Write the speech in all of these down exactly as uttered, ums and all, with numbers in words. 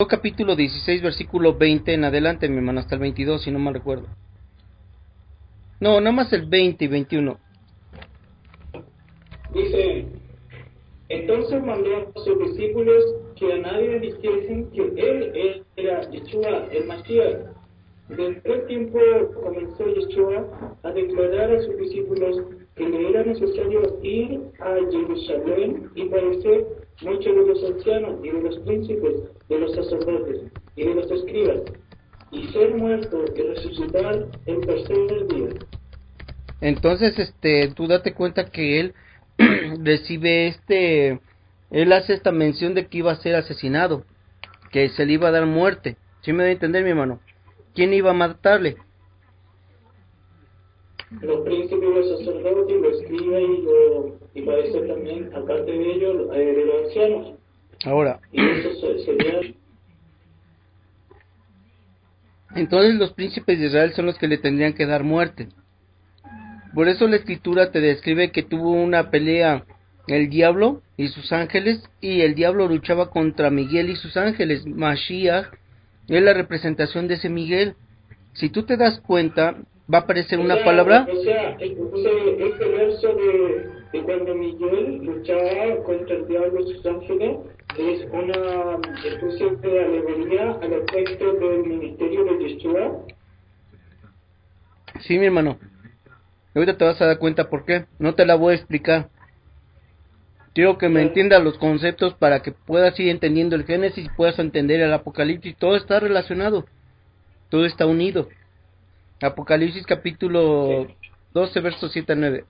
capítulo dieciséis, versículo veinte en adelante, mi hermano, hasta el veintidós, si no mal recuerdo. No, nada más el veinte y veintiuno. Dice, entonces mandó a sus discípulos que a nadie dijesen que él era Yeshua, el Mashiach. Dentro del tiempo comenzó Yeshua a declarar a sus discípulos que le era necesario ir a Jerusalén y padecer muchos de los ancianos y de los príncipes, de los sacerdotes y de los escribas, y ser muerto y resucitar el tercer día. Entonces, este, tú date cuenta que él recibe este, él hace esta mención de que iba a ser asesinado, que se le iba a dar muerte. ¿Sí me da a entender, mi hermano? ¿Quién iba a matarle? Los príncipes, los sacerdotes, los escribas y, lo, y padecer también, aparte de ellos, eh, de los ancianos. Ahora, Y eso sería... entonces los príncipes de Israel son los que le tendrían que dar muerte. Por eso la escritura te describe que tuvo una pelea el diablo y sus ángeles, y el diablo luchaba contra Miguel y sus ángeles. Mashiach es la representación de ese Miguel. Si tú te das cuenta, va a aparecer O una sea, palabra. o sea, ese, ese verso de, de cuando Miguel luchaba contra el diablo y sus ángeles es una especie de alegoría al efecto del ministerio de Yeshua. Sí, mi hermano. Ahorita te vas a dar cuenta por qué. No te la voy a explicar. Quiero que me entiendas los conceptos para que puedas ir entendiendo el Génesis y puedas entender el Apocalipsis. Todo está relacionado. Todo está unido. Apocalipsis capítulo Sí. doce, versos siete a nueve.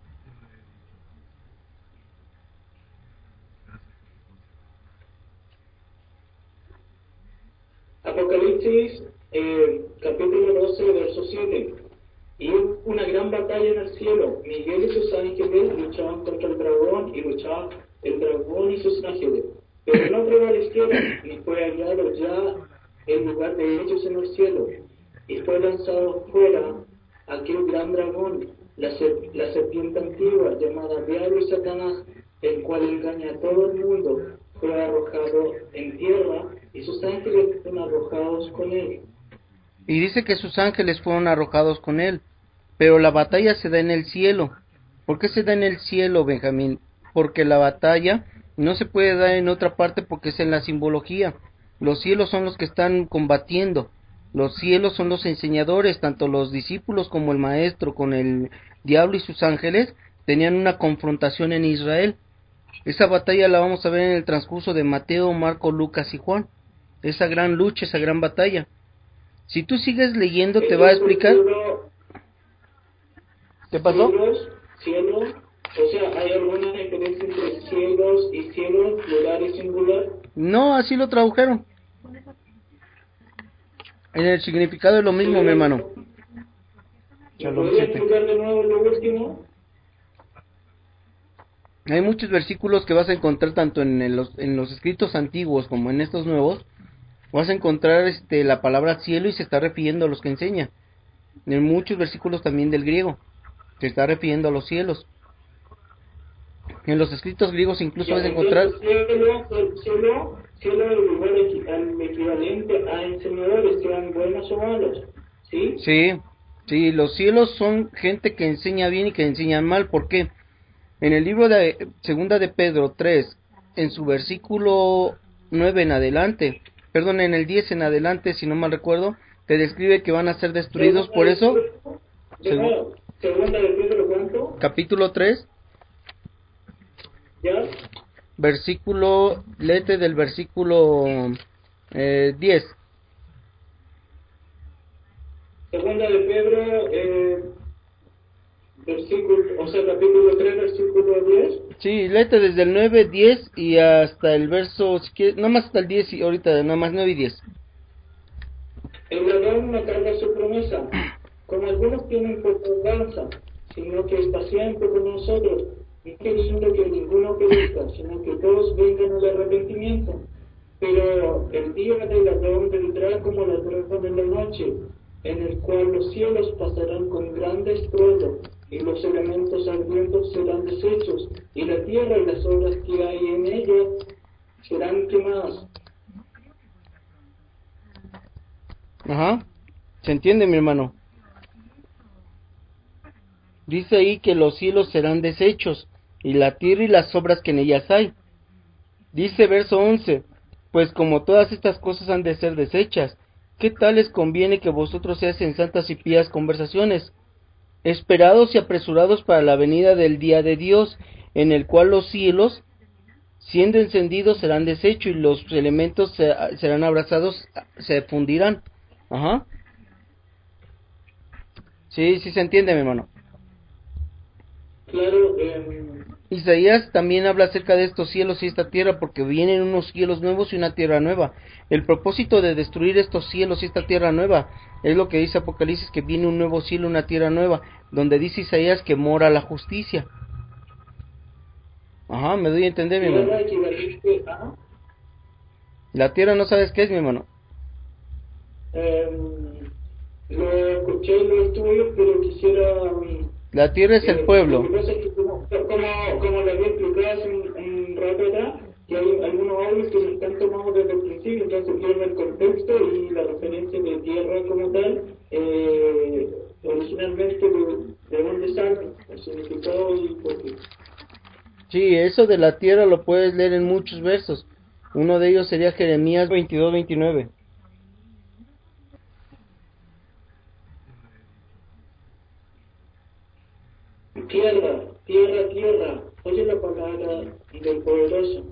Apocalipsis, eh, capítulo doce, verso siete. Y hubo una gran batalla en el cielo. Miguel y sus ángeles luchaban contra el dragón, y luchaban el dragón y sus ángeles. Pero no prevalecieron, ni fue hallado ya el lugar de ellos en el cielo. Y fue lanzado fuera aquel gran dragón, la, ser- la serpiente antigua, llamada Diablo y Satanás, el cual engaña a todo el mundo. Fue arrojado en tierra, y sus ángeles fueron arrojados con él. Y dice que sus ángeles fueron arrojados con él. Pero la batalla se da en el cielo. ¿Por qué se da en el cielo, Benjamín? Porque la batalla no se puede dar en otra parte porque es en la simbología. Los cielos son los que están combatiendo. Los cielos son los enseñadores, tanto los discípulos como el maestro con el diablo y sus ángeles tenían una confrontación en Israel. Esa batalla la vamos a ver en el transcurso de Mateo, Marco, Lucas y Juan. Esa gran lucha, esa gran batalla. Si tú sigues leyendo te va a explicar. ¿Qué pasó? Cielos, cielos, o sea, ¿hay alguna diferencia entre cielos y cielos, plural y singular? No, así lo tradujeron. En el significado es lo mismo, Sí. mi hermano. ¿Me Shalom podría siete. explicar de nuevo lo último? Hay muchos versículos que vas a encontrar tanto en el- los, en los escritos antiguos como en estos nuevos. Vas a encontrar este la palabra cielo y se está refiriendo a los que enseña. En muchos versículos también del griego se está refiriendo a los cielos. En los escritos griegos incluso Ya, vas a encontrar. entonces cielo, cielo, cielo es igual equi- al equivalente a enseñadores, sean buenos o malos, ¿sí? Sí, sí, los cielos son gente que enseña bien y que enseña mal. ¿Por qué? En el libro de Segunda de Pedro tres, en su versículo nueve en adelante, perdón, en el diez en adelante, si no mal recuerdo, te describe que van a ser destruidos. Segunda Por de eso, Pedro, de segu- nuevo, segunda de Pedro, ¿cuánto? capítulo tres, ¿Ya? versículo, léete del versículo eh, diez. Segunda de Pedro, eh, versículo, o sea, capítulo tres, versículo diez. Sí, léete desde el nueve, diez y hasta el verso, si quieres, nada más hasta el diez y ahorita nada más nueve y diez. El ladrón no carga su promesa, como algunos tienen por venganza, sino que es paciente con nosotros, no queriendo que ninguno perezca, sino que todos vengan al arrepentimiento. Pero el día del ladrón vendrá como ladrón en la noche, en el cual los cielos pasarán con gran estruendo, y los elementos ardientes serán deshechos, y la tierra y las obras que hay en ella serán quemadas. Ajá. ¿Se entiende, mi hermano? Dice ahí que los cielos serán deshechos, y la tierra y las obras que en ellas hay. Dice verso once, pues como todas estas cosas han de ser deshechas, ¿qué tal les conviene que vosotros seáis en santas y pías conversaciones, esperados y apresurados para la venida del día de Dios, en el cual los cielos, siendo encendidos, serán deshechos, y los elementos se, serán abrazados, se fundirán? Ajá. Sí, sí se entiende, mi hermano. Claro, eh, Isaías también habla acerca de estos cielos y esta tierra, porque vienen unos cielos nuevos y una tierra nueva. El propósito de destruir estos cielos y esta tierra nueva es lo que dice Apocalipsis, que viene un nuevo cielo y una tierra nueva, donde dice Isaías que mora la justicia. Ajá, me doy a entender, mi hermano. tierra equivalente a... La tierra no sabes qué es, mi hermano. Eh, lo escuché en los estudios, pero quisiera... um, La tierra es el eh, lo que pueblo. pasa es que como, como, como lo había explicado hace un, un rato atrás, que hay algunos audios que no están tomados desde el principio, entonces quiero el contexto y la referencia de tierra como tal, eh, originalmente de, de dónde sale, el significado y por qué. Sí, eso de la tierra lo puedes leer en muchos versos. Uno de ellos sería Jeremías veintidós veintinueve. Tierra, tierra, tierra, oye la palabra del poderoso.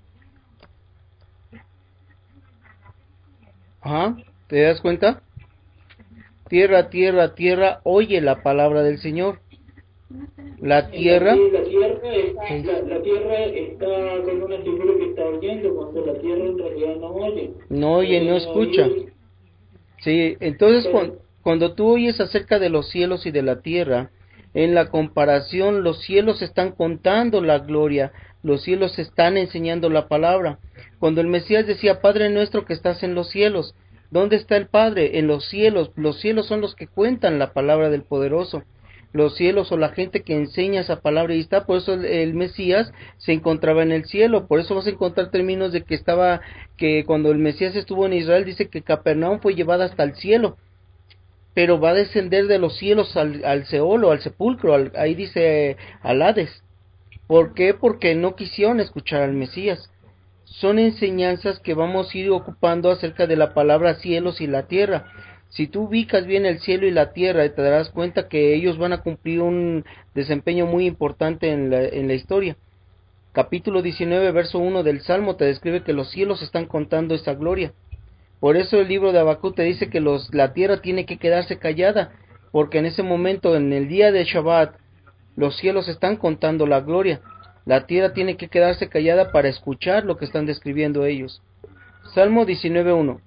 Ajá, ¿te das cuenta? Tierra, tierra, tierra, oye la palabra del Señor. La En la, tierra, tie- la tierra está, sí, la, la tierra está con una figura que está oyendo, cuando la tierra en realidad no oye, no no oye, no tiene escucha. oídos. Sí, entonces cuan- Entonces, cuando tú oyes acerca de los cielos y de la tierra, en la comparación, los cielos están contando la gloria, los cielos están enseñando la palabra. Cuando el Mesías decía, Padre nuestro que estás en los cielos, ¿dónde está el Padre? En los cielos. Los cielos son los que cuentan la palabra del poderoso. Los cielos o la gente que enseña esa palabra, y está, por eso el, el Mesías se encontraba en el cielo. Por eso vas a encontrar términos de que estaba, que cuando el Mesías estuvo en Israel, dice que Capernaum fue llevada hasta el cielo, pero va a descender de los cielos al, al Seol o al sepulcro, al, ahí dice al Hades. ¿Por qué? Porque no quisieron escuchar al Mesías. Son enseñanzas que vamos a ir ocupando acerca de la palabra cielos y la tierra. Si tú ubicas bien el cielo y la tierra, te darás cuenta que ellos van a cumplir un desempeño muy importante en la, en la historia. Capítulo diecinueve, verso uno del Salmo te describe que los cielos están contando esa gloria. Por eso el libro de Habacuc te dice que los, la tierra tiene que quedarse callada, porque en ese momento, en el día de Shabbat, los cielos están contando la gloria. La tierra tiene que quedarse callada para escuchar lo que están describiendo ellos. Salmo diecinueve uno.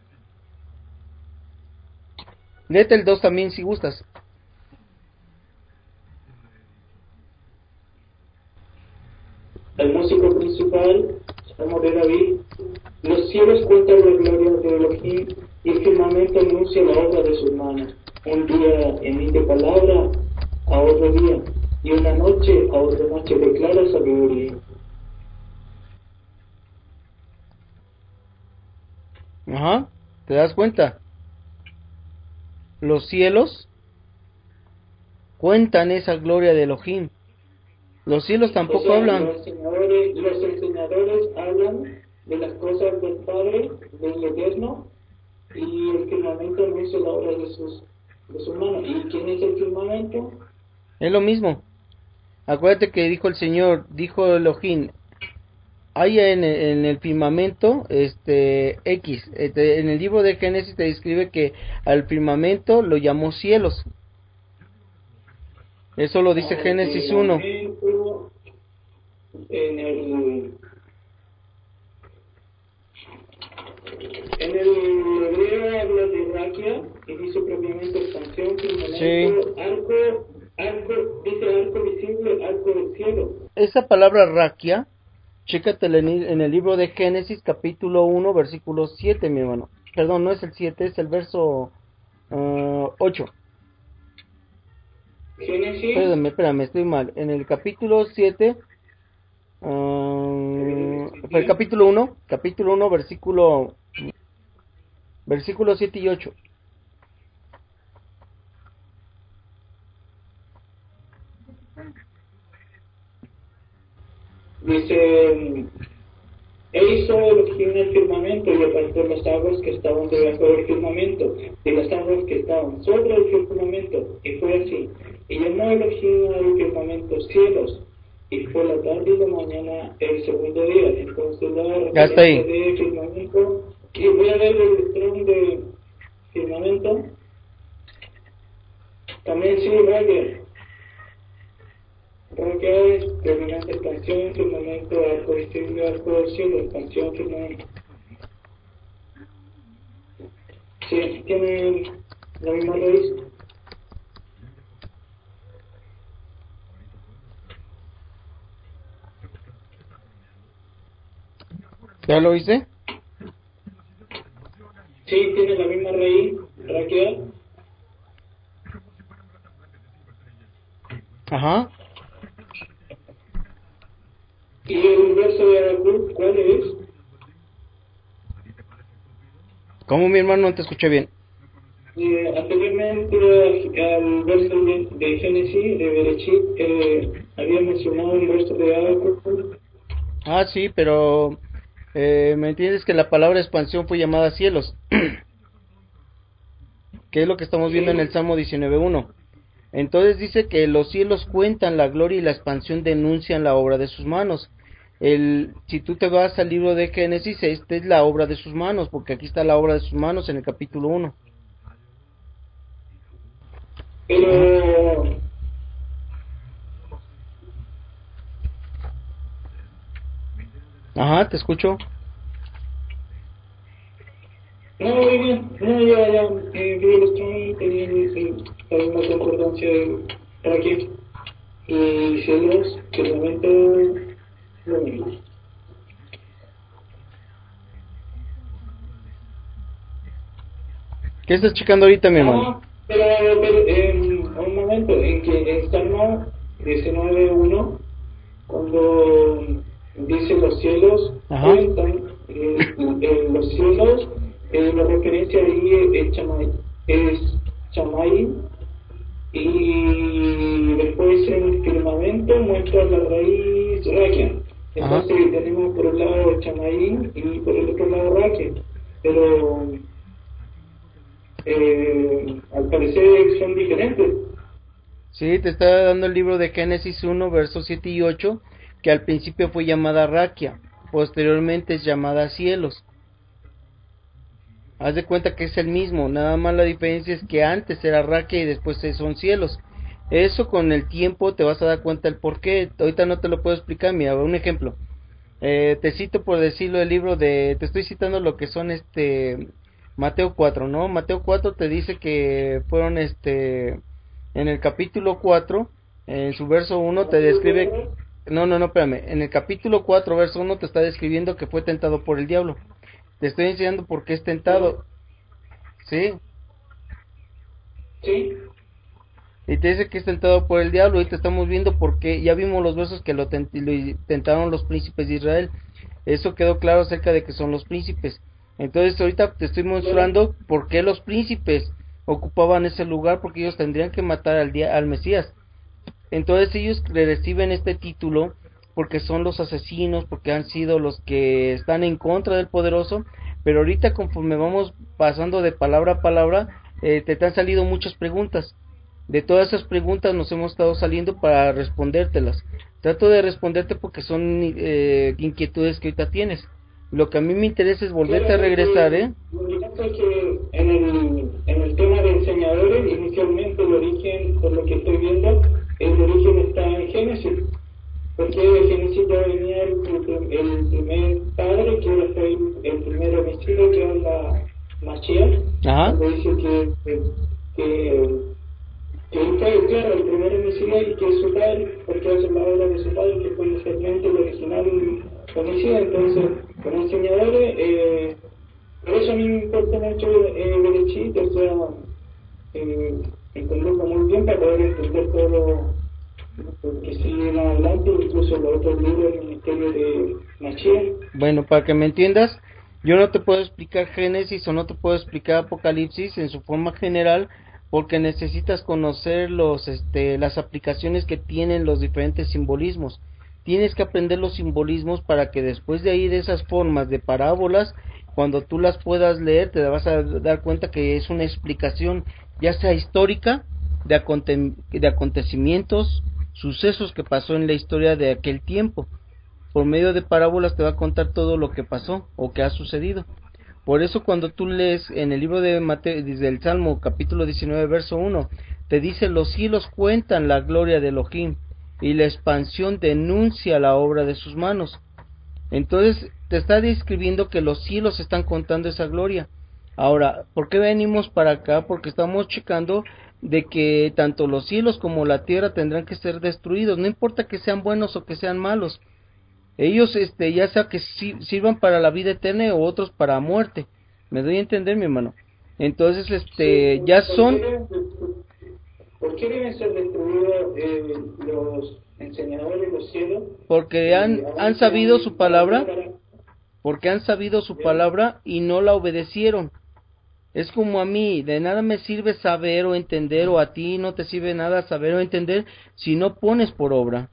Léete el dos también si gustas. el músico principal, Salmo de David, los cielos cuentan la gloria de Elohim y el firmamento anuncia la obra de sus manos. Un día emite palabra a otro día y una noche a otra noche declara sabiduría. Ajá, ¿te das cuenta? Los cielos cuentan esa gloria de Elohim. Los cielos O tampoco sea, hablan. los enseñadores, los enseñadores hablan de las cosas del Padre, del Eterno, y el firmamento anuncia la obra de sus, de sus manos. ¿Y quién es el firmamento? Es lo mismo. Acuérdate que dijo el Señor, dijo Elohim, hay en, en el firmamento este X, este, en el libro de Génesis te describe que al firmamento lo llamó cielos. Eso lo dice Al Génesis uno. firmamento, en el, en el hebreo habla de raquia y dice propiamente expansión, Sí. firmamento, arco, arco, dice arco visible, arco del cielo. Esa palabra raquia, chécatela en, en el libro de Génesis capítulo uno versículo siete, mi hermano. Perdón, no es el siete, es el verso uh, ocho. Génesis, Espérame, espérame, estoy mal. En el capítulo siete, uh, fue el siete, capítulo uno, capítulo uno versículo Versículos siete y ocho. Dice, e hizo Elohim el firmamento y apartó las aguas que estaban debajo del firmamento y las aguas que estaban sobre el firmamento, y fue así. Y llamó Elohim al firmamento cielos, y fue la tarde y la mañana el segundo día. Entonces la Hasta ahí. referencia de firmamento, y voy a leer el tron de firmamento, también sí, Roger. Roger es predominante expansión, firmamento, arco exterior, arco del cielo, expansión, firmamento. Sí, tiene la misma raíz. ¿Ya lo hice? Sí, tiene la misma raíz, raquel. Ajá. ¿Y el verso de Habacuc cuál es? ¿Cómo, mi hermano? No te escuché bien. Eh, anteriormente al verso de, de Génesis, de Berechit, eh, había mencionado un verso de Habacuc. Ah, sí, pero eh, ¿me entiendes que la palabra expansión fue llamada cielos? Que es lo que estamos viendo en el Sí, Salmo diecinueve uno. Entonces dice que los cielos cuentan la gloria y la expansión denuncian la obra de sus manos. El, si tú te vas al libro de Génesis, esta es la obra de sus manos, porque aquí está la obra de sus manos en el capítulo uno. Ajá, pero Ajá, te escucho. no, muy bien, no, ya, ya, eh, vi el Strong, tenía el- la misma concordancia de raquel y cielos, que realmente lo mismo. ¿Qué estás checando ahorita, mi hermano? Ah, pero, pero en un momento en que en Salmo diecinueve uno, cuando dice los cielos Ajá, cuentan, eh, eh, los cielos, eh, la referencia ahí es Chamay, es Chamay, y después en firmamento muestra la raíz Raquia. ajá. Entonces tenemos por un lado Chamaí y por el otro lado Raquia. Pero eh, al parecer son diferentes. Sí, te está dando el libro de Génesis uno, versos siete y ocho, que al principio fue llamada Raquia, posteriormente es llamada cielos. Haz de cuenta que es el mismo, nada más la diferencia es que antes era Raquia y después son cielos. Eso con el tiempo te vas a dar cuenta el por qué. Ahorita no te lo puedo explicar. Mira, un ejemplo. Eh, te cito por decirlo el libro de... Te estoy citando lo que son este... Mateo cuatro, ¿no? Mateo cuatro te dice que fueron este... En el capítulo cuatro, en su verso uno te Mateo describe... cuatro, No, no, no, espérame. En el capítulo cuatro, verso uno te está describiendo que fue tentado por el diablo. Te estoy enseñando por qué es ¿no? tentado. ¿Sí? Sí, Y te dice que es tentado por el diablo. Y te estamos viendo porque ya vimos los versos que lo, tent lo tentaron los príncipes de Israel. Eso quedó claro acerca de que son los príncipes. Entonces ahorita te estoy bueno, mostrando por qué los príncipes ocupaban ese lugar, porque ellos tendrían que matar al, día, al Mesías. Entonces ellos reciben este título porque son los asesinos, porque han sido los que están en contra del poderoso. Pero ahorita conforme vamos pasando de palabra a palabra, eh, te, te han salido muchas preguntas. De todas esas preguntas nos hemos estado saliendo para respondértelas. Trato de responderte porque son eh, inquietudes que ahorita tienes. Lo que a mí me interesa es volverte claro, a regresar, porque ¿eh? lo que pasa es que en el, en el tema de enseñadores, inicialmente el origen, por lo que estoy viendo, el origen está en Génesis. Porque de Génesis ya venía el, el, el primer padre, que era fue el, el primer homicidio, que es la Mashiach, Ajá, cuando dice que, que, que, que él fue, claro, el primer homicidio y que es su padre, porque hace la obra de su padre, que fue inicialmente el original homicidio. Entonces, como enseñadores, eh, por eso a mí me importa mucho eh, Berechit, o sea, eh, entenderlo muy bien para poder entender todo porque siguen adelante, incluso los otros libros del Ministerio de Mashiach. bueno, para que me entiendas, Yo no te puedo explicar Génesis o no te puedo explicar Apocalipsis en su forma general, porque necesitas conocer los, este, las aplicaciones que tienen los diferentes simbolismos. Tienes que aprender los simbolismos para que después de ahí de esas formas de parábolas, cuando tú las puedas leer, te vas a dar cuenta que es una explicación, ya sea histórica, de, aconte de acontecimientos, sucesos que pasó en la historia de aquel tiempo. Por medio de parábolas te va a contar todo lo que pasó o que ha sucedido. Por eso cuando tú lees en el libro de Mateo, desde el Salmo capítulo diecinueve verso uno, te dice: los cielos cuentan la gloria de Elohim, y la expansión denuncia la obra de sus manos. Entonces te está describiendo que los cielos están contando esa gloria. Ahora, ¿por qué venimos para acá? Porque estamos checando de que tanto los cielos como la tierra tendrán que ser destruidos, no importa que sean buenos o que sean malos. Ellos, este, ya sea que sirvan para la vida eterna o otros para muerte. ¿Me doy a entender, mi hermano? Entonces, este, Sí, ya ¿por qué son, deben, por qué deben ser destruidos eh, los enseñadores de los cielos porque y han, han aún se sabido han su levantado palabra, para... porque han sabido su ¿Ya? palabra y no la obedecieron. Es como a mí, de nada me sirve saber o entender, o a ti no te sirve nada saber o entender si no pones por obra.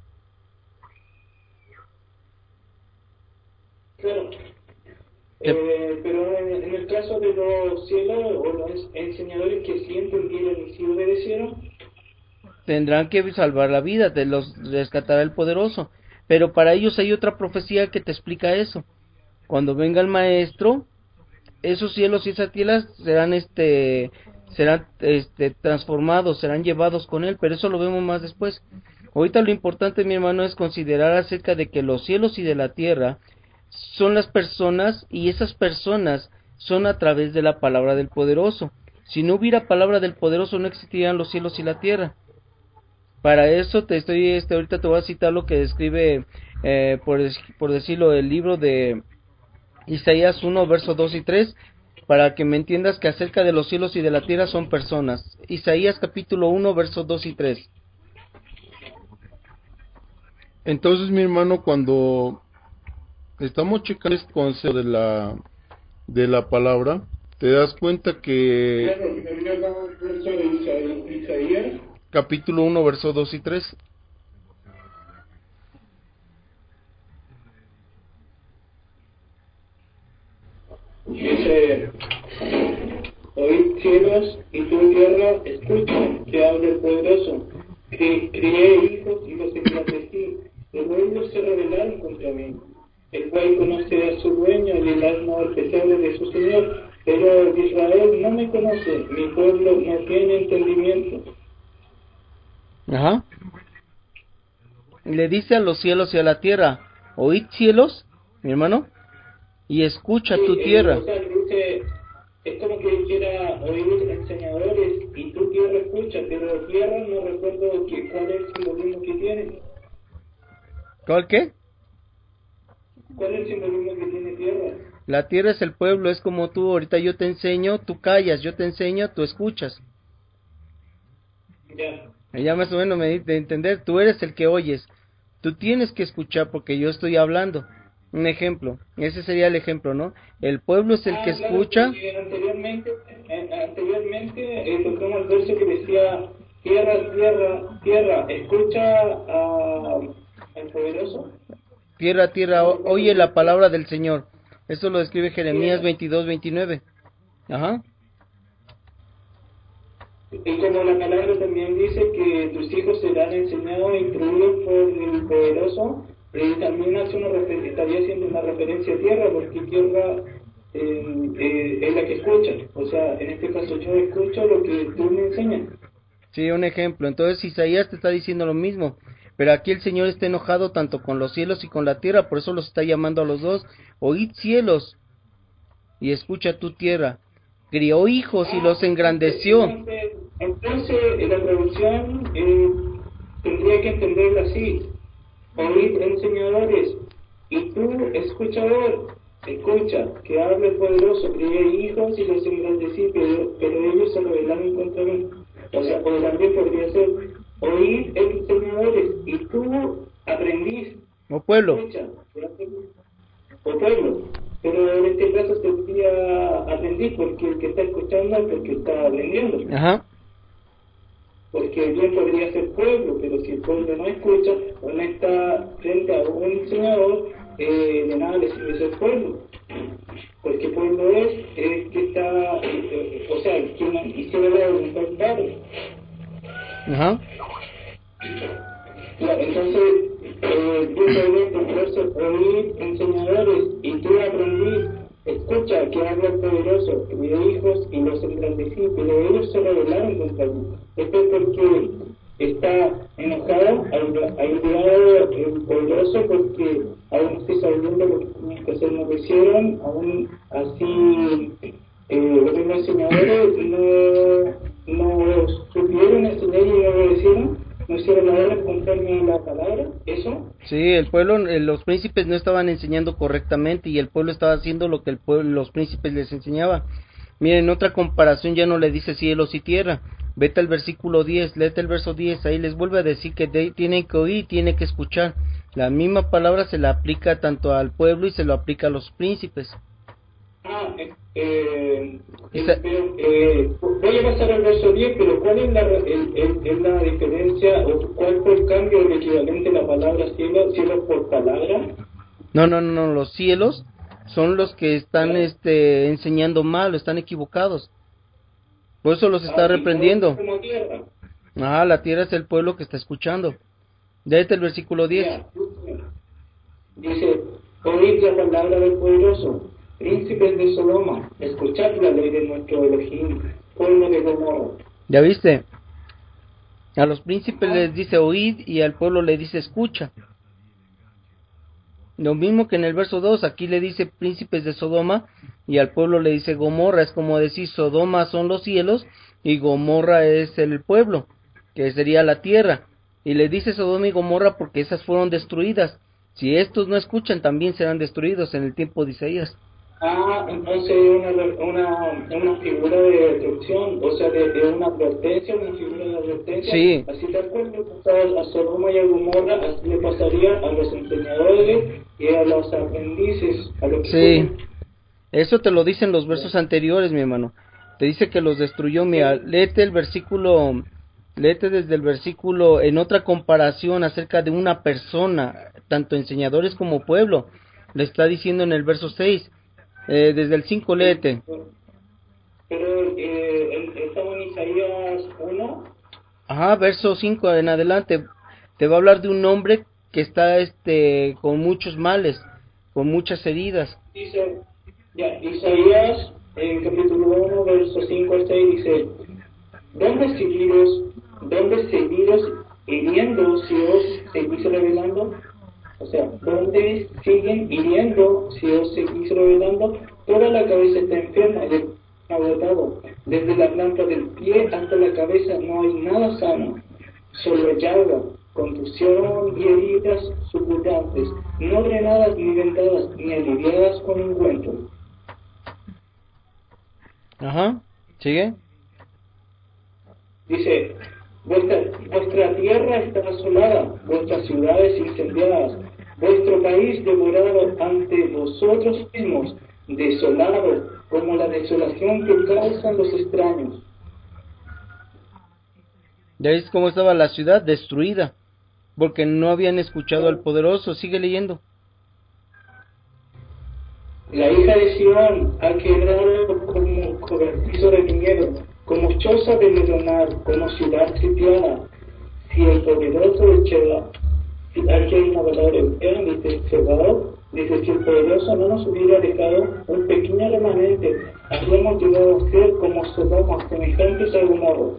Claro. Te Eh, pero en, en el caso de los cielos o los enseñadores que sí entendieron y sí obedecieron, tendrán que salvar la vida, te los rescatará el poderoso. Pero para ellos hay otra profecía que te explica eso. Cuando venga el maestro, esos cielos y esas tierras serán este serán este transformados, serán llevados con él, pero eso lo vemos más después. Ahorita lo importante, mi hermano, es considerar acerca de que los cielos y de la tierra son las personas, y esas personas son a través de la palabra del poderoso. Si no hubiera palabra del poderoso, no existirían los cielos y la tierra. Para eso te estoy este ahorita te voy a citar lo que describe, eh, por, por decirlo, el libro de Isaías uno, versos dos y tres, para que me entiendas que acerca de los cielos y de la tierra son personas. Isaías capítulo uno, versos dos y tres. Entonces, mi hermano, cuando estamos checando este concepto de la de la palabra, te das cuenta que claro, me había dado el verso de Isaí- Isaías, Capítulo uno, versos dos y tres. dice: oíd cielos y tu tierra, escucha, que habla el poderoso. Cri- Crié hijos y los engrandecí, pero ellos se rebelaron contra mí. El cual conoce a su dueño y el asno al pesebre de su señor, pero Israel no me conoce, mi pueblo no tiene entendimiento. Ajá. Le dice a los cielos y a la tierra: oíd cielos, mi hermano, y escucha Sí, tu eh, o tierra. sea, dice, es como que dijera: oír enseñadores y tu tierra escucha, pero tierra no recuerdo que, cuál es el simbolismo que tiene. ¿Cuál qué? ¿Cuál es el simbolismo que tiene tierra? La tierra es el pueblo, es como tú, ahorita yo te enseño, tú callas, yo te enseño, tú escuchas. Ya. Ya más o menos me di de entender, tú eres el que oyes, tú tienes que escuchar porque yo estoy hablando. Un ejemplo, ese sería el ejemplo, ¿no? El pueblo es el que Ah, claro, escucha. porque anteriormente, eh, anteriormente eh, tocamos el verso que decía: tierra, tierra, tierra, escucha a, al poderoso. Tierra, tierra, No o- recuerdo oye bien. la palabra del Señor. Eso lo describe Jeremías Tierra. veintidós, veintinueve. Ajá. Y como la palabra también dice que tus hijos serán enseñados e instruidos por el poderoso, eh, también hace una refer- estaría haciendo una referencia a tierra, porque tierra eh, eh, es la que escucha. O sea, en este caso yo escucho lo que tú me enseñas. Sí, un ejemplo. Entonces Isaías te está diciendo lo mismo. Pero aquí el Señor está enojado tanto con los cielos y con la tierra, por eso los está llamando a los dos. Oíd cielos y escucha tu tierra. Crió hijos y Ah, los entonces, engrandeció. entonces, entonces en la traducción eh, tendría que entenderla así: oíd enseñadores y tú escuchador, escucha, que hable el poderoso. Crié hijos y los engrandecí, pero, pero ellos se rebelaron contra mí. O sea, o también podría ser: oíd enseñadores y tú aprendís, Oh pueblo. escucha, o pueblo. pero en este caso sería aprendiz, porque el que está escuchando es el que está aprendiendo. Ajá. Porque bien podría ser pueblo, pero si el pueblo no escucha o no está frente a un enseñador, eh, de nada le sirve ser pueblo. Porque pueblo es el que está, eh, o sea, el que hiciera la voluntad del Padre. Ajá. Claro, entonces, eh, yo podría encontrarse oír enseñadores y tú aprendiz, escucha que habla el poderoso, de hijos y los engrandecí, pero ellos se rebelaron contra mí. Esto es porque está enojado, airado el poderoso, porque aún estoy sabiendo lo que tenían que hacer, no lo hicieron, aún así eh, los mismos enseñadores no, no supieron enseñar y no obedecieron. ¿No hicieron la obra conforme a la palabra? ¿Eso? Sí, el pueblo, eh, los príncipes no estaban enseñando correctamente y el pueblo estaba haciendo lo que el pueblo, los príncipes les enseñaban. Miren, otra comparación ya no le dice cielos y tierra. Vete al versículo diez, léete el verso diez, ahí les vuelve a decir que de, tienen que oír, tienen que escuchar. La misma palabra se la aplica tanto al pueblo y se lo aplica a los príncipes. Ah, eh, eh, Esa- pero, eh, voy a pasar al verso diez, pero ¿cuál es la, el, el, es la diferencia o cuál fue el cambio del equivalente a la palabra cielo, cielo por palabra? No, no, no, no, los cielos son los que están este, enseñando mal, están equivocados. Por eso los está Ah, y no reprendiendo. como tierra. Ah, la tierra es el pueblo que está escuchando. Léete el versículo diez. Ya, dice, oíd la palabra del poderoso, príncipes de Sodoma, escuchad la ley de nuestro Elohim, pueblo de Gomorra. ¿Ya viste? A los príncipes Ah. les dice oíd y al pueblo le dice escucha. Lo mismo que en el verso dos, aquí le dice príncipes de Sodoma y al pueblo le dice Gomorra. Es como decir Sodoma son los cielos y Gomorra es el pueblo, que sería la tierra. Y le dice Sodoma y Gomorra porque esas fueron destruidas. Si estos no escuchan, también serán destruidos en el tiempo de Isaías. Ah, entonces es una, una, una figura de destrucción, o sea, de, de una advertencia, una figura de advertencia. Sí. Así tal cual le pasaba a Sodoma y a Gomorra, así le pasaría a los enseñadores y a los aprendices, a los que Sí, escuchan. eso te lo dicen los versos anteriores, mi hermano. Te dice que los destruyó. Mira, léete el versículo, léete desde el versículo, en otra comparación acerca de una persona, tanto enseñadores como pueblo. Le está diciendo en el verso seis, eh, desde el cinco léete. Pero eh, estamos en Isaías uno. Ajá, verso cinco en adelante. Te va a hablar de un hombre que está este con muchos males, con muchas heridas. Dice, ya, Isaías, en capítulo uno, verso cinco al seis, dice, ¿dónde seguiros, dónde seguiros hiriendo si os seguís revelando? O sea, ¿dónde siguen hiriendo si os seguís revelando? Toda la cabeza está enferma, el agotado. Desde la planta del pie hasta la cabeza no hay nada sano. Solo llaga, contusión y heridas suputantes, no drenadas ni vendadas, ni aliviadas con ungüento. Ajá, sigue. Dice, vuestra, vuestra tierra está asolada, vuestras ciudades incendiadas, vuestro país devorado ante vosotros mismos, desolado como la desolación que causan los extraños. Ya ves cómo estaba la ciudad destruida, porque no habían escuchado al poderoso. Sigue leyendo. La hija de Sión ha quedado como cobertizo de viñedo, como choza de medonar, como ciudad sitiada. Si el poderoso de Chela, si aquí hay una palabra entera, dice Cebado, dice, si el poderoso no nos hubiera dejado un pequeño remanente, habríamos llegado a ser como Sodoma, semejantes a Gomorra.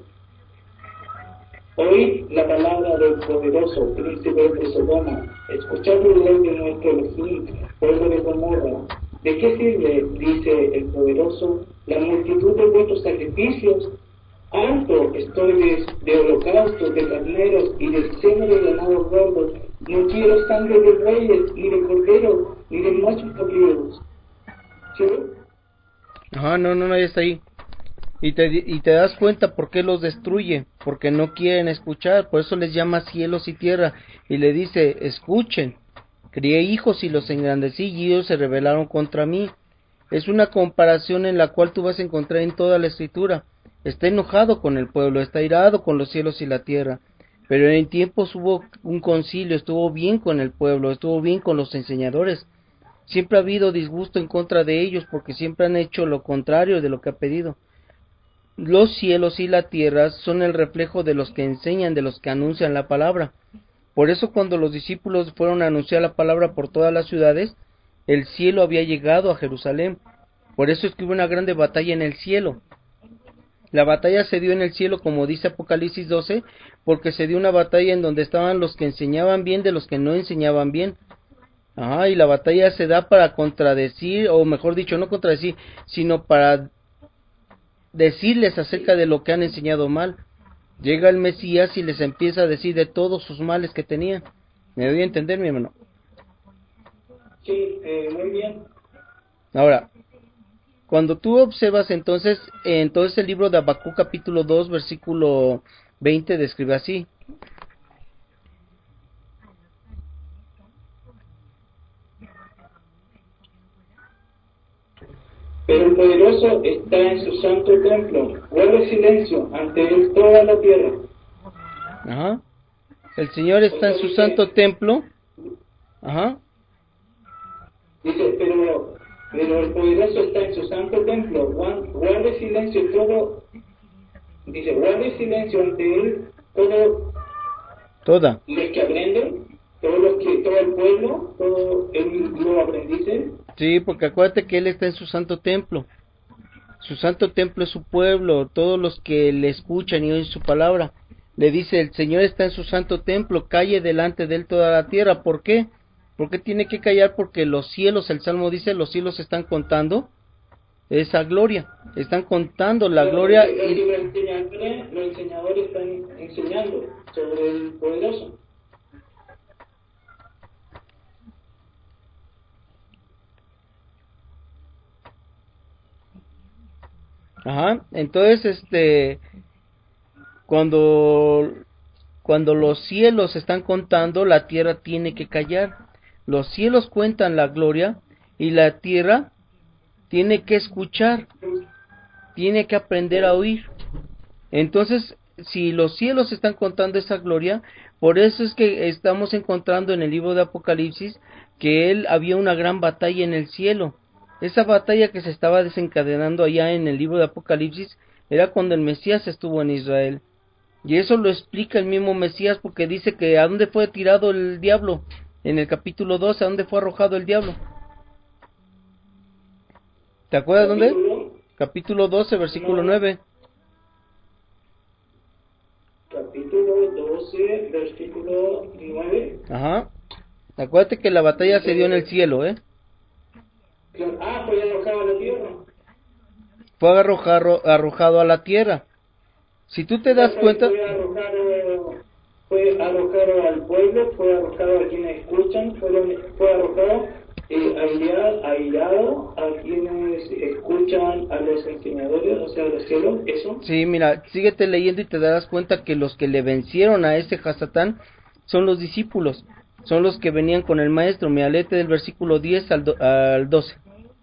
Oíd la palabra del poderoso príncipe de Sodoma, escuchad la ley de nuestro Elohim, pueblo de Gomorra. ¿De qué sirve, dice el poderoso, la multitud de vuestros sacrificios? Harto estoy de, de holocaustos, de carneros y de seno de ganados gordos. No quiero sangre de bueyes, ni de corderos, ni de machos cabríos. ¿Sí? Ajá, no, no, no, ya está ahí. Y te, y te das cuenta por qué los destruye, porque no quieren escuchar, por eso les llama cielos y tierra, y le dice, escuchen, Crié hijos y los engrandecí y ellos se rebelaron contra mí. Es una comparación en la cual tú vas a encontrar en toda la escritura. Está enojado con el pueblo, está irado con los cielos y la tierra. Pero en tiempos hubo un concilio, estuvo bien con el pueblo, estuvo bien con los enseñadores. Siempre ha habido disgusto en contra de ellos porque siempre han hecho lo contrario de lo que ha pedido. Los cielos y la tierra son el reflejo de los que enseñan, de los que anuncian la palabra. Por eso cuando los discípulos fueron a anunciar la palabra por todas las ciudades, el cielo había llegado a Jerusalén. Por eso es que hubo una grande batalla en el cielo. La batalla se dio en el cielo, como dice Apocalipsis doce, porque se dio una batalla en donde estaban los que enseñaban bien de los que no enseñaban bien. Ajá, y la batalla se da para contradecir, o mejor dicho, no contradecir, sino para decirles acerca de lo que han enseñado mal. Llega el Mesías y les empieza a decir de todos sus males que tenían. ¿Me doy a entender, mi hermano? Sí, eh, muy bien. Ahora, cuando tú observas entonces, entonces el libro de Habacuc capítulo dos, versículo veinte describe así. Pero el poderoso está en su santo templo, guarde silencio ante él toda la tierra. Ajá. El Señor está en su santo templo. Ajá. Dice, pero, pero el poderoso está en su santo templo, guan- guarde silencio todo, dice, guarde silencio ante él todo Toda. los que aprenden, todos los que, todo el pueblo, todo el, los aprendices. Sí, porque acuérdate que Él está en su santo templo. Su santo templo es su pueblo, todos los que le escuchan y oyen su palabra. Le dice, el Señor está en su santo templo, calle delante de Él toda la tierra. ¿Por qué? ¿Por qué tiene que callar? Porque los cielos, el Salmo dice, los cielos están contando esa gloria. Están contando la Los, gloria. los, Y... los enseñadores, los enseñadores están enseñando sobre el poderoso. Ajá, entonces, este, cuando, cuando los cielos están contando, la tierra tiene que callar. Los cielos cuentan la gloria y la tierra tiene que escuchar, tiene que aprender a oír. Entonces, si los cielos están contando esa gloria, por eso es que estamos encontrando en el libro de Apocalipsis que él había una gran batalla en el cielo. Esa batalla que se estaba desencadenando allá en el libro de Apocalipsis era cuando el Mesías estuvo en Israel. Y eso lo explica el mismo Mesías porque dice que a dónde fue tirado el diablo. En el capítulo doce, a dónde fue arrojado el diablo. ¿Te acuerdas dónde? Capítulo doce, versículo No. nueve. Capítulo doce, versículo nueve. Ajá. Acuérdate que la batalla se dio en el cielo, ¿eh? Ah, fue arrojado a la tierra. Fue arrojado, arrojado a la tierra. Si tú te das fue, cuenta... Fue arrojado, fue arrojado al pueblo, fue arrojado a quienes escuchan, fue, fue arrojado, eh, airado, airado a quienes escuchan, a los enseñadores, o sea, a los cielos, eso. Sí, mira, síguete leyendo y te darás cuenta que los que le vencieron a ese Hasatán son los discípulos, son los que venían con el maestro. Me alete del versículo diez al, do, al doce.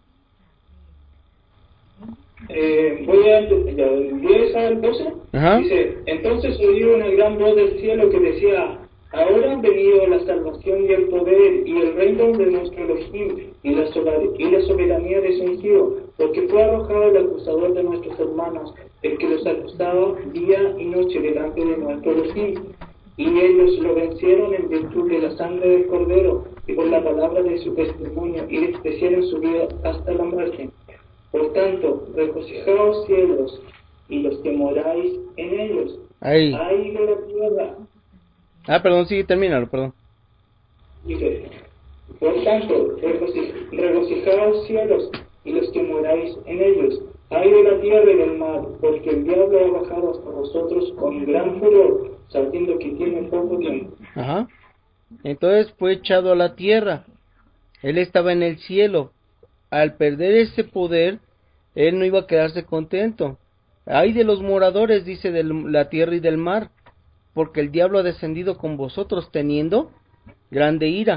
Eh, voy a ya, del diez al doce. Ajá. Dice, entonces oí una gran voz del cielo que decía, ahora han venido la salvación y el poder y el reino de nuestro Elohim y la, sober- y la soberanía de su ungido, porque fue arrojado el acusador de nuestros hermanos, el que los acusaba día y noche delante de nuestro Elohim. Y ellos lo vencieron en virtud de la sangre del Cordero y por la palabra de su testimonio, y despreciaron su vida hasta la muerte. Por tanto, regocijaos cielos, y los que moráis en ellos. Ahí. Ay de la tierra. Ah, perdón, sí, termínalo, perdón. Dice, por tanto, regoci- regocijaos cielos, y los que moráis en ellos. Ay de la tierra y del mar, porque el diablo ha bajado hasta vosotros con gran furor, sabiendo que tiene poco tiempo. Ajá. Entonces fue echado a la tierra. Él estaba en el cielo. Al perder ese poder, él no iba a quedarse contento. Ay de los moradores, dice, de la tierra y del mar, porque el diablo ha descendido con vosotros teniendo grande ira.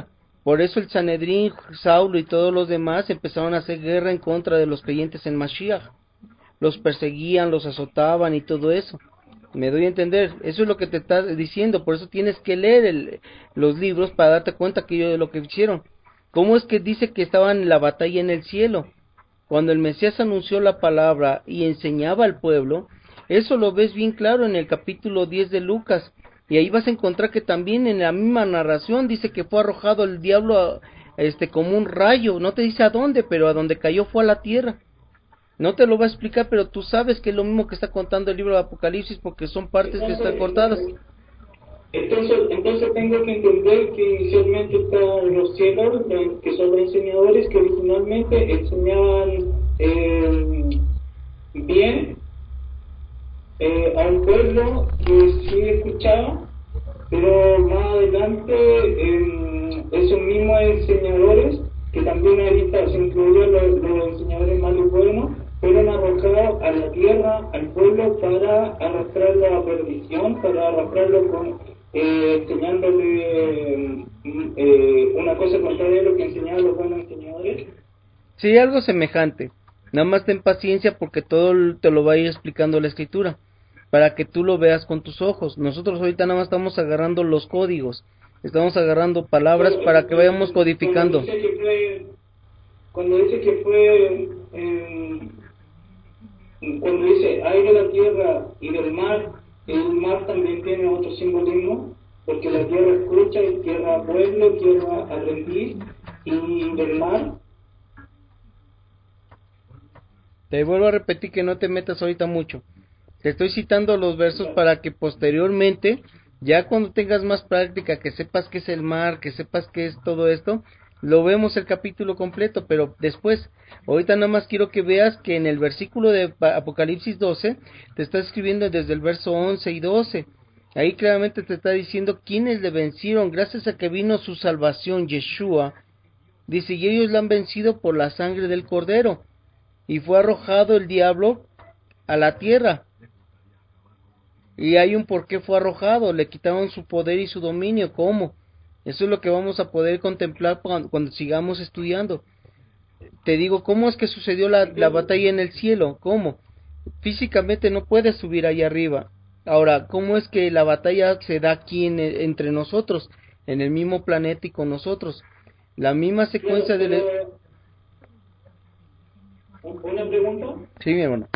Por eso el Sanedrín, Saulo y todos los demás empezaron a hacer guerra en contra de los creyentes en Mashiach. Los perseguían, los azotaban y todo eso. Me doy a entender, eso es lo que te está diciendo, por eso tienes que leer el, los libros para darte cuenta que yo de lo que hicieron. ¿Cómo es que dice que estaban en la batalla en el cielo? Cuando el Mesías anunció la palabra y enseñaba al pueblo, eso lo ves bien claro en el capítulo diez de Lucas, y ahí vas a encontrar que también en la misma narración dice que fue arrojado el diablo este como un rayo, no te dice a dónde, pero a donde cayó fue a la tierra. No te lo va a explicar, pero tú sabes que es lo mismo que está contando el libro de Apocalipsis porque son partes que están cortadas. Entonces, entonces tengo que entender que inicialmente están los cielos, que son los enseñadores que originalmente enseñaban eh, bien eh, a un pueblo que sí escuchaba, pero más adelante eh, esos mismos enseñadores, que también ahorita se incluyeron los, los enseñadores malos y buenos, fueron arrojados a la tierra, al pueblo, para arrastrarlo a perdición, para arrastrarlo con, eh, enseñándole eh, una cosa contraria a lo que enseñaban los buenos enseñadores. Sí, algo semejante. Nada más ten paciencia porque todo te lo va a ir explicando la escritura, para que tú lo veas con tus ojos. Nosotros ahorita nada más estamos agarrando los códigos, estamos agarrando palabras Pero, para que vayamos codificando. Cuando dice que fue, cuando dice, que fue eh, cuando dice hay de la tierra y del mar, el mar también tiene otro simbolismo, porque la tierra escucha, y tierra pueblo, tierra aprendiz, y del mar. Te vuelvo a repetir que no te metas ahorita mucho. Te estoy citando los versos para que posteriormente, ya cuando tengas más práctica, que sepas qué es el mar, que sepas qué es todo esto, lo vemos el capítulo completo, pero después, ahorita nada más quiero que veas que en el versículo de Apocalipsis doce, te está escribiendo desde el verso once y doce, ahí claramente te está diciendo quiénes le vencieron, gracias a que vino su salvación, Yeshua, dice, y ellos la han vencido por la sangre del Cordero, y fue arrojado el diablo a la tierra, y hay un por qué fue arrojado, le quitaron su poder y su dominio. ¿Cómo? Eso es lo que vamos a poder contemplar cuando, cuando sigamos estudiando. Te digo, ¿cómo es que sucedió la, la batalla en el cielo? ¿Cómo? Físicamente no puedes subir ahí arriba. Ahora, ¿cómo es que la batalla se da aquí en, entre nosotros, en el mismo planeta y con nosotros? La misma secuencia Claro, de... ¿una pregunta? Sí, mi hermano.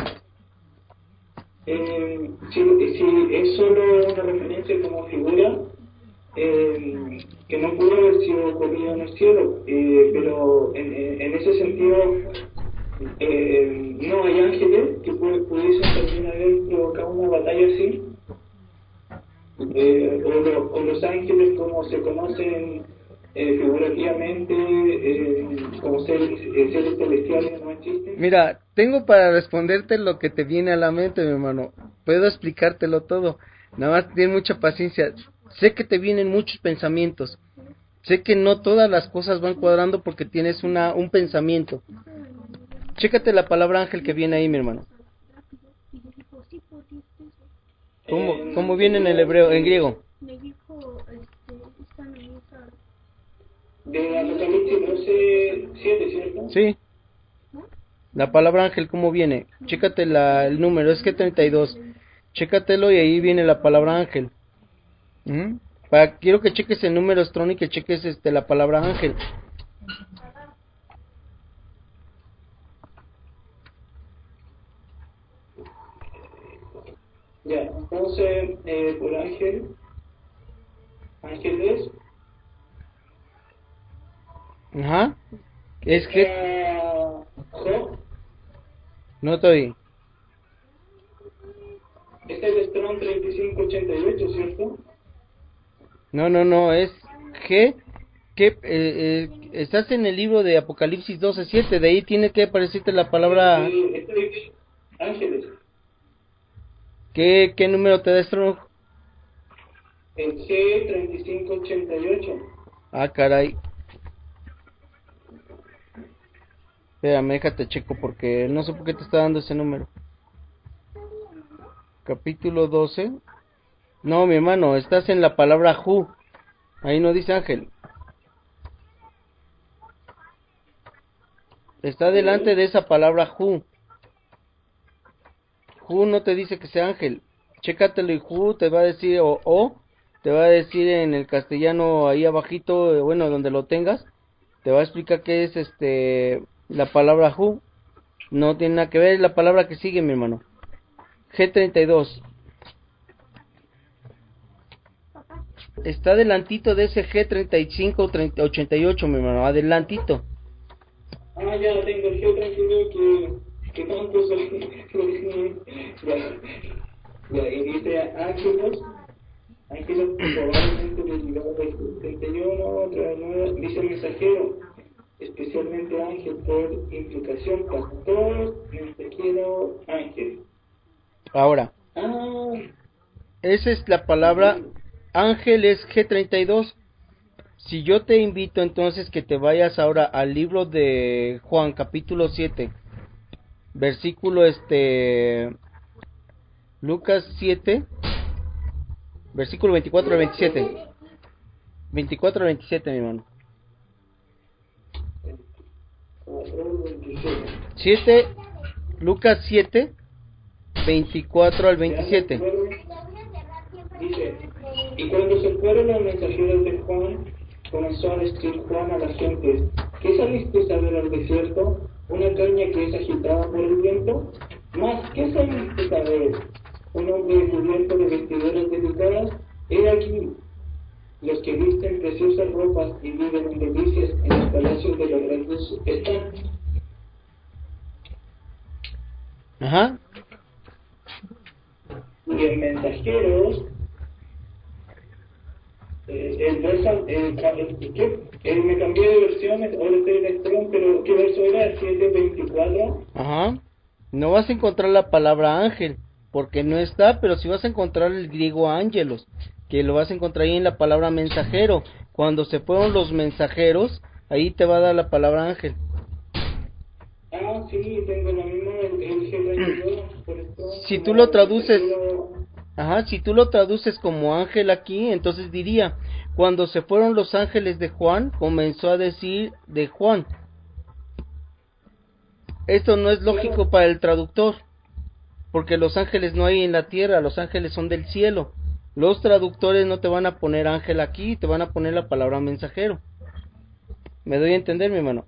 Eh, si, si es solo una referencia como figura, eh, que no pudo haber sido ocurrido en el cielo, eh, pero en, en, en ese sentido eh, no hay ángeles que pu- pudiesen también haber provocado una batalla así, eh, o, lo, o los ángeles como se conocen eh, figurativamente eh, como seres, eh, seres celestiales no existen. Mira, tengo para responderte lo que te viene a la mente, mi hermano. Puedo explicártelo todo. Nada más ten mucha paciencia. Sé que te vienen muchos pensamientos. Sé que no todas las cosas van cuadrando porque tienes una un pensamiento. Chécate la palabra ángel que viene ahí, mi hermano. ¿Cómo, Eh, cómo viene en el hebreo, en griego? De Apocalipsis doce siete, ¿cierto? Sí. La palabra ángel, ¿cómo viene? Chécate la, el número, es que treinta y dos. Chécatelo y ahí viene la palabra ángel. ¿Mm? Para, quiero que cheques el número Strong y que cheques este, la palabra ángel. Ya, entonces, eh, por ángel, ángeles, Ajá. Es que... está Jo, No estoy... este es el Strong treinta y cinco ochenta y ocho, ¿cierto? No, no, no, es G... Que, eh, eh, estás en el libro de Apocalipsis doce siete, de ahí tiene que aparecerte la palabra... Eh, este es ángeles, ¿Qué, qué número te da Strong? el G treinta y cinco ochenta y ocho. Ah, caray. Espérame, déjate checo porque no sé por qué te está dando ese número. Capítulo doce. No, mi hermano, estás en la palabra Ju. Ahí no dice ángel. Está delante de esa palabra Hu. Hu no te dice que sea ángel. Chécatelo y Hu te va a decir, o, o te va a decir en el castellano ahí abajito, bueno, donde lo tengas, te va a explicar qué es este la palabra Hu. No tiene nada que ver, es la palabra que sigue, mi hermano. G treinta y dos. Está adelantito de ese G treinta y cinco ochenta y ocho, mi hermano, adelantito. Ah, ya tengo el G treinta y dos que, que tanto soy. ya, ya, y dice ángelos, ángelos probablemente derivados del treinta y uno, otra nueva, dice mensajero, especialmente ángel por implicación, pastor, mensajero, ángel. Ahora, Ah, esa es la palabra ángel, es G treinta y dos. Si yo te invito entonces que te vayas ahora al libro de Juan capítulo siete, versículo este Lucas siete, versículo veinticuatro al veintisiete. veinticuatro al veintisiete, mi hermano. siete, Lucas siete, veinticuatro al veintisiete. dice, y cuando se fueron los mensajeros de Juan, comenzó a decir Juan a la gente, ¿qué saliste a ver al desierto? ¿Una caña que es agitada por el viento? ¿Más qué saliste a ver? ¿Un hombre cubierto de vestiduras delicadas? He aquí, los que visten preciosas ropas y viven en delicias en los palacios de los reyes están. Ajá. Y en mensajeros, eh, el verso, eh, eh, ¿qué? Eh, me cambié de versiones, ahora estoy en Strong, pero ¿qué verso era? ¿El siete veinticuatro? Ajá. No vas a encontrar la palabra ángel, porque no está, pero sí vas a encontrar el griego ángelos, que lo vas a encontrar ahí en la palabra mensajero. Cuando se fueron los mensajeros, ahí te va a dar la palabra ángel. Ah, sí, tengo lo mismo, el, el G treinta y dos, por esto, Si tú como lo traduces, mensajero. ajá, si tú lo traduces como ángel aquí, entonces diría, cuando se fueron los ángeles de Juan, comenzó a decir de Juan. Esto no es lógico Claro. para el traductor, porque los ángeles no hay en la tierra, los ángeles son del cielo. Los traductores no te van a poner ángel aquí, te van a poner la palabra mensajero. ¿Me doy a entender, mi hermano?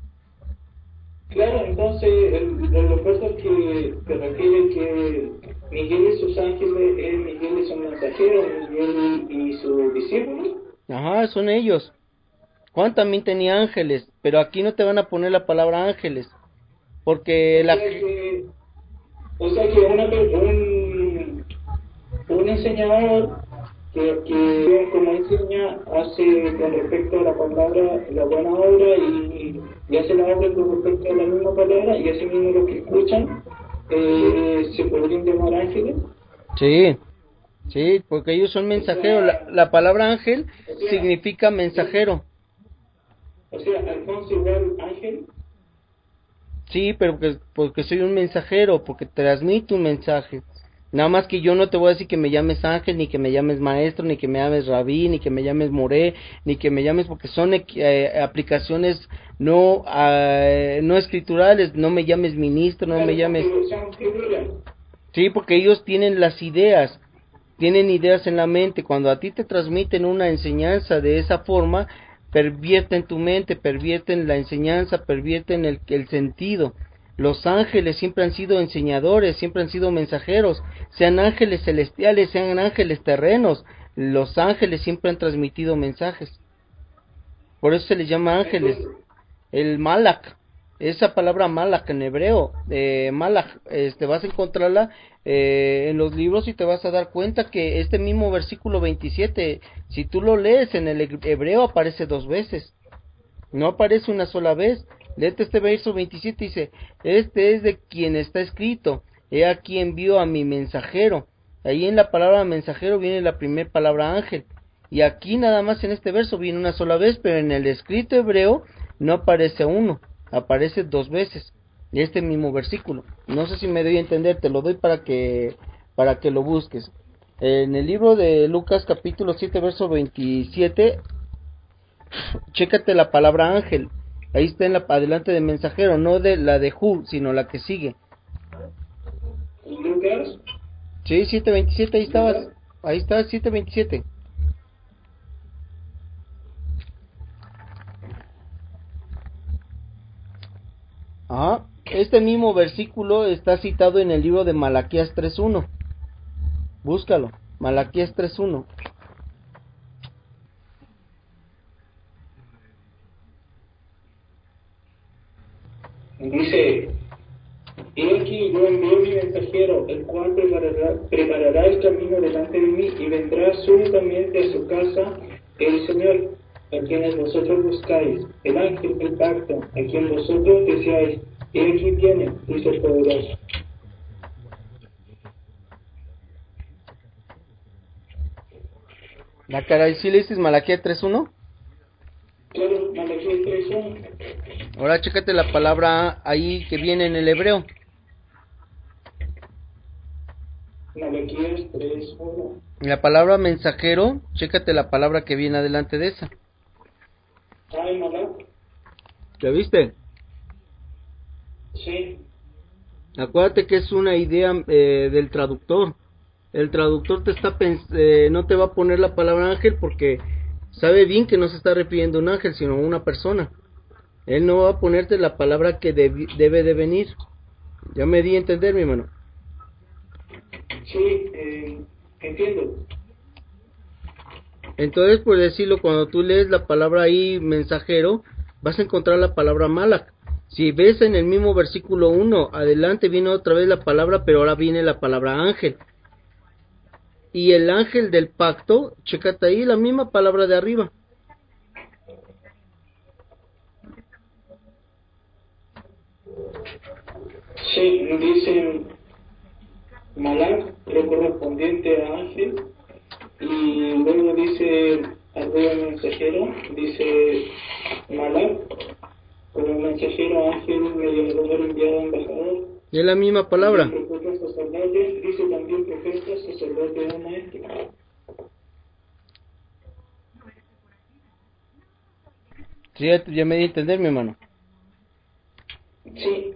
Claro, entonces el, el- los versos que te refieren que Miguel y sus ángeles, eh, Miguel y sus mensajeros, Miguel y, y sus discípulos. Ajá, son ellos. Juan también tenía ángeles, pero aquí no te van a poner la palabra ángeles, porque O la... sea que, o sea que una, per- un, un enseñador que, que como enseña hace con respecto a la palabra la buena obra y, y hace la obra con respecto a la misma palabra y así mismo los que escuchan eh, se podrían llamar ángeles. Sí, sí, porque ellos son O mensajeros. La, sea, la palabra ángel o sea, significa mensajero. o sea, Alfonso igual ángel. Sí, pero porque, porque soy un mensajero, porque transmito un mensaje. Nada más que yo no te voy a decir que me llames ángel, ni que me llames maestro, ni que me llames rabí, ni que me llames moré, ni que me llames, porque son eh, aplicaciones no eh, no escriturales. No me llames ministro, no me Claro, llames... son, son figuras. Sí, porque ellos tienen las ideas, tienen ideas en la mente. Cuando a ti te transmiten una enseñanza de esa forma, pervierten tu mente, pervierten la enseñanza, pervierten el, el sentido. Los ángeles siempre han sido enseñadores, siempre han sido mensajeros, sean ángeles celestiales, sean ángeles terrenos. Los ángeles siempre han transmitido mensajes. Por eso se les llama ángeles. Entonces, El malak, esa palabra malak en hebreo, eh, malak, este, vas a encontrarla eh, en los libros y te vas a dar cuenta que este mismo versículo veintisiete, si tú lo lees en el hebreo, aparece dos veces, no aparece una sola vez. Léete este verso veintisiete, dice, este es de quien está escrito, he aquí envío a mi mensajero. Ahí en la palabra mensajero viene la primera palabra ángel, y aquí nada más en este verso viene una sola vez, pero en el escrito hebreo no aparece uno, aparece dos veces, este mismo versículo. No sé si me doy a entender, te lo doy para que, para que lo busques. En el libro de Lucas capítulo siete verso veintisiete, chécate la palabra ángel. Ahí está en la adelante de mensajero, no de la de Hu, sino la que sigue. Lucas. Sí, siete veintisiete, ahí estabas. Ahí está, siete veintisiete. Ajá. Este mismo versículo está citado en el libro de Malaquías tres uno. Búscalo. Malaquías tres uno. Dice, y aquí yo envío mi mensajero, el cual preparará, preparará el camino delante de mí, y vendrá súbitamente a su casa el Señor, a quienes vosotros buscáis, el ángel del pacto, a quien vosotros deseáis. Y aquí viene, dice el poderoso. La cara, ¿y si le dices Malaquías tres uno? Claro, Malaquías tres uno. Ahora chécate la palabra ahí que viene en el hebreo. Malaquías tres uno. La palabra mensajero, chécate la palabra que viene adelante de esa. Ay, Malak. ¿Ya viste? Sí. Acuérdate que es una idea eh, del traductor. El traductor te está pens eh, no te va a poner la palabra ángel porque sabe bien que no se está refiriendo a un ángel, sino a una persona. Él no va a ponerte la palabra que deb debe de venir. Ya me di a entender, mi hermano. Sí, eh, entiendo. Entonces, por decirlo, cuando tú lees la palabra ahí, mensajero, vas a encontrar la palabra malak. Si ves en el mismo versículo uno, adelante viene otra vez la palabra, pero ahora viene la palabra ángel. Y el ángel del pacto, chécate ahí, la misma palabra de arriba. Sí, dice Malak, lo correspondiente a ángel, y luego dice arriba mensajero, dice Malak, como mensajero, ángel, mediador, enviado, embajador. Y es la misma palabra. También profeta, sacerdote, dice también profeta, sacerdote o maestro. Sí, ya, ya me di a entender, mi hermano. Sí.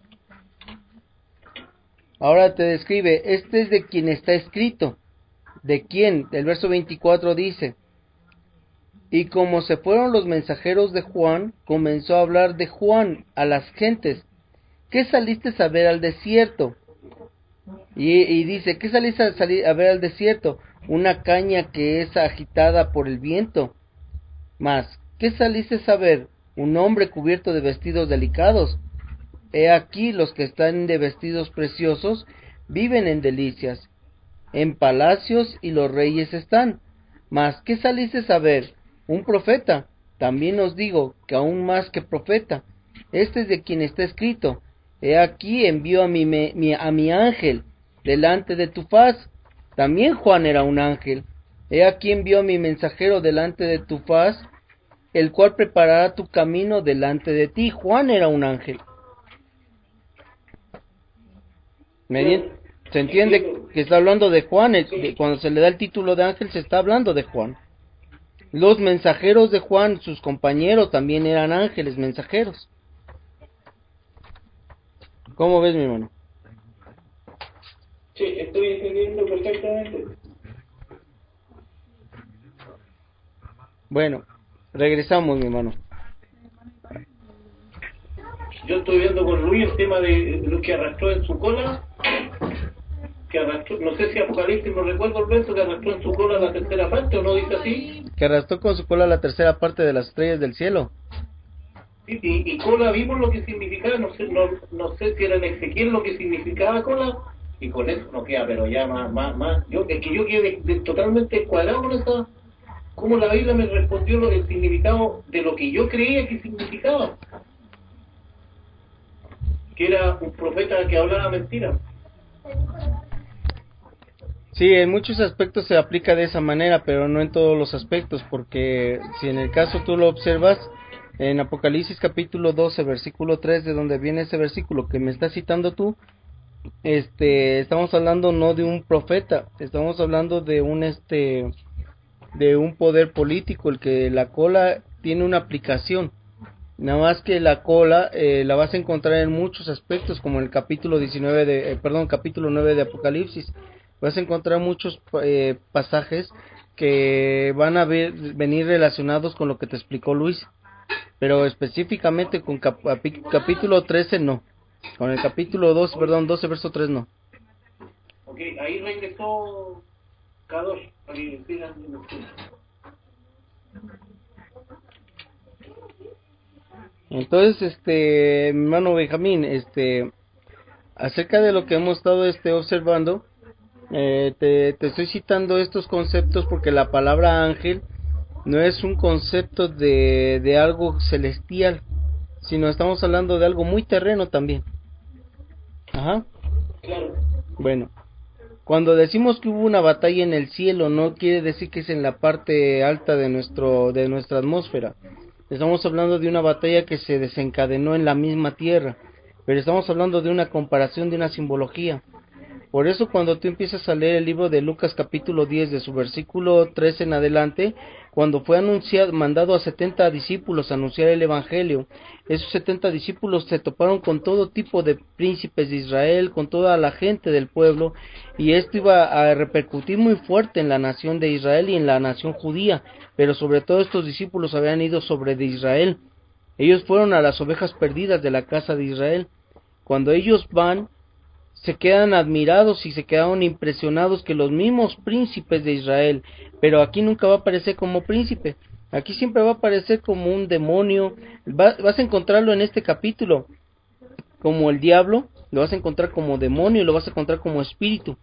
Ahora te describe, este es de quien está escrito. ¿De quién? El verso veinticuatro dice, y como se fueron los mensajeros de Juan, comenzó a hablar de Juan a las gentes. ¿Qué saliste a ver al desierto? Y, y dice, ¿qué saliste a, salir a ver al desierto? Una caña que es agitada por el viento. Mas, ¿qué saliste a ver? Un hombre cubierto de vestidos delicados. He aquí los que están de vestidos preciosos viven en delicias, en palacios y los reyes están. Mas, ¿qué saliste a ver? Un profeta. También os digo que aún más que profeta. Este es de quien está escrito. He aquí envío a mi, mi, a mi ángel delante de tu faz. También Juan era un ángel. He aquí envío a mi mensajero delante de tu faz, el cual preparará tu camino delante de ti. Juan era un ángel. ¿Me ¿Se entiende que está hablando de Juan? De, cuando se le da el título de ángel se está hablando de Juan. Los mensajeros de Juan, sus compañeros, también eran ángeles mensajeros. ¿Cómo ves, mi hermano? Sí, estoy entendiendo perfectamente. Bueno, regresamos, mi hermano. Yo estoy viendo con Luis el tema de lo que arrastró en su cola, que arrastró, no sé si Apocalipsis, no recuerdo el verso, que arrastró en su cola la tercera parte, ¿o no dice así? Que arrastró con su cola la tercera parte de las estrellas del cielo. Y, y, y cola vimos lo que significaba, no sé, no, no sé si era en Ezequiel lo que significaba cola, y con eso no queda, pero ya más, más, más, yo, es que yo quedé de, de, totalmente cuadrado con esa, cómo la Biblia me respondió lo, el significado de lo que yo creía que significaba, que era un profeta que hablaba mentira. Sí, en muchos aspectos se aplica de esa manera, pero no en todos los aspectos, porque si en el caso tú lo observas, en Apocalipsis capítulo doce, versículo tres, de donde viene ese versículo que me estás citando tú, este, estamos hablando no de un profeta, estamos hablando de un, este, de un poder político, el que la cola tiene una aplicación, Nada más que la cola eh, la vas a encontrar en muchos aspectos, como en el capítulo diecinueve de, eh, perdón, capítulo nueve de Apocalipsis. Vas a encontrar muchos eh, pasajes que van a ver, venir relacionados con lo que te explicó Luis, pero específicamente con cap, capítulo trece no, con el capítulo doce, perdón, doce verso tres no. Ok, ahí regresó Kadosh, ahí sigan. Entonces, este, mi hermano Benjamín, este, acerca de lo que hemos estado este, observando, eh, te, te estoy citando estos conceptos porque la palabra ángel no es un concepto de, de algo celestial, sino estamos hablando de algo muy terreno también. Ajá. Claro. Bueno, cuando decimos que hubo una batalla en el cielo, no quiere decir que es en la parte alta de nuestro, de nuestra atmósfera. Estamos hablando de una batalla que se desencadenó en la misma tierra, pero estamos hablando de una comparación, de una simbología. Por eso cuando tú empiezas a leer el libro de Lucas capítulo diez, de su versículo trece en adelante, cuando fue anunciado, mandado a setenta discípulos a anunciar el evangelio, esos setenta discípulos se toparon con todo tipo de príncipes de Israel, con toda la gente del pueblo, y esto iba a repercutir muy fuerte en la nación de Israel y en la nación judía, pero sobre todo estos discípulos habían ido sobre de Israel. Ellos fueron a las ovejas perdidas de la casa de Israel. Cuando ellos van, se quedan admirados y se quedaron impresionados que los mismos príncipes de Israel, pero aquí nunca va a aparecer como príncipe, aquí siempre va a aparecer como un demonio. Va, vas a encontrarlo en este capítulo como el diablo, lo vas a encontrar como demonio, lo vas a encontrar como espíritu,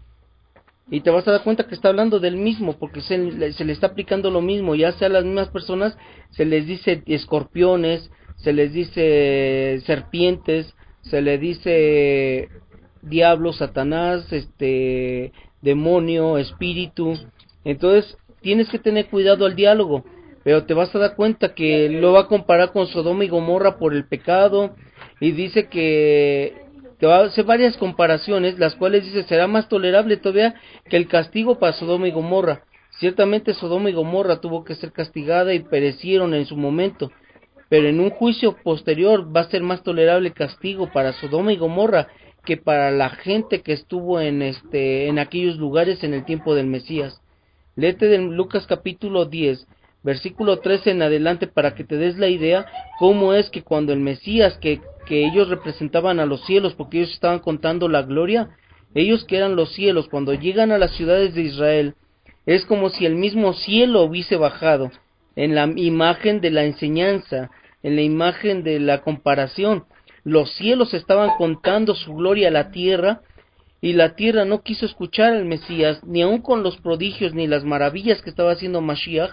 y te vas a dar cuenta que está hablando del mismo, porque se, se le está aplicando lo mismo, ya sea a las mismas personas se les dice escorpiones, se les dice serpientes, se les dice diablo, Satanás, este, demonio, espíritu. Entonces tienes que tener cuidado al diálogo, pero te vas a dar cuenta que lo va a comparar con Sodoma y Gomorra por el pecado, y dice que te va a hacer varias comparaciones, las cuales dice será más tolerable todavía que el castigo para Sodoma y Gomorra. Ciertamente Sodoma y Gomorra tuvo que ser castigada y perecieron en su momento, pero en un juicio posterior va a ser más tolerable el castigo para Sodoma y Gomorra que para la gente que estuvo en este en aquellos lugares en el tiempo del Mesías. Léete de Lucas capítulo diez, versículo trece en adelante, para que te des la idea cómo es que cuando el Mesías, que, que ellos representaban a los cielos, porque ellos estaban contando la gloria, ellos que eran los cielos, cuando llegan a las ciudades de Israel, es como si el mismo cielo hubiese bajado, en la imagen de la enseñanza, en la imagen de la comparación. Los cielos estaban contando su gloria a la tierra, y la tierra no quiso escuchar al Mesías, ni aun con los prodigios ni las maravillas que estaba haciendo Mashiach,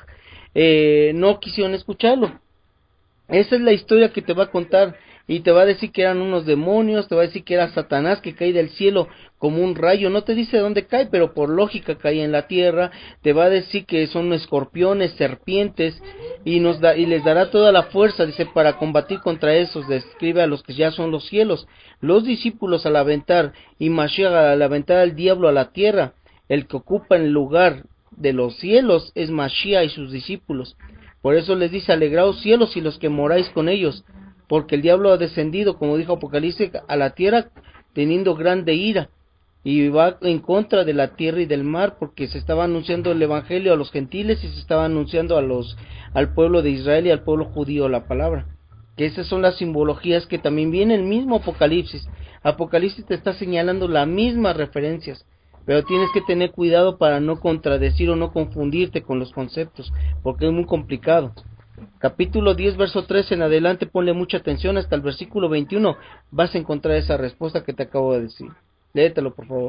eh, no quisieron escucharlo. Esa es la historia que te va a contar, y te va a decir que eran unos demonios, te va a decir que era Satanás que cae del cielo como un rayo, no te dice de dónde cae, pero por lógica cae en la tierra. Te va a decir que son escorpiones, serpientes, y nos da, y les dará toda la fuerza, dice, para combatir contra esos. Describe a los que ya son los cielos. Los discípulos al aventar, y Mashiach al aventar al diablo a la tierra, el que ocupa el lugar de los cielos es Mashiach y sus discípulos. Por eso les dice: alegraos cielos y los que moráis con ellos, porque el diablo ha descendido, como dijo Apocalipsis, a la tierra teniendo grande ira, y va en contra de la tierra y del mar, porque se estaba anunciando el evangelio a los gentiles y se estaba anunciando a los al pueblo de Israel y al pueblo judío la palabra. Que esas son las simbologías que también viene el mismo Apocalipsis. Apocalipsis te está señalando las mismas referencias, pero tienes que tener cuidado para no contradecir o no confundirte con los conceptos, porque es muy complicado. Capítulo diez, verso trece en adelante, ponle mucha atención hasta el versículo veintiuno, vas a encontrar esa respuesta que te acabo de decir. Léetelo, por favor.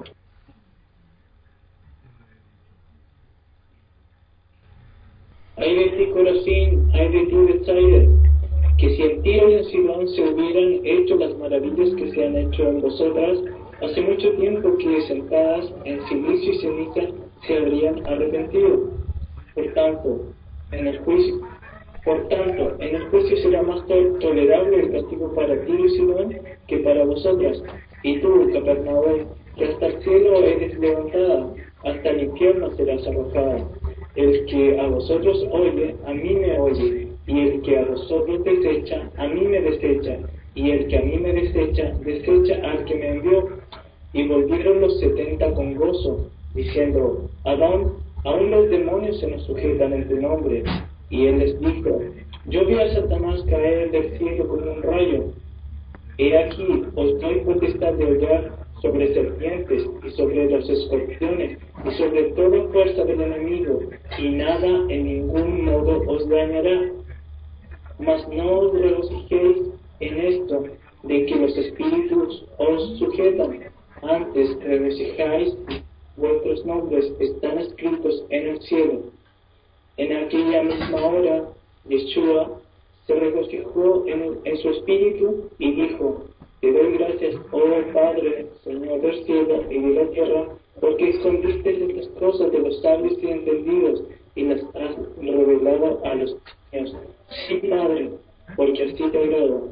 Hay de ti, Corazín, hay de ti, Bethsaida, que si en Tiro y en Sidón se hubieran hecho las maravillas que se han hecho en vosotras, hace mucho tiempo que sentadas en silicio y ceniza se habrían arrepentido. Por tanto, en el juicio, por tanto, en el juicio será más to- tolerable el castigo para Tiro y Sidón que para vosotras. Y tú, Capernaum, que hasta el cielo eres levantada, hasta el infierno serás arrojada. El que a vosotros oye, a mí me oye, y el que a vosotros desecha, a mí me desecha, y el que a mí me desecha, desecha al que me envió. Y volvieron los setenta con gozo, diciendo, Adón, aún los demonios se nos sujetan en tu nombre. Y él les dijo, yo vi a Satanás caer del cielo como un rayo. He aquí, os doy potestad de hollar sobre serpientes y sobre los escorpiones y sobre toda fuerza del enemigo, y nada en ningún modo os dañará. Mas no os regocijéis en esto, de que los espíritus os sujetan, antes regocijáis, vuestros nombres están escritos en el cielo. En aquella misma hora, Yeshua se regocijó en, en su espíritu y dijo, te doy gracias, oh Padre, Señor del cielo y de la tierra, porque escondiste estas cosas de los sabios y entendidos y las has revelado a los niños. Sí, Padre, porque así te agrado.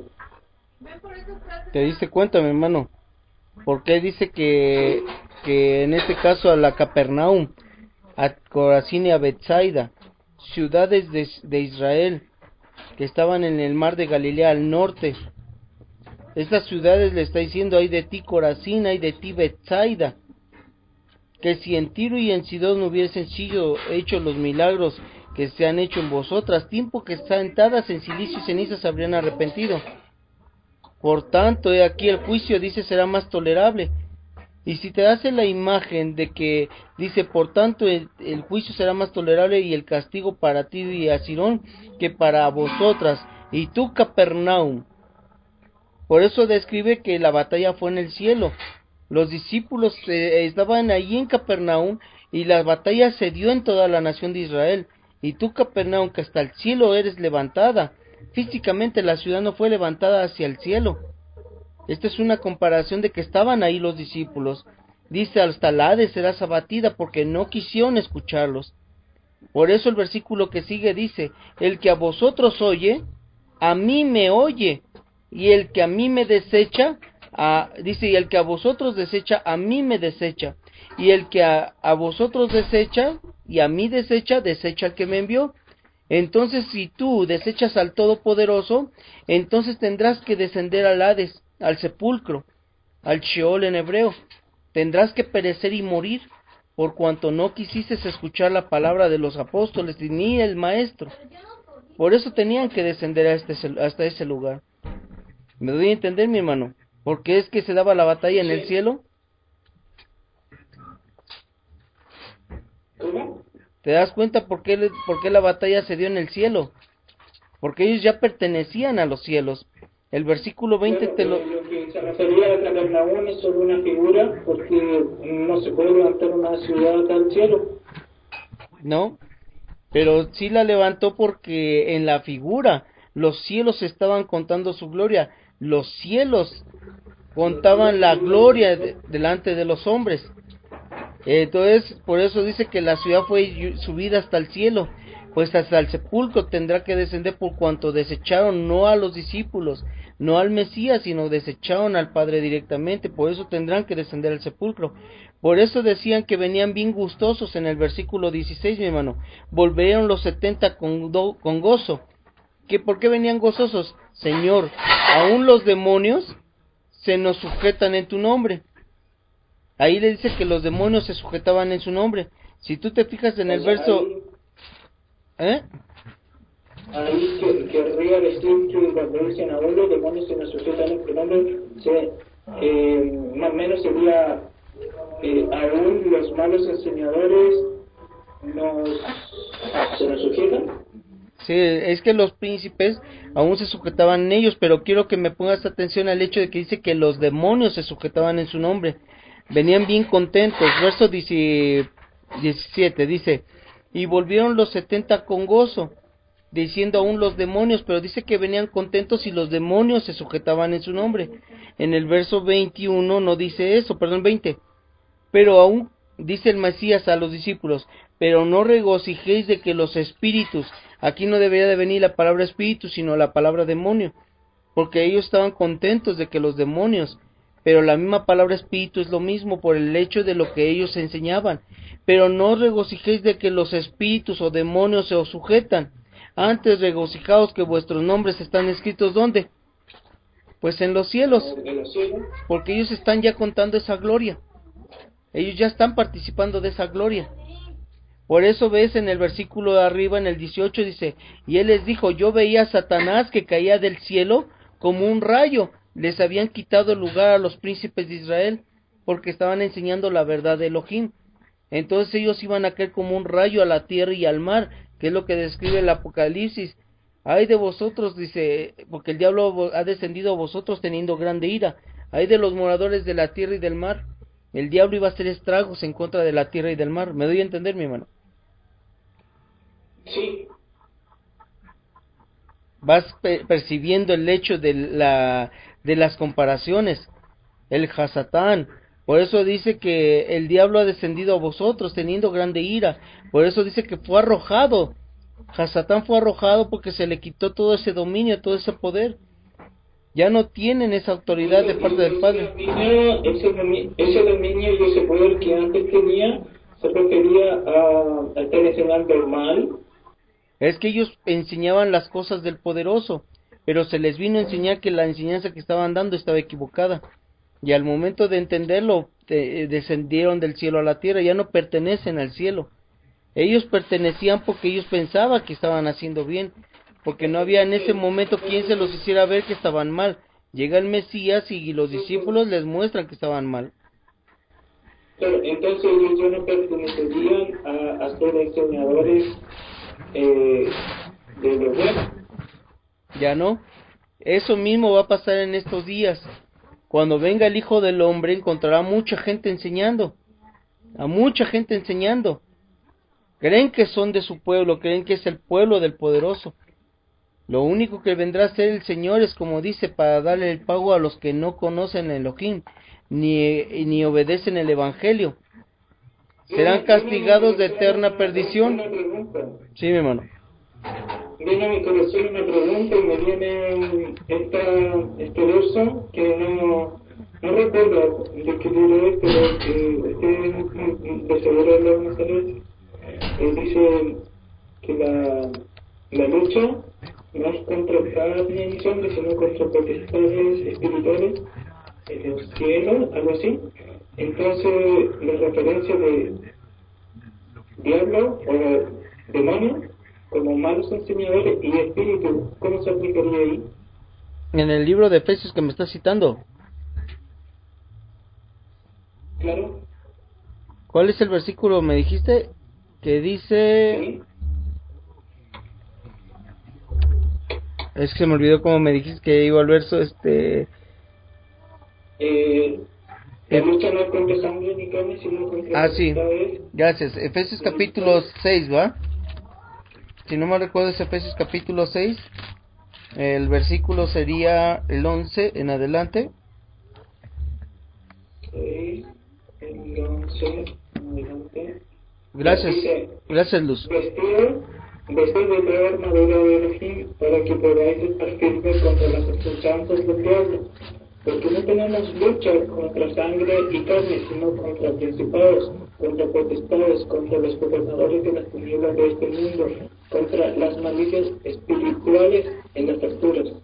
¿Te diste cuenta, mi hermano? ¿Por qué dice que, que en este caso a la Capernaum, a Corazín y a Betsaida, ciudades de, de Israel, que estaban en el mar de Galilea al norte, estas ciudades le está diciendo, hay de ti Corazín, hay de ti Betsaida, que si en Tiro y en Sidón hubiesen sido hechos los milagros que se han hecho en vosotras, tiempo que sentadas en silicio y cenizas se habrían arrepentido. Por tanto, he aquí el juicio, dice, será más tolerable. Y si te hace la imagen de que dice, por tanto, el, el juicio será más tolerable y el castigo para ti y a Sidón que para vosotras, y tú, Capernaum. Por eso describe que la batalla fue en el cielo. Los discípulos eh, estaban allí en Capernaum y la batalla se dio en toda la nación de Israel. Y tú, Capernaum, que hasta el cielo eres levantada. Físicamente la ciudad no fue levantada hacia el cielo. Esta es una comparación de que estaban ahí los discípulos. Dice, hasta la Hades serás abatida porque no quisieron escucharlos. Por eso el versículo que sigue dice, el que a vosotros oye, a mí me oye. Y el que a mí me desecha, a, dice, y el que a vosotros desecha, a mí me desecha. Y el que a, a vosotros desecha, y a mí desecha, desecha al que me envió. Entonces, si tú desechas al Todopoderoso, entonces tendrás que descender al Hades, al sepulcro, al Sheol en hebreo. Tendrás que perecer y morir, por cuanto no quisiste escuchar la palabra de los apóstoles ni el Maestro. Por eso tenían que descender a este, hasta ese lugar. ¿Me doy a entender, mi hermano? ¿Por qué es que se daba la batalla en el cielo? ¿Cómo? ¿Te das cuenta por qué, por qué la batalla se dio en el cielo? Porque ellos ya pertenecían a los cielos. El versículo veinte Bueno, te lo... eh, lo que se refería a Capernaum es solo una figura, porque no se puede levantar una ciudad hasta el cielo. No, pero sí la levantó porque en la figura los cielos estaban contando su gloria. Los cielos contaban la gloria de, delante de los hombres. Entonces, por eso dice que la ciudad fue subida hasta el cielo, pues hasta el sepulcro tendrá que descender por cuanto desecharon no a los discípulos, no al Mesías, sino desecharon al Padre directamente, por eso tendrán que descender al sepulcro. Por eso decían que venían bien gustosos en el versículo dieciséis, mi hermano. Volvieron los setenta con, do, con gozo. ¿Que por qué venían gozosos? Señor, aún los demonios se nos sujetan en tu nombre. Ahí le dice que los demonios se sujetaban en su nombre. Si tú te fijas en el O sea, verso... ahí, ¿Eh? ahí que, querría decir que cuando dicen aún los demonios se nos sujetan en tu nombre, se, eh, más o menos sería eh, aún los malos enseñadores nos, se nos sujetan. Sí, es que los príncipes aún se sujetaban en ellos, pero quiero que me pongas atención al hecho de que dice que los demonios se sujetaban en su nombre. Venían bien contentos. Verso diecisiete dice, y volvieron los setenta con gozo, diciendo aún los demonios, pero dice que venían contentos y los demonios se sujetaban en su nombre. En el verso veintiuno no dice eso, perdón, veinte. Pero aún dice el Mesías a los discípulos, pero no regocijéis de que los espíritus, aquí no debería de venir la palabra espíritu, sino la palabra demonio, porque ellos estaban contentos de que los demonios, pero la misma palabra espíritu es lo mismo por el hecho de lo que ellos enseñaban. Pero no os regocijéis de que los espíritus o demonios se os sujetan, Antes regocijaos que vuestros nombres están escritos ¿dónde? Pues en los cielos, en los cielos. porque ellos están ya contando esa gloria. Ellos ya están participando de esa gloria. Por eso ves en el versículo de arriba, en el dieciocho, dice, y él les dijo, yo veía a Satanás que caía del cielo como un rayo. Les habían quitado el lugar a los príncipes de Israel, porque estaban enseñando la verdad de Elohim. Entonces ellos iban a caer como un rayo a la tierra y al mar, que es lo que describe el Apocalipsis. Ay de vosotros, dice, porque el diablo ha descendido a vosotros teniendo grande ira. Ay de los moradores de la tierra y del mar. El diablo iba a hacer estragos en contra de la tierra y del mar. ¿Me doy a entender, mi hermano? Sí. Vas pe- percibiendo el hecho de la de las comparaciones. El Hasatán. Por eso dice que el diablo ha descendido a vosotros teniendo grande ira. Por eso dice que fue arrojado. Hasatán fue arrojado porque se le quitó todo ese dominio, todo ese poder. Ya no tienen esa autoridad de parte del Padre. Ese dominio, ese dominio, ese dominio y ese poder que antes tenía se refería a, a estar enseñando el mal. Es que ellos enseñaban las cosas del poderoso, pero se les vino a enseñar que la enseñanza que estaban dando estaba equivocada. Y al momento de entenderlo, eh, descendieron del cielo a la tierra, ya no pertenecen al cielo. Ellos pertenecían porque ellos pensaban que estaban haciendo bien, porque no había en ese momento quien se los hiciera ver que estaban mal. Llega el Mesías y los discípulos les muestran que estaban mal. Claro, entonces ellos ya no pertenecerían a, a ser enseñadores eh, de lo bueno. Ya no. Eso mismo va a pasar en estos días. Cuando venga el Hijo del Hombre encontrará mucha gente enseñando, a mucha gente enseñando. Creen que son de su pueblo, creen que es el pueblo del poderoso. Lo único que vendrá a ser el Señor es, como dice, para darle el pago a los que no conocen el Elohim, ni, ni obedecen el Evangelio. Serán castigados de eterna perdición. Una pregunta. Sí, mi hermano. Viene a mi corazón una pregunta y me viene esta, este verso que no, no recuerdo de qué libro es, pero que usted de seguro lo van a saber. Eh, dice que la, la lucha no es contra carne ni sangre, sino contra potestades espirituales en los cielos, algo así. Entonces, la referencia de diablo o demonio como malos enseñadores y espíritu, ¿cómo se aplicaría ahí? En el libro de Efesios que me estás citando, Claro. ¿cuál es el versículo me dijiste? Que dice... ¿Sí? Es que se me olvidó cómo me dijiste que iba al verso, este... Eh, la lucha no es contra sangre ni carne, sino contra Ah, sí, potestades. gracias. Efesios capítulo seis, ¿va? Si no me recuerdo es Efesios capítulo seis. El versículo sería el once en adelante. seis, el once, adelante. Gracias, Dice, gracias Luz. vestido, vestido de toda armadura de Elohim, para que podáis estar firmes contra las acechanzas del diablo. Porque no tenemos lucha contra sangre y carne, sino contra principados, contra potestades, contra los gobernadores de las tinieblas de este mundo, contra las malicias espirituales en las alturas.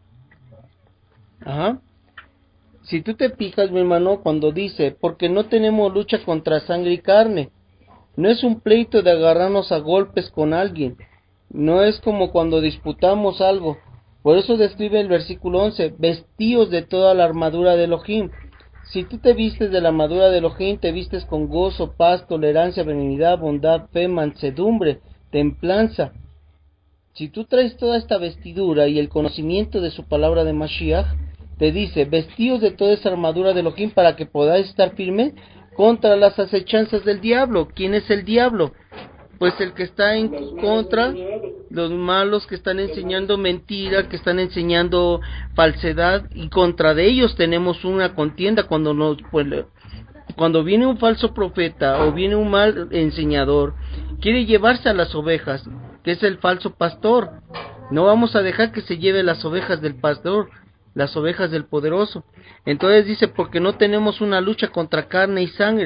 Ajá. Si tú te fijas, mi hermano, cuando dice, porque no tenemos lucha contra sangre y carne, no es un pleito de agarrarnos a golpes con alguien, no es como cuando disputamos algo. Por eso describe el versículo once, vestíos de toda la armadura de Elohim. Si tú te vistes de la armadura de Elohim, te vistes con gozo, paz, tolerancia, benignidad, bondad, fe, mansedumbre, templanza. Si tú traes toda esta vestidura y el conocimiento de su palabra de Mashiach, te dice, vestíos de toda esa armadura de Elohim para que podáis estar firmes contra las acechanzas del diablo. ¿Quién es el diablo? Pues el que está en contra, los malos que están enseñando mentira, que están enseñando falsedad, y contra de ellos tenemos una contienda cuando nos, pues, cuando viene un falso profeta o viene un mal enseñador, quiere llevarse a las ovejas, que es el falso pastor. No vamos a dejar que se lleve las ovejas del pastor, las ovejas del poderoso. Entonces dice, porque no tenemos una lucha contra carne y sangre,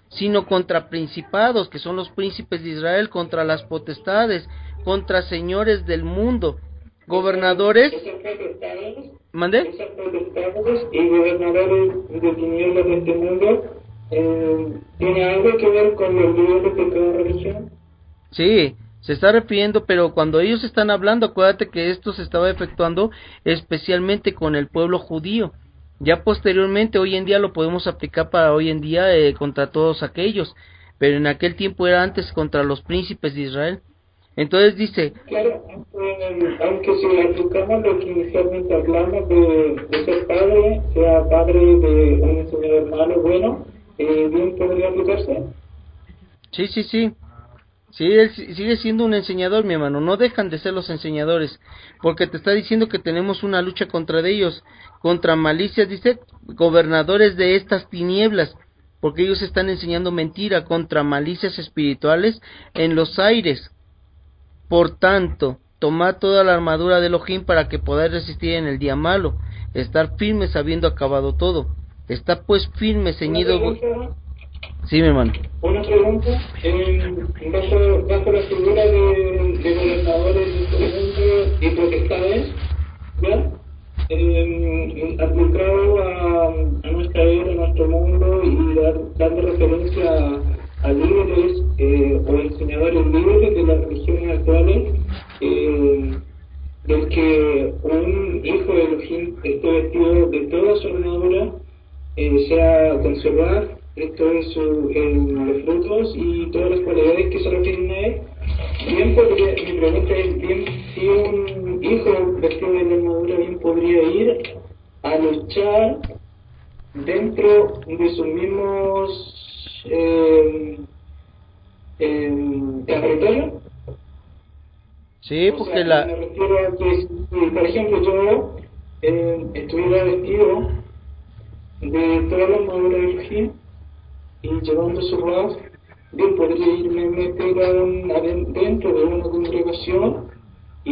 sino contra principados, que son los príncipes de Israel, contra las potestades, contra señores del mundo, gobernadores, ¿mande? Esas potestades y gobernadores de tinieblas de este mundo, eh, ¿tiene algo que ver con los líderes de cada religión? Sí, se está refiriendo, pero cuando ellos están hablando, acuérdate que esto se estaba efectuando especialmente con el pueblo judío. Ya posteriormente, hoy en día lo podemos aplicar para hoy en día eh, contra todos aquellos, pero en aquel tiempo era antes contra los príncipes de Israel. Entonces dice, claro, aunque, aunque si aplicamos lo que inicialmente hablamos de, de ser padre, sea padre de un enseñador malo, bueno, eh, ¿bien podría aplicarse? sí, sí, sí, sí, él sigue siendo un enseñador, mi hermano, no dejan de ser los enseñadores, porque te está diciendo que tenemos una lucha contra ellos, contra malicias, dice, gobernadores de estas tinieblas, porque ellos están enseñando mentira, contra malicias espirituales en los aires. Por tanto, tomad toda la armadura de Elohim para que podáis resistir en el día malo, estar firmes habiendo acabado todo. Está pues firme, ceñido. Sí, mi hermano. Una pregunta, en, bajo, bajo la figura de, de gobernadores de este mundo y potestades, ¿ya? Eh, aplicado a, a nuestra era, a nuestro mundo y dar, dando referencia a, a líderes eh, o enseñadores líderes de las religiones actuales, eh, del que un hijo de Elohim esté vestido de toda su armadura, eh, sea conservar esto es su, el, los frutos y todas las cualidades que se refieren a él. Bien podría, mi pregunta es, bien, si un hijo vestido de la armadura bien podría ir a luchar dentro de sus mismos eh, eh, territorios. Sí, O porque sea, la... me refiero a que si, por ejemplo, yo eh, estuviera vestido de toda la armadura de Elohim y llevando su raf, bien podría irme a meter a un, a dentro de una congregación y,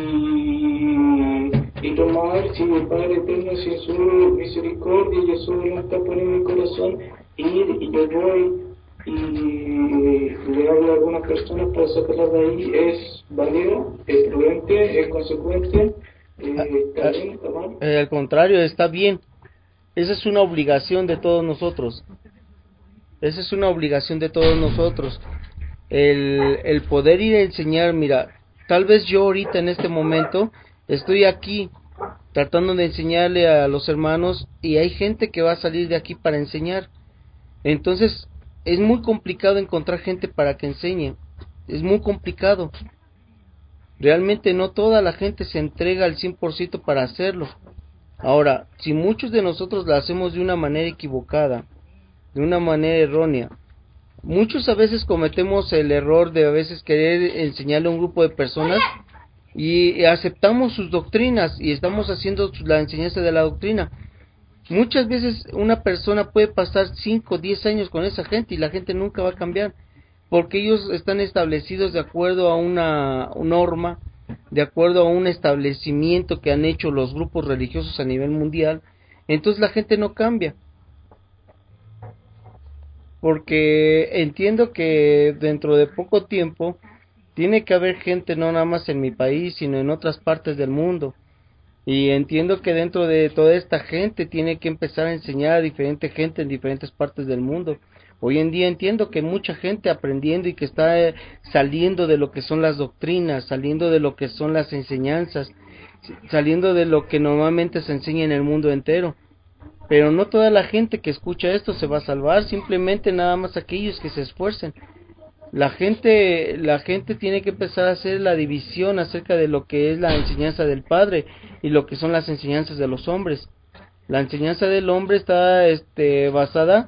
y tomar, si el Padre Eterno, si es su misericordia y su voluntad pone en mi corazón, ir y yo voy y le hablo a algunas personas para sacarlas de ahí. ¿Es válido? ¿Es prudente? ¿Es consecuente? Eh, ¿Está bien? ¿Está mal? Eh, al contrario, está bien. Esa es una obligación de todos nosotros. Esa es una obligación de todos nosotros. El, el poder ir a enseñar, mira, tal vez yo ahorita en este momento estoy aquí tratando de enseñarle a los hermanos y hay gente que va a salir de aquí para enseñar. Entonces, es muy complicado encontrar gente para que enseñe. Es muy complicado. Realmente no toda la gente se entrega al cien por ciento para hacerlo. Ahora, si muchos de nosotros lo hacemos de una manera equivocada, de una manera errónea, muchos a veces cometemos el error de a veces querer enseñarle a un grupo de personas y aceptamos sus doctrinas y estamos haciendo la enseñanza de la doctrina. Muchas veces una persona puede pasar cinco o diez años con esa gente y la gente nunca va a cambiar, porque ellos están establecidos de acuerdo a una norma, de acuerdo a un establecimiento que han hecho los grupos religiosos a nivel mundial. Entonces la gente no cambia, porque entiendo que dentro de poco tiempo tiene que haber gente no nada más en mi país, sino en otras partes del mundo. Y entiendo que dentro de toda esta gente tiene que empezar a enseñar a diferente gente en diferentes partes del mundo. Hoy en día entiendo que mucha gente aprendiendo y que está eh, saliendo de lo que son las doctrinas, saliendo de lo que son las enseñanzas, saliendo de lo que normalmente se enseña en el mundo entero. Pero no toda la gente que escucha esto se va a salvar, simplemente nada más aquellos que se esfuercen. La gente, la gente tiene que empezar a hacer la división acerca de lo que es la enseñanza del Padre y lo que son las enseñanzas de los hombres. La enseñanza del hombre está este, basada,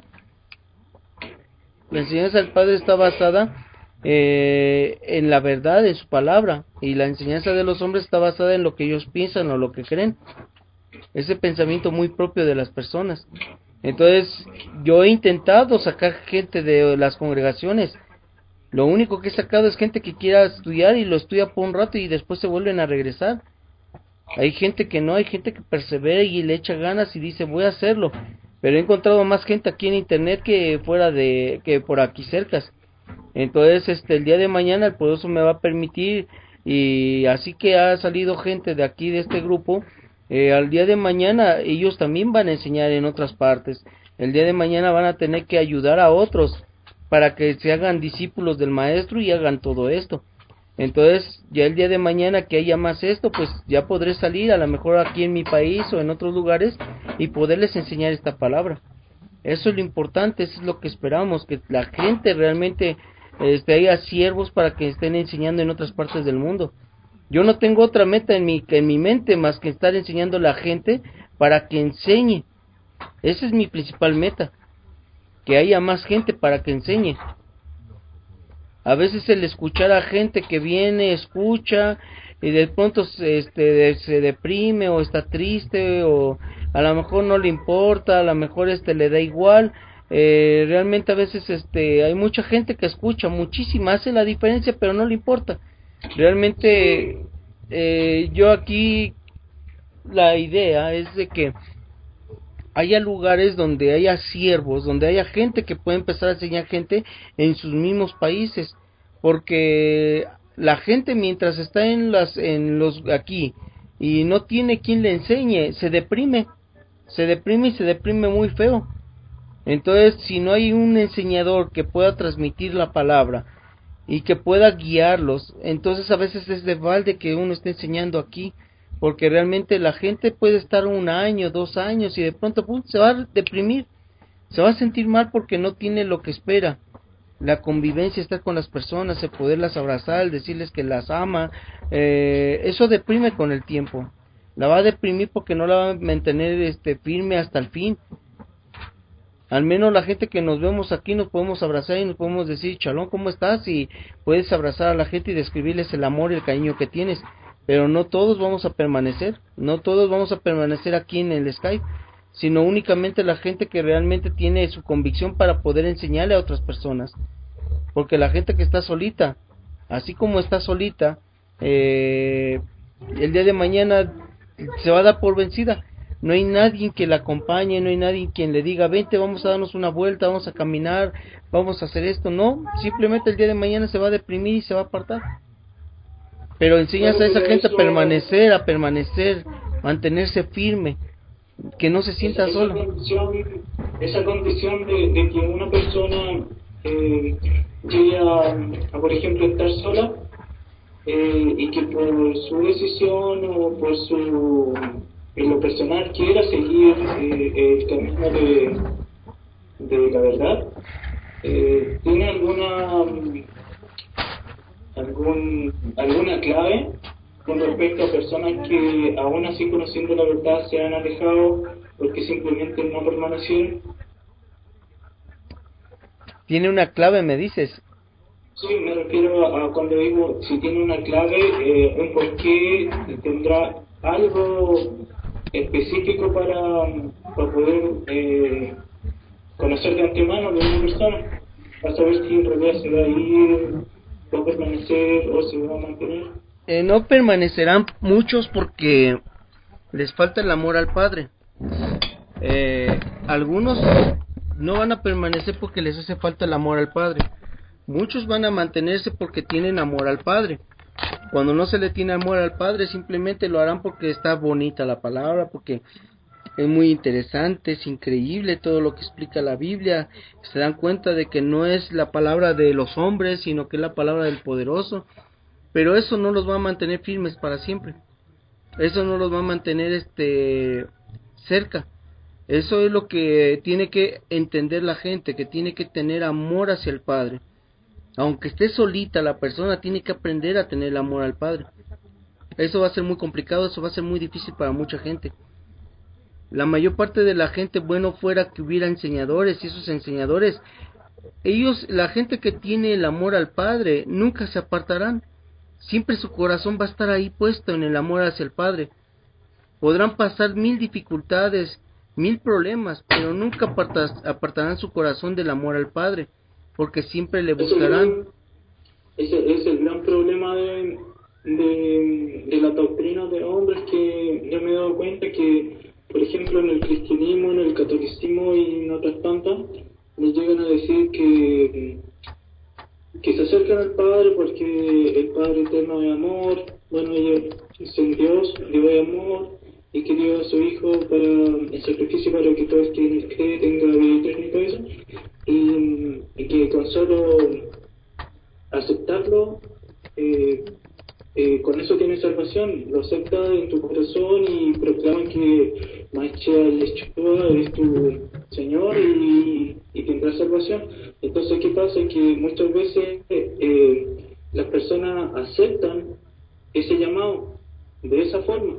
la enseñanza del Padre está basada eh, en la verdad, en su palabra, y la enseñanza de los hombres está basada en lo que ellos piensan o lo que creen. Ese pensamiento muy propio de las personas. Entonces, yo he intentado sacar gente de las congregaciones. Lo único que he sacado es gente que quiera estudiar y lo estudia por un rato y después se vuelven a regresar. Hay gente que no, hay gente que persevera y le echa ganas y dice voy a hacerlo. pero he encontrado más gente aquí en internet que fuera de, que por aquí cercas. Entonces, este, el día de mañana el poderoso me va a permitir, y así que ha salido gente de aquí, de este grupo, eh, al día de mañana ellos también van a enseñar en otras partes. El día de mañana van a tener que ayudar a otros para que se hagan discípulos del maestro y hagan todo esto. Entonces, ya el día de mañana que haya más esto, pues ya podré salir a lo mejor aquí en mi país o en otros lugares y poderles enseñar esta palabra. Eso es lo importante, eso es lo que esperamos, que la gente realmente este, haya siervos para que estén enseñando en otras partes del mundo. Yo no tengo otra meta en mi, en mi mente más que estar enseñando a la gente para que enseñe. Esa es mi principal meta, que haya más gente para que enseñe. A veces el escuchar a gente que viene, escucha y de pronto este se deprime o está triste o a lo mejor no le importa, a lo mejor este le da igual. Eh, realmente a veces este hay mucha gente que escucha muchísima, hace la diferencia, pero no le importa. Realmente eh, yo aquí la idea es de que haya lugares donde haya siervos, donde haya gente que pueda empezar a enseñar gente en sus mismos países, porque la gente mientras está en las en los aquí y no tiene quien le enseñe, se deprime, se deprime y se deprime muy feo. Entonces, si no hay un enseñador que pueda transmitir la palabra y que pueda guiarlos, entonces a veces es de balde que uno esté enseñando aquí, porque realmente la gente puede estar un año, dos años y de pronto pum, se va a deprimir, se va a sentir mal porque no tiene lo que espera. La convivencia, estar con las personas, el poderlas abrazar, el decirles que las ama, eh, eso deprime con el tiempo. La va a deprimir porque no la va a mantener este firme hasta el fin. Al menos la gente que nos vemos aquí nos podemos abrazar y nos podemos decir, Chalón, ¿cómo estás? Y puedes abrazar a la gente y describirles el amor y el cariño que tienes. Pero no todos vamos a permanecer, no todos vamos a permanecer aquí en el Skype, sino únicamente la gente que realmente tiene su convicción para poder enseñarle a otras personas. Porque la gente que está solita, así como está solita, eh, el día de mañana se va a dar por vencida. No hay nadie que la acompañe, no hay nadie quien le diga, vente, vamos a darnos una vuelta, vamos a caminar, vamos a hacer esto. No, simplemente el día de mañana se va a deprimir y se va a apartar. Pero enseñas a esa gente a permanecer, a permanecer, mantenerse firme, que no se sienta esa, sola. Esa condición, esa condición de, de que una persona eh, llegue a, a, por ejemplo, estar sola eh, y que por su decisión o por su en lo personal quiera seguir eh, el camino de, de la verdad, eh, ¿tiene alguna algún alguna clave con respecto a personas que aún así conociendo la verdad se han alejado porque simplemente no permanecieron? ¿Tiene una clave, me dices? Sí, me refiero a, a cuando digo si tiene una clave, eh, un porqué, tendrá algo específico para, para poder eh, conocer de antemano de una persona, para saber si en realidad se va a ir, va a permanecer o se va a mantener. Eh, no permanecerán muchos porque les falta el amor al Padre. Eh, algunos no van a permanecer porque les hace falta el amor al Padre. Muchos van a mantenerse porque tienen amor al Padre. Cuando no se le tiene amor al Padre, simplemente lo harán porque está bonita la palabra, porque es muy interesante, es increíble todo lo que explica la Biblia. Se dan cuenta de que no es la palabra de los hombres, sino que es la palabra del poderoso. Pero eso no los va a mantener firmes para siempre. Eso no los va a mantener este cerca. Eso es lo que tiene que entender la gente, que tiene que tener amor hacia el Padre. Aunque esté solita, la persona tiene que aprender a tener el amor al Padre. Eso va a ser muy complicado, eso va a ser muy difícil para mucha gente. La mayor parte de la gente, bueno fuera que hubiera enseñadores, y esos enseñadores, ellos, la gente que tiene el amor al Padre, nunca se apartarán. Siempre su corazón va a estar ahí puesto en el amor hacia el Padre. Podrán pasar mil dificultades, mil problemas, pero nunca apartas, apartarán su corazón del amor al Padre, porque siempre le buscarán. Ese es el gran problema de, de, de la doctrina de hombres, que yo me he dado cuenta que por ejemplo, en el cristianismo, en el catolicismo y en otras tantas, nos llegan a decir que, que se acercan al Padre porque el Padre eterno es amor, bueno, ellos son Dios, Dios es amor, y que dio a su Hijo para el sacrificio para que todo el que cree tenga vida eterna y todo eso, y, y que con solo aceptarlo, eh, eh, con eso tienes salvación, lo aceptas en tu corazón y proclaman que Mashiach Yeshua es tu Señor y, y tendrás salvación. Entonces, ¿qué pasa? Que muchas veces eh, las personas aceptan ese llamado de esa forma,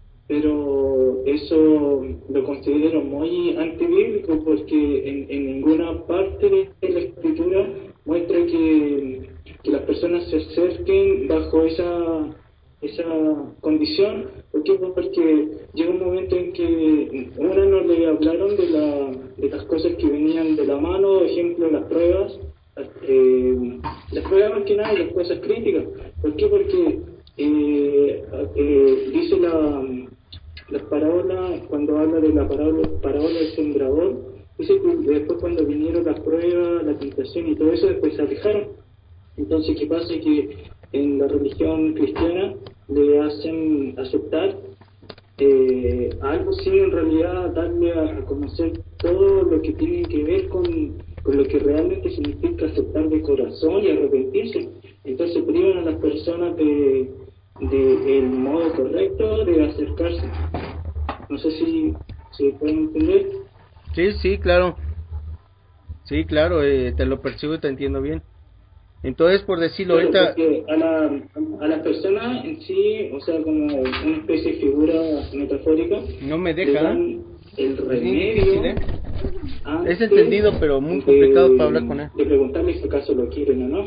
pero eso lo considero muy antibíblico porque en, en ninguna parte de la escritura muestra que, que las personas se acerquen bajo esa esa condición. ¿Por qué? Porque llega un momento en que una no le hablaron de, la, de las cosas que venían de la mano, ejemplo, las pruebas, eh, las pruebas más que nada y las cosas críticas. ¿Por qué? Porque eh, eh, dice la, la parábola, cuando habla de la parábola, parábola del sembrador, dice que después cuando vinieron las pruebas, la tentación y todo eso, después se alejaron. Entonces, ¿qué pasa? Que en la religión cristiana le hacen aceptar eh, algo sin en realidad darle a, a conocer todo lo que tiene que ver con, con lo que realmente significa aceptar de corazón y arrepentirse. Entonces privan a las personas de, de el modo correcto de acercarse. No sé si se pueden entender. Sí, sí, claro. Sí, claro, eh, te lo percibo y te entiendo bien. Entonces, por decirlo Claro, ahorita... porque a la, a la persona en sí, o sea, como una especie de figura metafórica, No me le deja, ¿eh? dan el Es bien difícil, remedio ¿eh? antes Es entendido, pero muy complicado para hablar con de, él. de preguntarle si acaso lo quieren o no.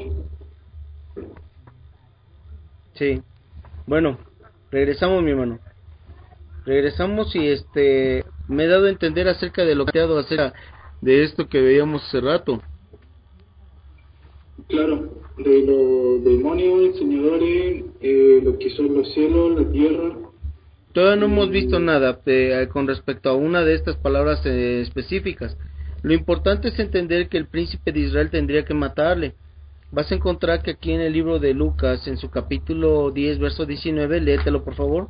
Sí. Bueno, regresamos, mi hermano. Regresamos y este... Me he dado a entender acerca de lo que he dado acerca de esto que veíamos hace rato. Claro, de los demonios, enseñadores, eh, lo que son los cielos, la tierra. Todavía no hemos visto Y nada de, con respecto a una de estas palabras eh, específicas. Lo importante es entender que el príncipe de Israel tendría que matarle. Vas a encontrar que aquí en el libro de Lucas, en su capítulo diez, verso diecinueve, léetelo por favor.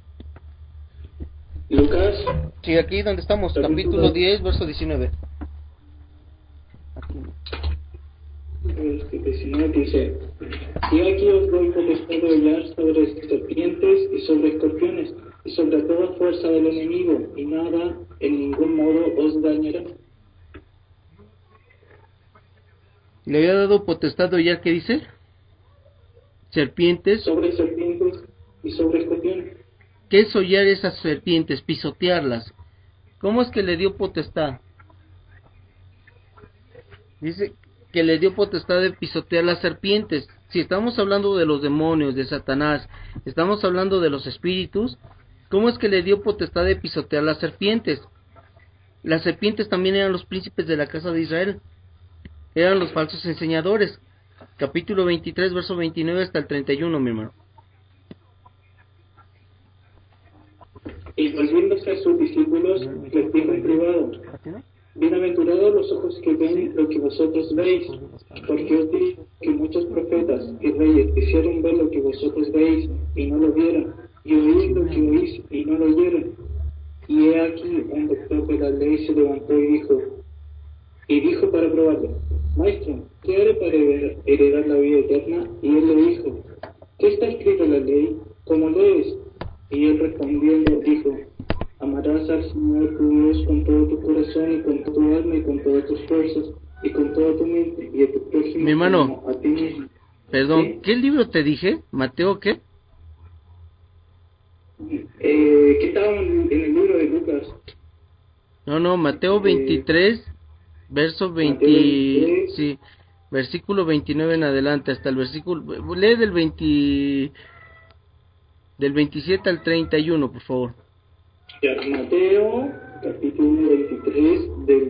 Lucas, Sí, aquí donde estamos, capítulo capítulo diez, verso diecinueve. Aquí. este, diecinueve dice: Y aquí os doy potestad de hollar sobre serpientes y sobre escorpiones y sobre toda fuerza del enemigo, y nada en ningún modo os dañará. Le había dado potestad de hollar, ¿qué dice? Serpientes. Sobre serpientes y sobre escorpiones. ¿Qué es hollar esas serpientes? Pisotearlas. ¿Cómo es que le dio potestad? Dice que le dio potestad de pisotear las serpientes. Si estamos hablando de los demonios, de Satanás, estamos hablando de los espíritus, ¿cómo es que le dio potestad de pisotear las serpientes? Las serpientes también eran los príncipes de la casa de Israel, eran los falsos enseñadores. Capítulo veintitrés, verso veintinueve hasta el treinta y uno, mi hermano. Y volviéndose a sus discípulos, les dijo en privado: Bienaventurados los ojos que ven lo que vosotros veis, porque os digo que muchos profetas y reyes quisieron ver lo que vosotros veis y no lo vieron, y oír lo que oís y no lo oyeron. Y he aquí un doctor de la ley se levantó y dijo, y dijo para probarlo: Maestro, ¿qué haré para heredar la vida eterna? Y él le dijo: ¿Qué está escrito en la ley? ¿Cómo lees? Y él respondiendo dijo: Amarás al Señor tu Dios con todo tu corazón y con tu alma y con todas tus fuerzas y con toda tu mente y a tu prójimo Mi hermano, como a ti mismo. perdón, ¿Sí? ¿qué libro te dije? ¿Mateo qué? Eh, ¿Qué estaba en, en el libro de Lucas? No, no, Mateo Eh, veintitrés, verso Mateo veinte, veintitrés, sí, versículo veintinueve en adelante, hasta el versículo, lee del veinte, del veintisiete al treinta y uno, por favor. ya, Mateo capítulo veintitrés del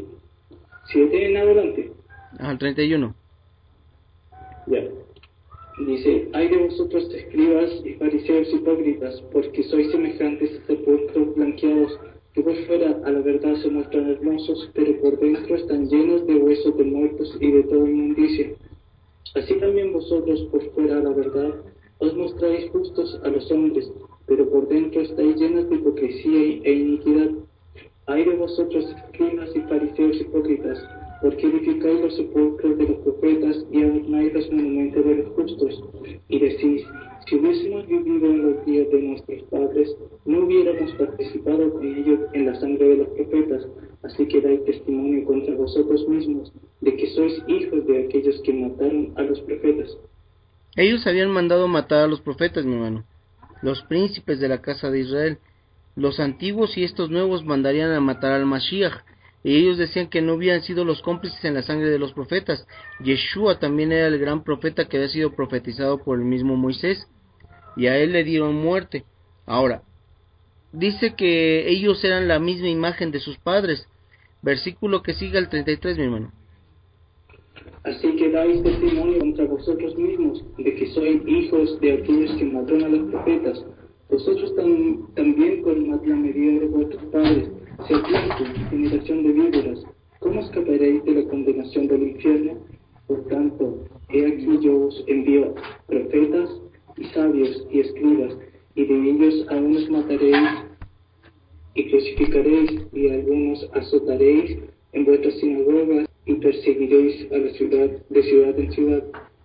veintisiete en adelante. Al treinta y uno. Ya. Dice, hay de vosotros escribas y fariseos hipócritas, porque sois semejantes a sepulcros blanqueados, que por fuera a la verdad se muestran hermosos, pero por dentro están llenos de huesos de muertos y de toda inmundicia. Así también vosotros por fuera a la verdad os mostráis justos a los hombres, pero por dentro estáis llenos de hipocresía e iniquidad. Ay de vosotros, escribas y fariseos hipócritas, porque edificáis los sepulcros de los profetas y adornáis los monumentos de los justos, y decís, si hubiésemos vivido en los días de nuestros padres, no hubiéramos participado con ellos en la sangre de los profetas, así que dais testimonio contra vosotros mismos de que sois hijos de aquellos que mataron a los profetas. Ellos habían mandado matar a los profetas, mi hermano, los príncipes de la casa de Israel. Los antiguos y estos nuevos mandarían a matar al Mashiach, y ellos decían que no habían sido los cómplices en la sangre de los profetas. Yeshua también era el gran profeta que había sido profetizado por el mismo Moisés, y a él le dieron muerte. Ahora, dice que ellos eran la misma imagen de sus padres. Versículo que sigue al treinta y tres, mi hermano. Así que dais testimonio contra vosotros mismos de que sois hijos de aquellos que mataron a los profetas. Vosotros tam, también colmad la medida de vuestros padres. Serpientes, generación de víboras, ¿cómo escaparéis de la condenación del infierno? Por tanto, he aquí yo os envío profetas y sabios y escribas, y de ellos a unos mataréis y crucificaréis, y a algunos azotaréis en vuestras sinagogas, y perseguiréis a la ciudad de ciudad en ciudad.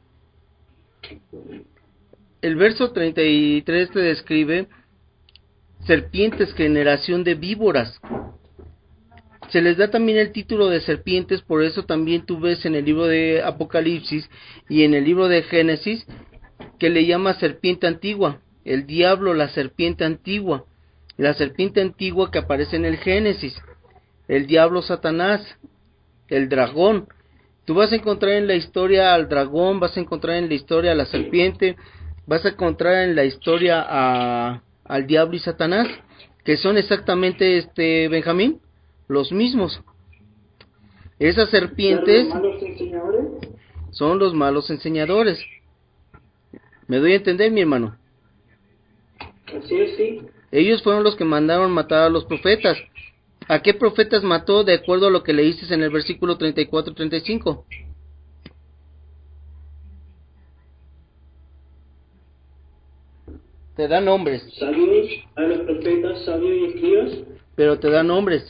El verso treinta y tres te describe serpientes, generación de víboras. Se les da también el título de serpientes, por eso también tú ves en el libro de Apocalipsis y en el libro de Génesis que le llama serpiente antigua, el diablo, la serpiente antigua, la serpiente antigua que aparece en el Génesis, el diablo Satanás, el dragón. Tú vas a encontrar en la historia al dragón, vas a encontrar en la historia a la serpiente, vas a encontrar en la historia a, al diablo y Satanás, que son exactamente, este Benjamín, los mismos. Esas serpientes ¿Son los malos enseñadores? Son los malos enseñadores. ¿Me doy a entender, mi hermano? Así es, sí. Ellos fueron los que mandaron matar a los profetas. ¿A qué profetas mató de acuerdo a lo que leíste en el versículo treinta y cuatro treinta y cinco? Te da nombres. Sabios, a los profetas, sabios y escribas. Pero te da nombres.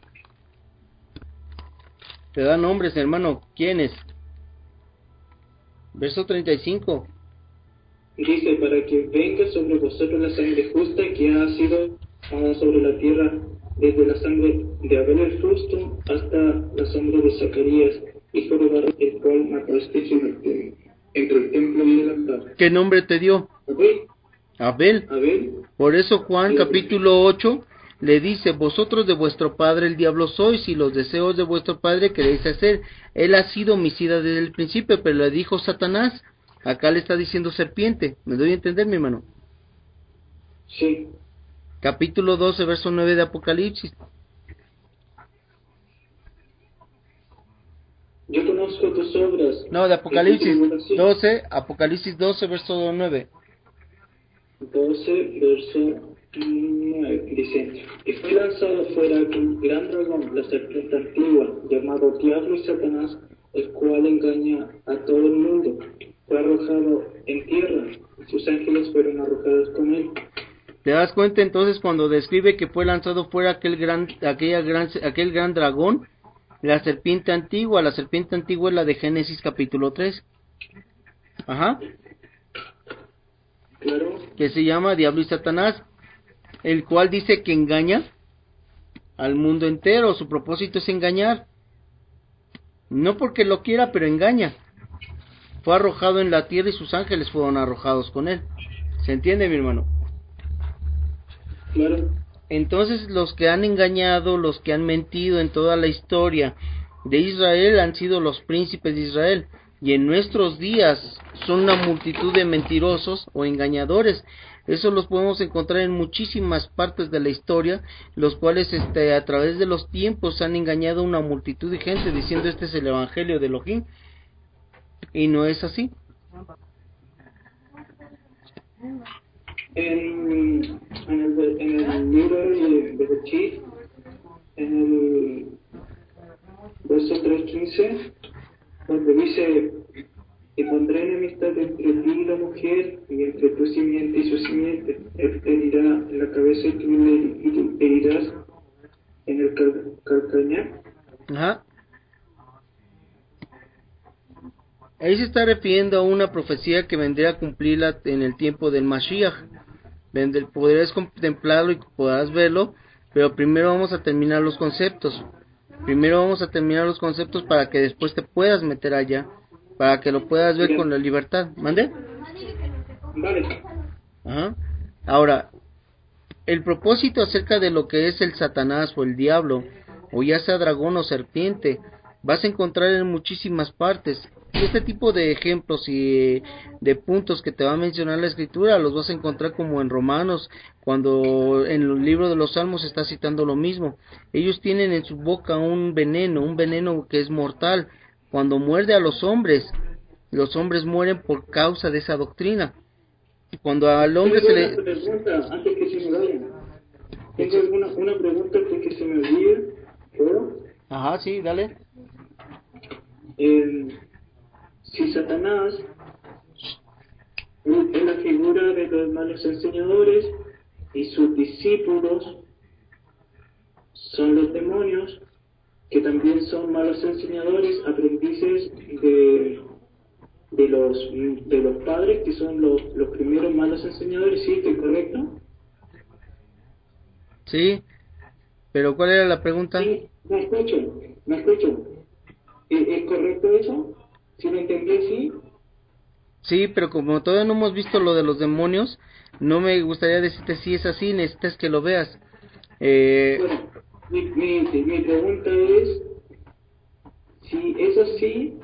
Te da nombres, hermano. ¿Quiénes? Verso treinta y cinco. Dice, para que venga sobre vosotros la sangre justa que ha sido dada sobre la tierra, desde la sangre de Abel el justo hasta la sangre de Zacarías, hijo de Barro, el cual matasteis entre el templo y el altar. ¿Qué nombre te dio? Abel. Abel. Abel. Por eso Juan capítulo ocho le dice, vosotros de vuestro padre el diablo sois, y los deseos de vuestro padre queréis hacer. Él ha sido homicida desde el principio, pero le dijo Satanás. Acá le está diciendo serpiente. ¿Me doy a entender, mi hermano? Sí. Capítulo doce, verso nueve de Apocalipsis. Yo conozco tus obras. No, de Apocalipsis doce, Apocalipsis doce, verso nueve. doce, verso nueve, dice, y fue lanzado fuera aquel gran dragón, la serpiente antigua, llamado Diablo y Satanás, el cual engaña a todo el mundo. Fue arrojado en tierra, y sus ángeles fueron arrojados con él. ¿Te das cuenta entonces cuando describe que fue lanzado fuera aquel gran, aquella gran, aquel gran dragón? La serpiente antigua, la serpiente antigua es la de Génesis capítulo tres. Ajá. Claro. Que se llama Diablo y Satanás, el cual dice que engaña al mundo entero. Su propósito es engañar. No porque lo quiera, pero engaña. Fue arrojado en la tierra y sus ángeles fueron arrojados con él. ¿Se entiende, mi hermano? Claro. Entonces los que han engañado, los que han mentido en toda la historia de Israel han sido los príncipes de Israel. Y en nuestros días son una multitud de mentirosos o engañadores. Eso los podemos encontrar en muchísimas partes de la historia, los cuales este, a través de los tiempos han engañado a una multitud de gente diciendo este es el evangelio de Elohim. Y no es así. En, en, el, en el libro de Bereshit, en el verso tres quince, donde dice: y pondré enemistad entre ti y la mujer, y entre tu simiente y su simiente. Él te herirá en la cabeza y tú le herirás en el cal- calcañar. Ajá. Ahí se está refiriendo a una profecía que vendría a cumplirla en el tiempo del Mashiach. Vende- Podrás contemplarlo y podrás verlo, pero primero vamos a terminar los conceptos. Primero vamos a terminar los conceptos para que después te puedas meter allá, para que lo puedas ver Mira, con la libertad. ¿Mande? vale. Ajá. Ahora, el propósito acerca de lo que es el Satanás o el diablo, o ya sea dragón o serpiente, vas a encontrar en muchísimas partes. Este tipo de ejemplos y de puntos que te va a mencionar la escritura los vas a encontrar como en Romanos, cuando en el libro de los Salmos está citando lo mismo. Ellos tienen en su boca un veneno, un veneno que es mortal. Cuando muerde a los hombres, los hombres mueren por causa de esa doctrina. Cuando al hombre Tengo se una le... pregunta antes que se me vaya. Tengo alguna, una pregunta antes que se me olvide. ¿Puedo? Ajá, sí, dale. Eh, si Satanás es es la figura de los malos enseñadores y sus discípulos son los demonios, que también son malos enseñadores, aprendices de, de los de los padres, que son los, los primeros malos enseñadores, ¿sí? ¿Estoy correcto? Sí, pero ¿cuál era la pregunta? Sí, me escucho, me escucho. ¿Es, es correcto eso? ¿Sí lo entendí, sí? Sí, pero como todavía no hemos visto lo de los demonios, no me gustaría decirte si es así, necesitas que lo veas. Eh, Bueno, mi, mi, mi pregunta es, si es así,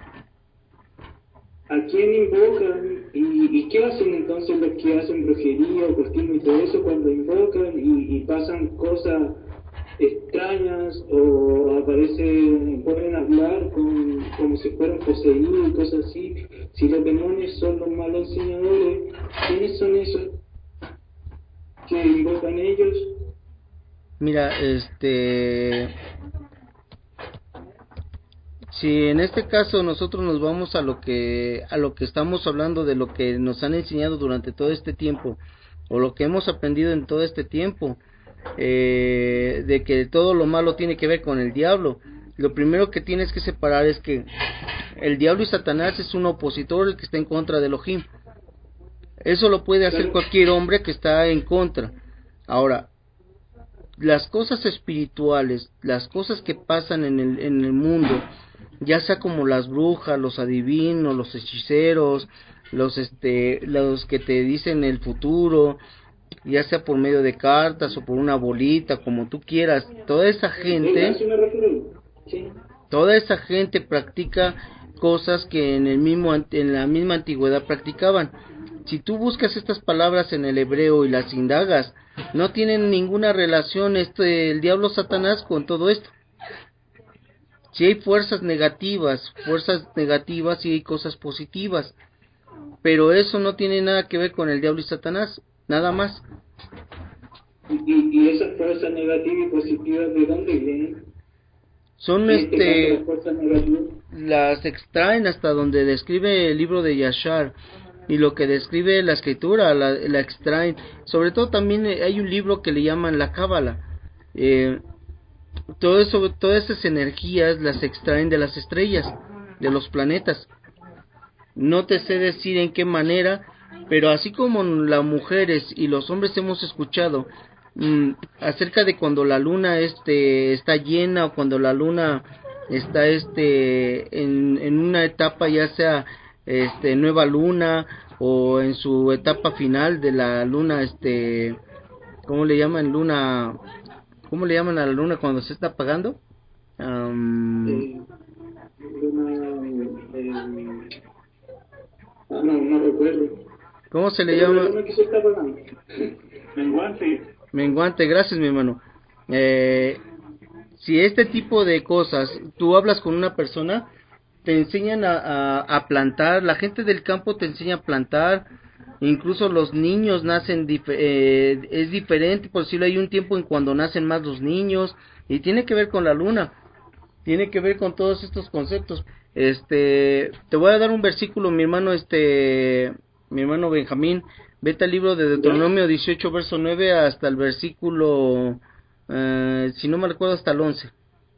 ¿a quién invocan? ¿Y, y qué hacen entonces los que hacen brujería, ocultismo y todo eso cuando invocan y, y pasan cosas extrañas o aparecen, pueden hablar con, como si fueran poseídos y cosas así? Si los demonios son los malos enseñadores, ¿quiénes son esos que invocan ellos? mira, este, si en este caso nosotros nos vamos a lo que a lo que estamos hablando, de lo que nos han enseñado durante todo este tiempo, o lo que hemos aprendido en todo este tiempo, eh, de que todo lo malo tiene que ver con el diablo, lo primero que tienes que separar es que el diablo y Satanás es un opositor, el que está en contra de Elohim. Eso lo puede hacer Claro. cualquier hombre que está en contra. Ahora, las cosas espirituales, las cosas que pasan en el, en el mundo, ya sea como las brujas, los adivinos, los hechiceros, los este, los que te dicen el futuro, ya sea por medio de cartas o por una bolita, como tú quieras, toda esa ¿Es a gente, eso me refiero? Sí. toda esa gente practica cosas que en el mismo en la misma antigüedad practicaban. Si tú buscas estas palabras en el hebreo y las indagas, no tienen ninguna relación este el diablo Satanás con todo esto. Si hay fuerzas negativas, fuerzas negativas y hay cosas positivas, pero eso no tiene nada que ver con el diablo y Satanás, nada más. ¿Y, y, y esas fuerzas negativas y positivas de dónde vienen? Son En este caso, este las fuerzas negativas. las extraen hasta donde describe el libro de Yashar, y lo que describe la escritura la, la extraen. Sobre todo también hay un libro que le llaman la Cábala. Eh, todo eso, todas esas energías las extraen de las estrellas, de los planetas. No te sé decir en qué manera, pero así como las mujeres y los hombres hemos escuchado mmm, acerca de cuando la luna este está llena, o cuando la luna está este en, en una etapa, ya sea este nueva luna o en su etapa final de la luna, este ¿cómo le llaman? Luna, ¿cómo le llaman a la luna cuando se está apagando? Um, Eh, luna, eh, ah, no, no recuerdo. ¿Cómo se le Pero la llama? luna que se está apagando. Menguante. Menguante, gracias mi hermano. Eh, si este tipo de cosas, tú hablas con una persona, te enseñan a, a, a plantar, la gente del campo te enseña a plantar, Incluso los niños nacen, dif eh, es diferente, por decirlo, hay un tiempo en cuando nacen más los niños, y tiene que ver con la luna, tiene que ver con todos estos conceptos. Este, te voy a dar un versículo, mi hermano, este, mi hermano Benjamín, vete al libro de Deuteronomio dieciocho, verso nueve, hasta el versículo, eh, si no me recuerdo, hasta el once.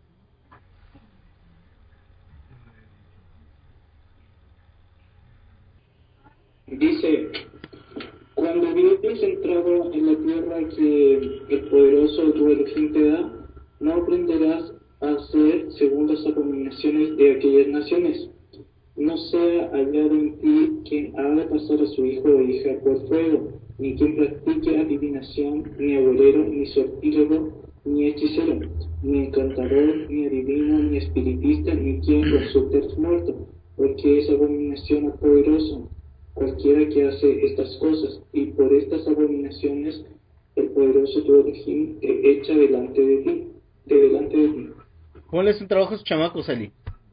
Dice, cuando hubieres entrado en la tierra que el poderoso tu Elohim te da, no aprenderás a hacer según las abominaciones de aquellas naciones. No sea hallado en ti quien haga pasar a su hijo o hija por fuego, ni quien practique adivinación, ni agorero, ni sortílego, ni hechicero, ni encantador, ni adivino, ni espiritista, ni quien consulte a los muertos, porque es abominación al poderoso cualquiera que hace estas cosas, y por estas abominaciones el poderoso tu Elohim te echa delante de ti, de delante de ti. Ponles un trabajo a sus chamacos, Ali.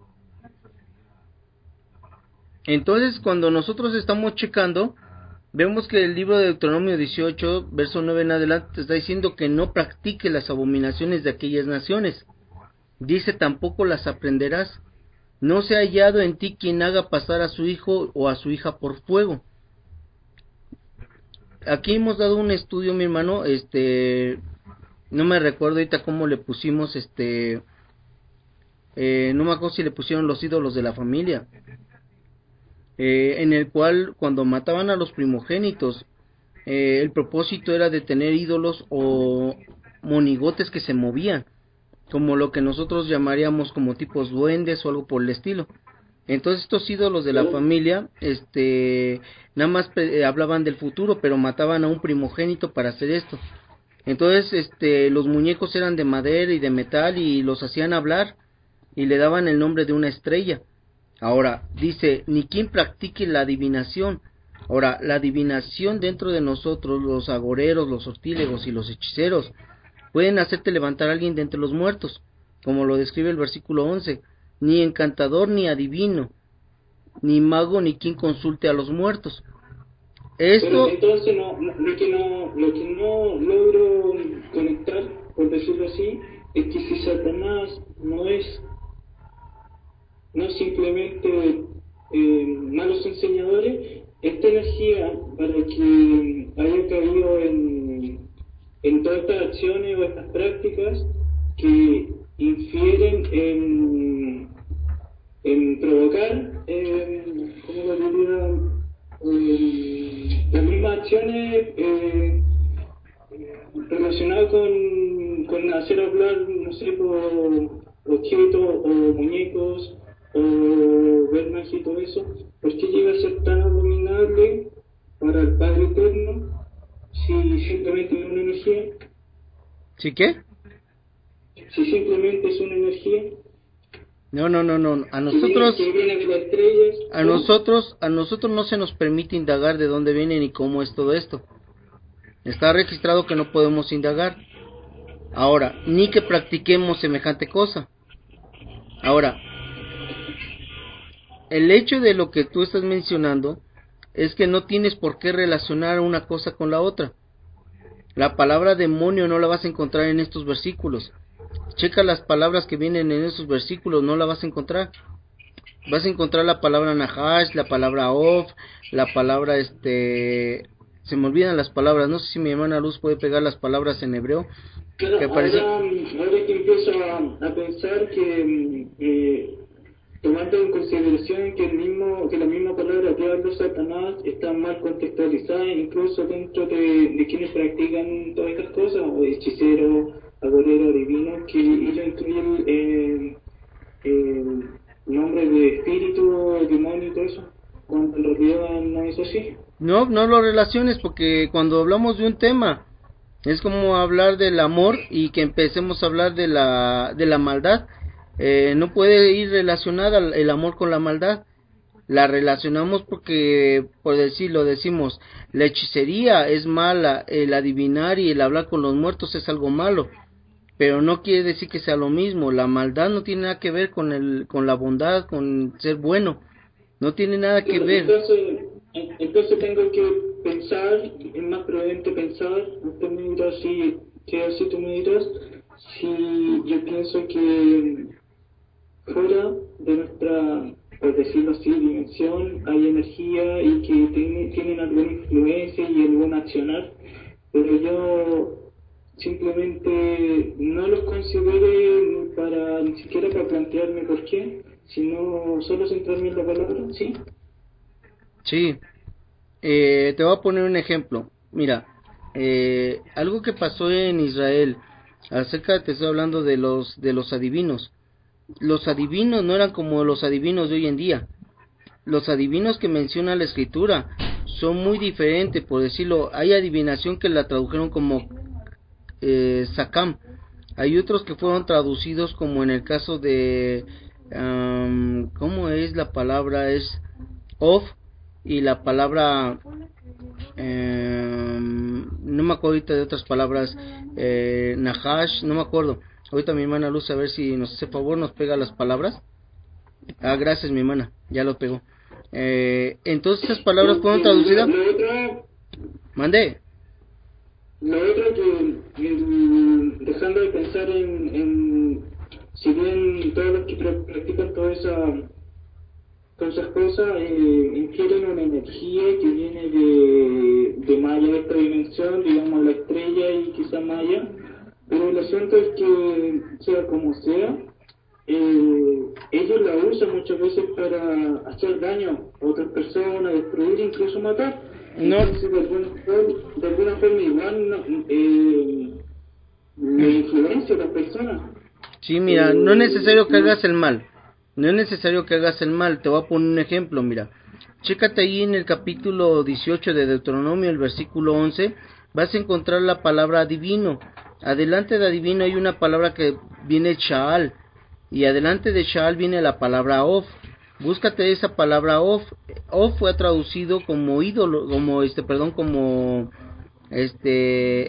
Entonces, cuando nosotros estamos checando, vemos que el libro de Deuteronomio dieciocho, verso nueve en adelante, te está diciendo que no practique las abominaciones de aquellas naciones. Dice, tampoco las aprenderás. No se ha hallado en ti quien haga pasar a su hijo o a su hija por fuego. Aquí hemos dado un estudio, mi hermano, este, no me recuerdo ahorita cómo le pusimos, este, eh, no me acuerdo si le pusieron los ídolos de la familia. Eh, en el cual cuando mataban a los primogénitos, eh, el propósito era de tener ídolos o monigotes que se movían, como lo que nosotros llamaríamos como tipos duendes o algo por el estilo. Entonces estos ídolos de la familia, este, nada más eh, hablaban del futuro, pero mataban a un primogénito para hacer esto. Entonces, este, los muñecos eran de madera y de metal y los hacían hablar y le daban el nombre de una estrella. Ahora, dice, ni quien practique la adivinación. Ahora, la adivinación dentro de nosotros, los agoreros, los sortílegos y los hechiceros, pueden hacerte levantar a alguien de entre los muertos, como lo describe el versículo once. Ni encantador, ni adivino, ni mago, ni quien consulte a los muertos. Esto... Pero entonces, no, no, lo, que no, lo que no logro conectar, por decirlo así, es que si Satanás no es no simplemente eh, malos enseñadores, esta energía para que haya caído en, en todas estas acciones o estas prácticas que infieren en, en provocar, eh, ¿cómo lo diría? Eh, las mismas acciones eh, relacionadas con, con hacer hablar, no sé, por objetos o muñecos o ver magia y todo eso, ¿por qué llega a ser tan abominable para el Padre Eterno si simplemente es una energía? ¿Sí qué? Si simplemente es una energía. No, no, no, no. A nosotros, que viene, que viene de las estrellas, a ¿no? nosotros, a nosotros no se nos permite indagar de dónde viene ni cómo es todo esto. Está registrado que no podemos indagar. Ahora, ni que practiquemos semejante cosa. Ahora, el hecho de lo que tú estás mencionando es que no tienes por qué relacionar una cosa con la otra. La palabra demonio no la vas a encontrar en estos versículos. Checa las palabras que vienen en estos versículos, no la vas a encontrar. Vas a encontrar la palabra Nahash, la palabra Of, la palabra este... Se me olvidan las palabras, no sé si mi hermana Luz puede pegar las palabras en hebreo. Claro, Que aparece... ahora, ahora que empiezo a, a pensar que eh, tomando en consideración que el mismo que la misma palabra diablo, Satanás, está mal contextualizada incluso dentro de, de quienes practican todas estas cosas, hechicero, agorero, adivino, que ellos incluyen eh, el nombre de espíritu, demonio y todo eso, cuando en realidad no es así. No, no lo relaciones porque cuando hablamos de un tema es como hablar del amor y que empecemos a hablar de la de la maldad. Eh, no puede ir relacionada el amor con la maldad. La relacionamos porque, por decirlo, decimos, la hechicería es mala, el adivinar y el hablar con los muertos es algo malo, pero no quiere decir que sea lo mismo. La maldad no tiene nada que ver con el con la bondad, con ser bueno, no tiene nada que ver. Entonces, entonces tengo que pensar, es más prudente pensar, usted me dirá si, si así tú me dirás, si yo pienso que fuera de nuestra, por decirlo así, dimensión, hay energía y que tiene, tienen alguna influencia y algún accionar, pero yo simplemente no los considere para, ni siquiera para plantearme por qué, sino solo centrarme en la palabra, ¿sí? Sí, eh, te voy a poner un ejemplo. Mira, eh, algo que pasó en Israel, acerca, te estoy hablando de los, de los adivinos. Los adivinos no eran como los adivinos de hoy en día. Los adivinos que menciona la escritura son muy diferentes, por decirlo. Hay adivinación que la tradujeron como eh, Sakam. Hay otros que fueron traducidos como en el caso de um, ¿cómo es la palabra? Es Of, y la palabra eh, no me acuerdo ahorita de otras palabras, eh, Nahash, no me acuerdo. Ahorita mi hermana Luz, a ver si nos hace favor, nos pega las palabras. Ah, gracias mi hermana, ya lo pegó. Eh, entonces esas palabras fueron traducidas. Lo otro, Mandé. lo otro que, el- dejando de pensar en, en, si bien todos los que pra- practican toda esa, todas esas cosas eh, infieren una energía que viene de, de Maya, de esta dimensión, digamos la estrella y quizá Maya, pero el asunto es que, sea como sea, eh, ellos la usan muchas veces para hacer daño a otras personas, destruir, incluso matar. No, Entonces, de alguna forma, de alguna forma igual no, eh, le influencia a las personas. sí, mira, no es Eh, necesario que hagas el mal. No es necesario que hagas el mal. Te voy a poner un ejemplo, mira. Chécate ahí en el capítulo dieciocho de Deuteronomio, el versículo once, vas a encontrar la palabra adivino. Adelante de adivino hay una palabra que viene Shaal, y adelante de Shaal viene la palabra Of. Búscate esa palabra Of. Of fue traducido como ídolo, como este, perdón, como este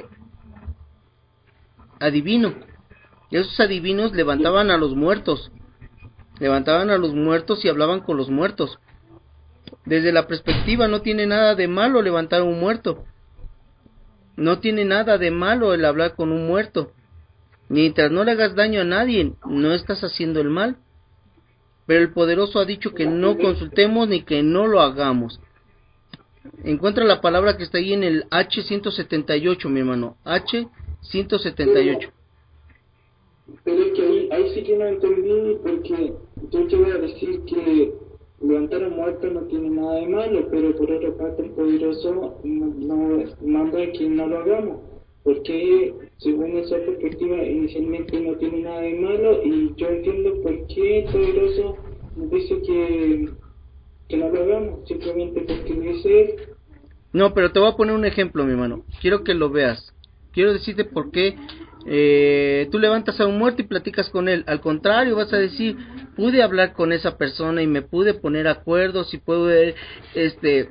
adivino. Esos adivinos levantaban a los muertos, levantaban a los muertos y hablaban con los muertos. Desde la perspectiva no tiene nada de malo levantar a un muerto. No tiene nada de malo el hablar con un muerto. Mientras no le hagas daño a nadie, no estás haciendo el mal. Pero el poderoso ha dicho que no consultemos ni que no lo hagamos. Encuentra la palabra que está ahí en el H ciento setenta y ocho, mi hermano. H ciento setenta y ocho. Pero es que ahí, ahí sí que no entendí, porque yo te voy a decir que levantar a muertos no tiene nada de malo, pero por otra parte el poderoso no, no manda que no lo hagamos, porque según esa perspectiva inicialmente no tiene nada de malo, y yo entiendo por qué el poderoso nos dice que, que no lo hagamos, simplemente porque dice él. No, pero te voy a poner un ejemplo, mi hermano. Quiero que lo veas. Quiero decirte por qué eh, tú levantas a un muerto y platicas con él. Al contrario, vas a decir, pude hablar con esa persona y me pude poner acuerdos y pude, este,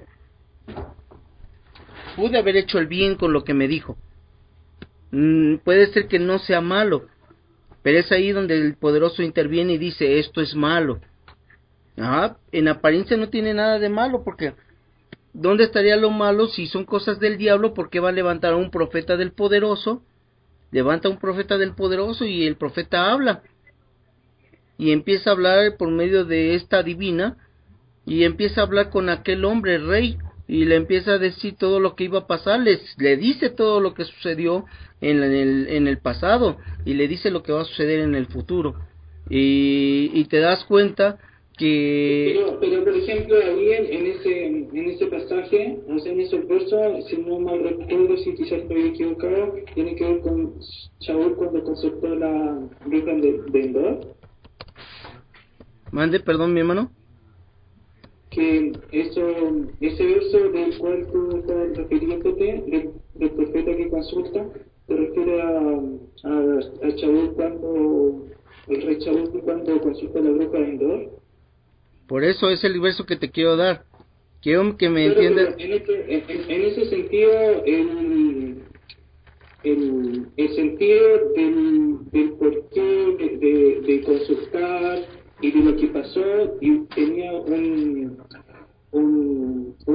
pude haber hecho el bien con lo que me dijo. Mm, puede ser que no sea malo, pero es ahí donde el poderoso interviene y dice, esto es malo. Ajá, en apariencia no tiene nada de malo, porque ¿dónde estaría lo malo si son cosas del diablo? ¿Por qué va a levantar a un profeta del poderoso? Levanta a un profeta del poderoso y el profeta habla. Y empieza a hablar por medio de esta divina. Y empieza a hablar con aquel hombre, rey. Y le empieza a decir todo lo que iba a pasar. Les, le dice todo lo que sucedió en el, en el pasado. Y le dice lo que va a suceder en el futuro. Y, y te das cuenta que... Pero, pero por ejemplo, ahí en, en ese en ese pasaje, o sea, en esos versos, si no mal recuerdo, si quizás estoy equivocado, tiene que ver con Shaul cuando consultó la Virgen de, de Endor, Mande, perdón, mi hermano. que eso, ese verso del cual tú estás refiriéndote, del, del profeta que consulta, te refiere a, a, a Shaul cuando, el rey Shaul cuando consulta la bruja de Endor. Por eso es el verso que te quiero dar. Quiero que me Claro, entiendas. pero en, este, en, en ese sentido, el, el, el sentido del, del porqué de, de, de consultar y de lo que pasó, y tenía un, un, un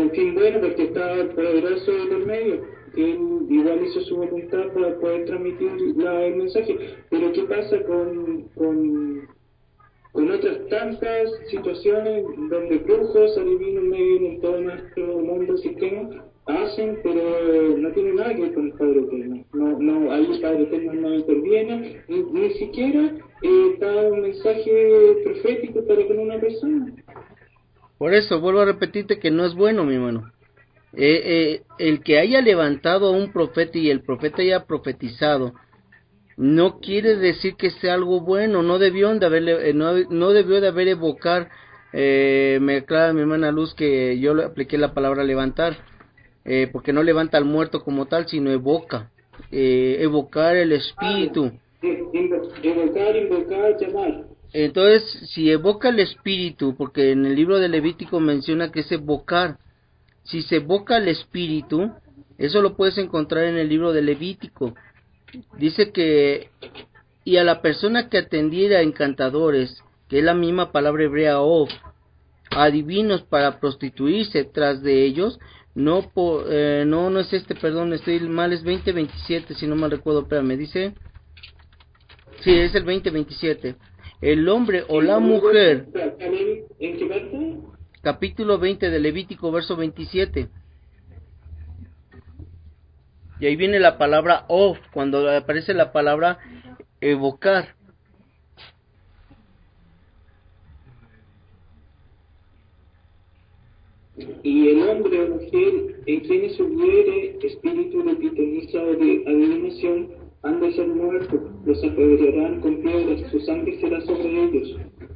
un fin bueno porque está el poderoso del medio, que él igual hizo su voluntad para poder transmitir la, el mensaje. Pero ¿qué pasa con, con, con otras tantas situaciones donde brujos, adivinos, medios, todo nuestro mundo, sistema, hacen, pero no tiene nada que ver con el Padre Eterno? No, no, ahí el Padre Eterno no interviene, ni, ni siquiera eh, da un mensaje profético para con una persona. Por eso, vuelvo a repetirte que no es bueno, mi hermano. Eh, eh, el que haya levantado a un profeta y el profeta haya profetizado, no quiere decir que sea algo bueno. No debió de haberle, eh, no, no debió de haber evocar, eh, me aclara mi hermana Luz que yo le apliqué la palabra levantar, eh, porque no levanta al muerto como tal, sino evoca, eh, evocar el espíritu. Evocar, invocar, llamar. Entonces, si evoca el espíritu, porque en el libro de Levítico menciona que es evocar, si se evoca el espíritu, eso lo puedes encontrar en el libro de Levítico. Dice que, y a la persona que atendiera encantadores, que es la misma palabra hebrea o adivinos para prostituirse tras de ellos, no, po, eh, no, no es este, perdón, estoy mal, es veinte veintisiete, si no mal recuerdo, espérame, dice, sí, es el veinte veintisiete. El hombre o la mujer, ¿En qué parte? capítulo veinte de Levítico, verso veintisiete. Y ahí viene la palabra of, cuando aparece la palabra evocar. Y el hombre o mujer en quienes hubiere espíritu de pitoniza o de adivinación han de ser muertos, los apedrearán con piedras, su sangre será sobre ellos.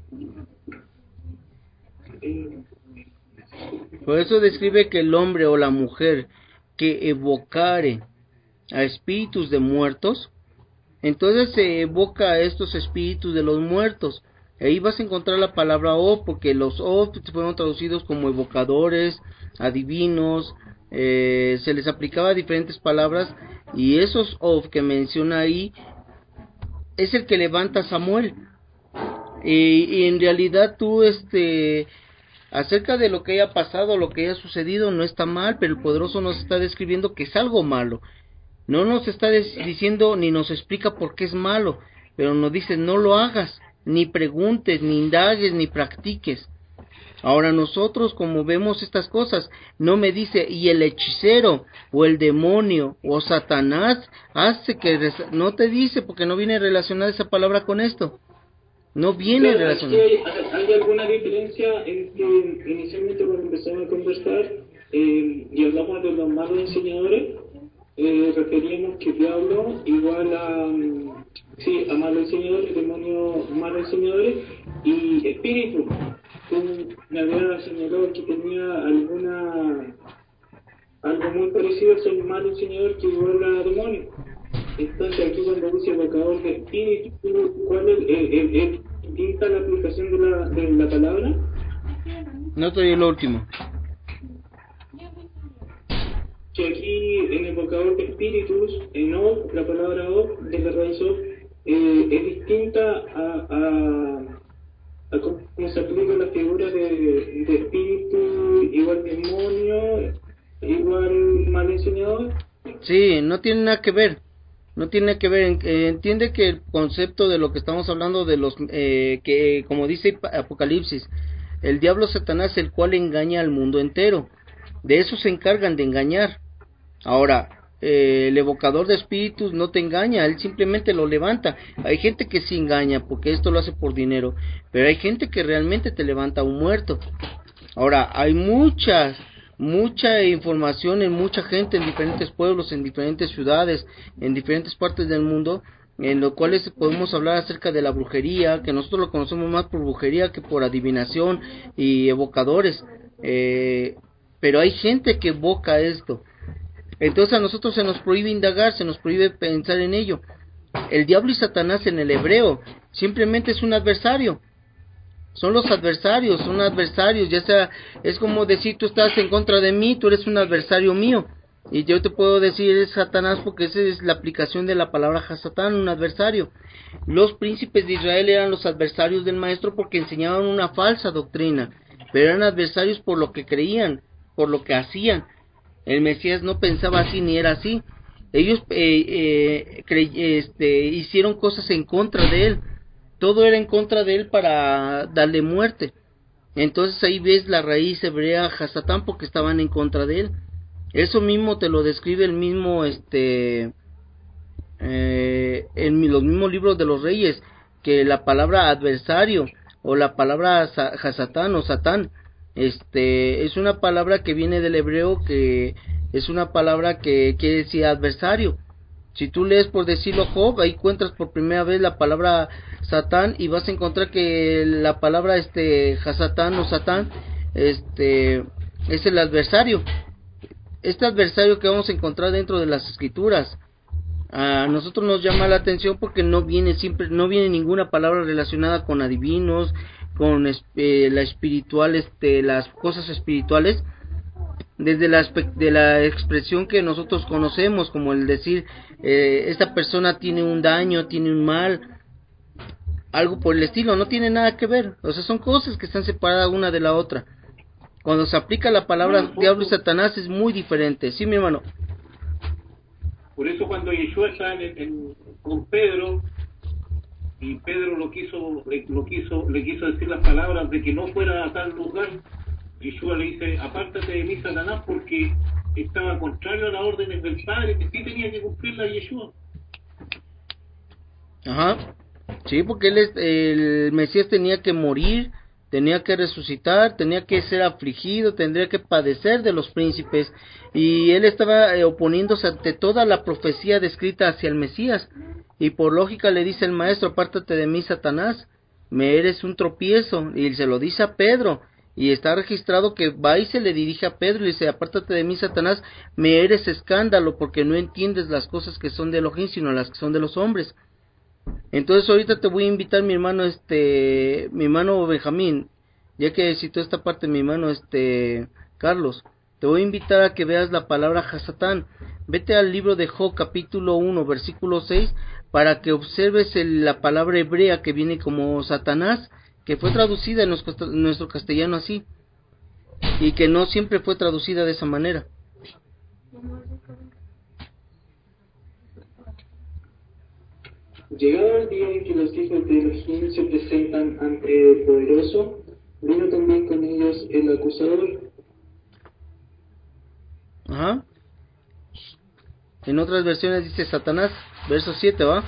Por eso describe que el hombre o la mujer que evocare a espíritus de muertos, entonces se evoca a estos espíritus de los muertos. Ahí vas a encontrar la palabra O, porque los O fueron traducidos como evocadores, adivinos, eh, se les aplicaba diferentes palabras, y esos O que menciona ahí es el que levanta a Samuel. Y, y en realidad tú, este, acerca de lo que haya pasado, lo que haya sucedido, no está mal, pero el poderoso nos está describiendo que es algo malo. No nos está diciendo ni nos explica por qué es malo, pero nos dice no lo hagas, ni preguntes, ni indagues, ni practiques. Ahora nosotros, como vemos estas cosas, no me dice y el hechicero o el demonio o Satanás hace que, no te dice, porque no viene relacionada esa palabra con esto. No viene Claro, relacionada. hay, hay alguna diferencia en que inicialmente cuando empezamos a conversar eh, y hablamos de los malos enseñadores, eh, referíamos que diablo igual a, um, sí, a malos enseñadores, demonio malos enseñadores y espíritu. Tú me habías señalado que tenía alguna algo muy parecido a ser mal enseñador que igual a demonio. Entonces aquí cuando dice evocador de espíritu, ¿cuál es el, el, el, distinta la aplicación de la, de la palabra? No estoy el último. Que aquí en evocador de espíritus, en O, la palabra O, de la raíz O, eh, es distinta a, a, a cómo se aplica la figura de, de espíritu, igual demonio, igual mal enseñador. Sí, no tiene nada que ver. No tiene que ver, eh, entiende que el concepto de lo que estamos hablando de los, eh, que como dice Apocalipsis, el diablo Satanás, el cual engaña al mundo entero, de eso se encargan de engañar. Ahora, eh, el evocador de espíritus no te engaña, él simplemente lo levanta. Hay gente que sí engaña, porque esto lo hace por dinero, pero hay gente que realmente te levanta a un muerto. Ahora, hay muchas mucha información en mucha gente en diferentes pueblos, en diferentes ciudades, en diferentes partes del mundo, en los cuales podemos hablar acerca de la brujería, que nosotros lo conocemos más por brujería que por adivinación y evocadores, eh, pero hay gente que evoca esto. Entonces a nosotros se nos prohíbe indagar, se nos prohíbe pensar en ello. El diablo y Satanás en el hebreo simplemente es un adversario. Son los adversarios, son adversarios, ya sea, es como decir, tú estás en contra de mí, tú eres un adversario mío, y yo te puedo decir, es Satanás, porque esa es la aplicación de la palabra Hasatán, un adversario. Los príncipes de Israel eran los adversarios del maestro porque enseñaban una falsa doctrina, pero eran adversarios por lo que creían, por lo que hacían. El Mesías no pensaba así ni era así. Ellos eh, eh, cre- este, hicieron cosas en contra de él. Todo era en contra de él para darle muerte. Entonces ahí ves la raíz hebrea Hasatán, porque estaban en contra de él. Eso mismo te lo describe el mismo, este, eh, en los mismos libros de los reyes, que la palabra adversario o la palabra Hasatán o Satán, este, es una palabra que viene del hebreo, que es una palabra que quiere decir adversario. Si tú lees, por decirlo, Job, ahí encuentras por primera vez la palabra Satán, y vas a encontrar que la palabra este Hasatán o Satán este es el adversario. Este adversario que vamos a encontrar dentro de las escrituras, a nosotros nos llama la atención porque no viene siempre, no viene ninguna palabra relacionada con adivinos, con eh, la espiritual, este, las cosas espirituales, desde la, de la expresión que nosotros conocemos, como el decir, eh, esta persona tiene un daño, tiene un mal, algo por el estilo, no tiene nada que ver. O sea, son cosas que están separadas una de la otra. Cuando se aplica la palabra No, diablo y Satanás es muy diferente. Sí, mi hermano. por eso cuando Yeshua está en, en, con Pedro, y Pedro lo quiso, le, lo quiso, le quiso decir las palabras de que no fuera a tal lugar, Yeshua le dice, apártate de mí, Satanás, porque estaba contrario a las órdenes del Padre, que sí tenía que cumplirla Yeshua. Ajá. Sí, porque él es, el Mesías tenía que morir, tenía que resucitar, tenía que ser afligido, tendría que padecer de los príncipes, y él estaba eh, oponiéndose ante toda la profecía descrita hacia el Mesías, y por lógica le dice el maestro, apártate de mí, Satanás, me eres un tropiezo, y se lo dice a Pedro, y está registrado que va y se le dirige a Pedro y le dice, apártate de mí, Satanás, me eres escándalo, porque no entiendes las cosas que son de Elohim, sino las que son de los hombres. Entonces ahorita te voy a invitar, mi hermano, este, mi hermano Benjamín, ya que citó esta parte mi hermano, este, Carlos, te voy a invitar a que veas la palabra Hasatán. Vete al libro de Job, capítulo uno, versículo seis, para que observes el, la palabra hebrea que viene como Satanás, que fue traducida en nuestro, en nuestro castellano así, y que no siempre fue traducida de esa manera. Llegado el día en que los hijos de Elohim se presentan ante el Poderoso, vino también con ellos el acusador. Ajá. En otras versiones dice Satanás, verso siete, ¿va?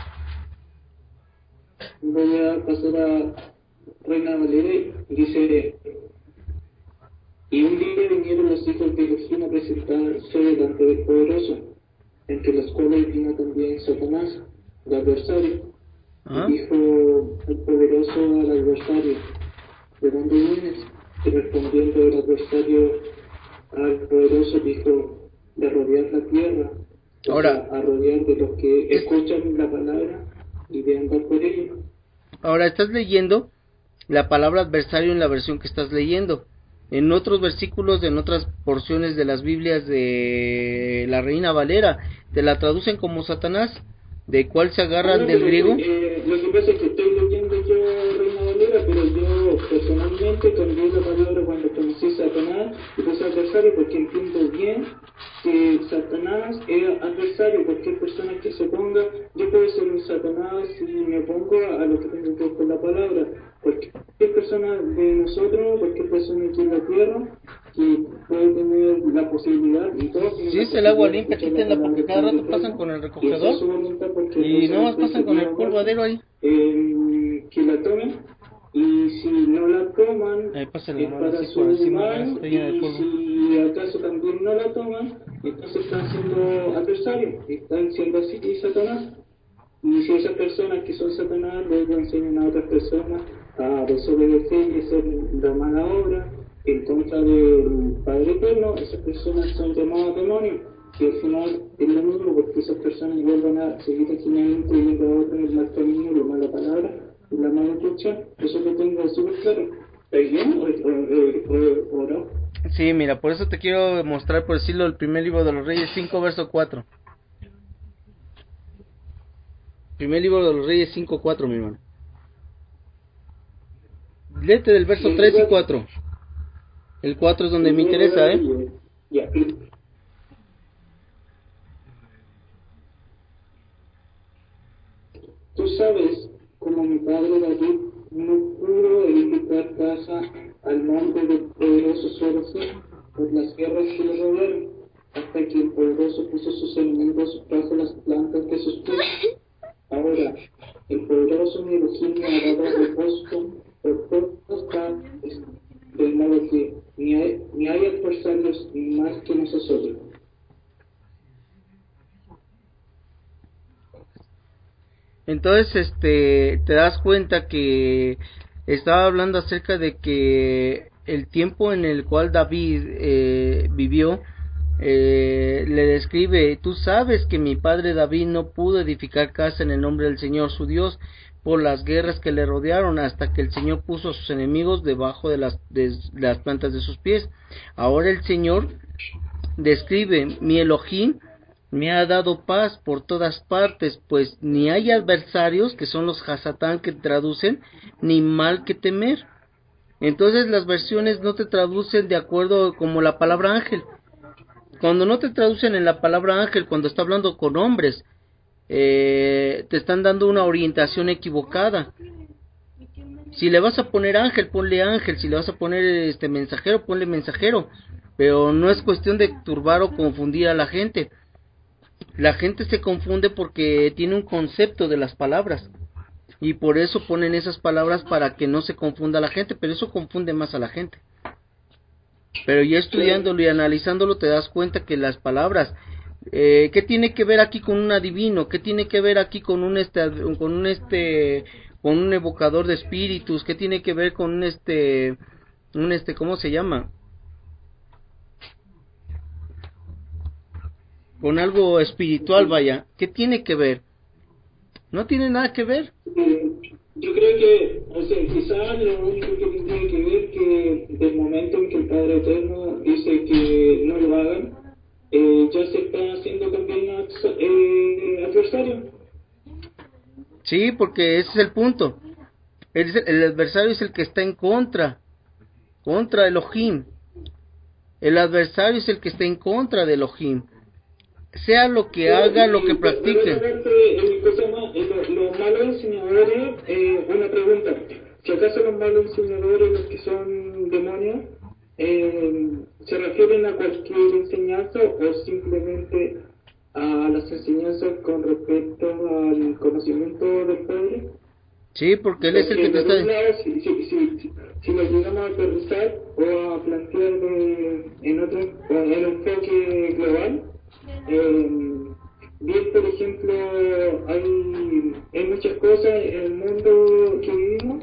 Voy a pasar a Reina Valera, dice, y un día vinieron los hijos de Elohim a presentarse delante del Poderoso, entre los cuales vino también Satanás, el adversario. Y Ajá. dijo el Poderoso al adversario, ¿de dónde vienes? Y respondiendo el adversario al Poderoso dijo, de rodear la tierra, o Ahora, sea, a rodear de los que es, escuchan la palabra y de andar por ella. ahora estás leyendo la palabra adversario en la versión que estás leyendo. En otros versículos, en otras porciones de las Biblias de la Reina Valera, te la traducen como Satanás, de cuál se Ah, agarran no, del pero griego. eh, lo que pasa es que estoy leyendo yo Reina Valera, pero yo personalmente cambié la palabra cuando conocí Satanás y puse adversario porque entiendo bien que Satanás es adversario. Cualquier persona que se ponga, yo puedo ser un Satanás si me pongo a, a lo que tengo que ver con la palabra. Cualquier persona de nosotros, cualquier persona aquí en la tierra, que puede tener la posibilidad, y todos tienen Si la es el agua posibilidad de limpia, escuchar la quítenla palabra porque del cada Dios rato pasan eterno con el y hacer recogedor su voluntad porque y no nomás solamente pasan con Dios el ha muerto, polvadero ahí. eh, que la tomen, y si no la toman Ahí pasen la es mano para así por su encima, mal, está llena de y polvo. si acaso también no la toman, entonces están siendo adversarios, están siendo así Satanás. Y si esas personas que son Satanás luego enseñan a otras personas a desobedecer y hacer la mala obra en contra del Padre Eterno, esas personas son llamadas demonios, que al final es lo mismo porque esas personas vuelven a seguir al final incluyendo a otros en el mal camino, la mala palabra y la mala instrucción. Eso lo tengo súper claro. ¿Está bien o, o, o, o no? Sí, mira, por eso te quiero mostrar, por decirlo, el primer libro de los Reyes cinco, verso cuatro. Primer libro de los Reyes cinco cuatro, mi hermano. Léete del verso tres y cuatro. El cuatro es donde me interesa, ¿eh? Ya. Tú sabes como mi padre David no pudo edificar casa al nombre del poderoso solo por las guerras que le rodearon, hasta que el poderoso puso sus enemigos bajo las plantas de sus pies. Ahora, el poderoso mi Elohim me ha dado reposo por todas partes, de modo que ni hay, ni hay adversarios más que nos asolen. Entonces, este, te das cuenta que estaba hablando acerca de que el tiempo en el cual David eh, vivió, eh, le describe: tú sabes que mi padre David no pudo edificar casa en el nombre del Señor su Dios por las guerras que le rodearon, hasta que el Señor puso a sus enemigos debajo de las, de las plantas de sus pies. Ahora el Señor describe: mi Elohim me ha dado paz por todas partes, pues ni hay adversarios, que son los Hasatán que traducen, ni mal que temer. Entonces las versiones no te traducen de acuerdo como la palabra ángel. Cuando no te traducen en la palabra ángel, cuando está hablando con hombres, eh, te están dando una orientación equivocada. Si le vas a poner ángel, ponle ángel. Si le vas a poner este mensajero, ponle mensajero. Pero no es cuestión de turbar o confundir a la gente. La gente se confunde porque tiene un concepto de las palabras, y por eso ponen esas palabras para que no se confunda la gente, pero eso confunde más a la gente. Pero ya estudiándolo y analizándolo te das cuenta que las palabras, eh, ¿qué tiene que ver aquí con un adivino? ¿Qué tiene que ver aquí con un este, con un este, con un evocador de espíritus? ¿Qué tiene que ver con un este, un este, ¿cómo se llama? Con algo espiritual, vaya. ¿Qué tiene que ver? No tiene nada que ver. Eh, yo creo que, o sea, quizás lo único que tendría que ver que del momento en que el Padre Eterno dice que no lo hagan, eh, ya se está haciendo también eh, adversario. Sí, porque ese es el punto. El, el adversario es el que está en contra, contra Elohim. El adversario es el que está en contra de Elohim. Sea lo que Pero, haga, y, lo que y, por practique. otra parte, el, cosa más, eh, los, los malos enseñadores, eh, una pregunta, si acaso los malos enseñadores, los que son demonios, eh, se refieren a cualquier enseñanza o simplemente a las enseñanzas con respecto al conocimiento del Padre? Sí, porque él es el que Porque te por está... un lado, si, si, si, si, si lo llegamos a aterrizar o a plantear de, en otro en un enfoque global, eh, bien, por ejemplo, hay, hay muchas cosas en el mundo que vivimos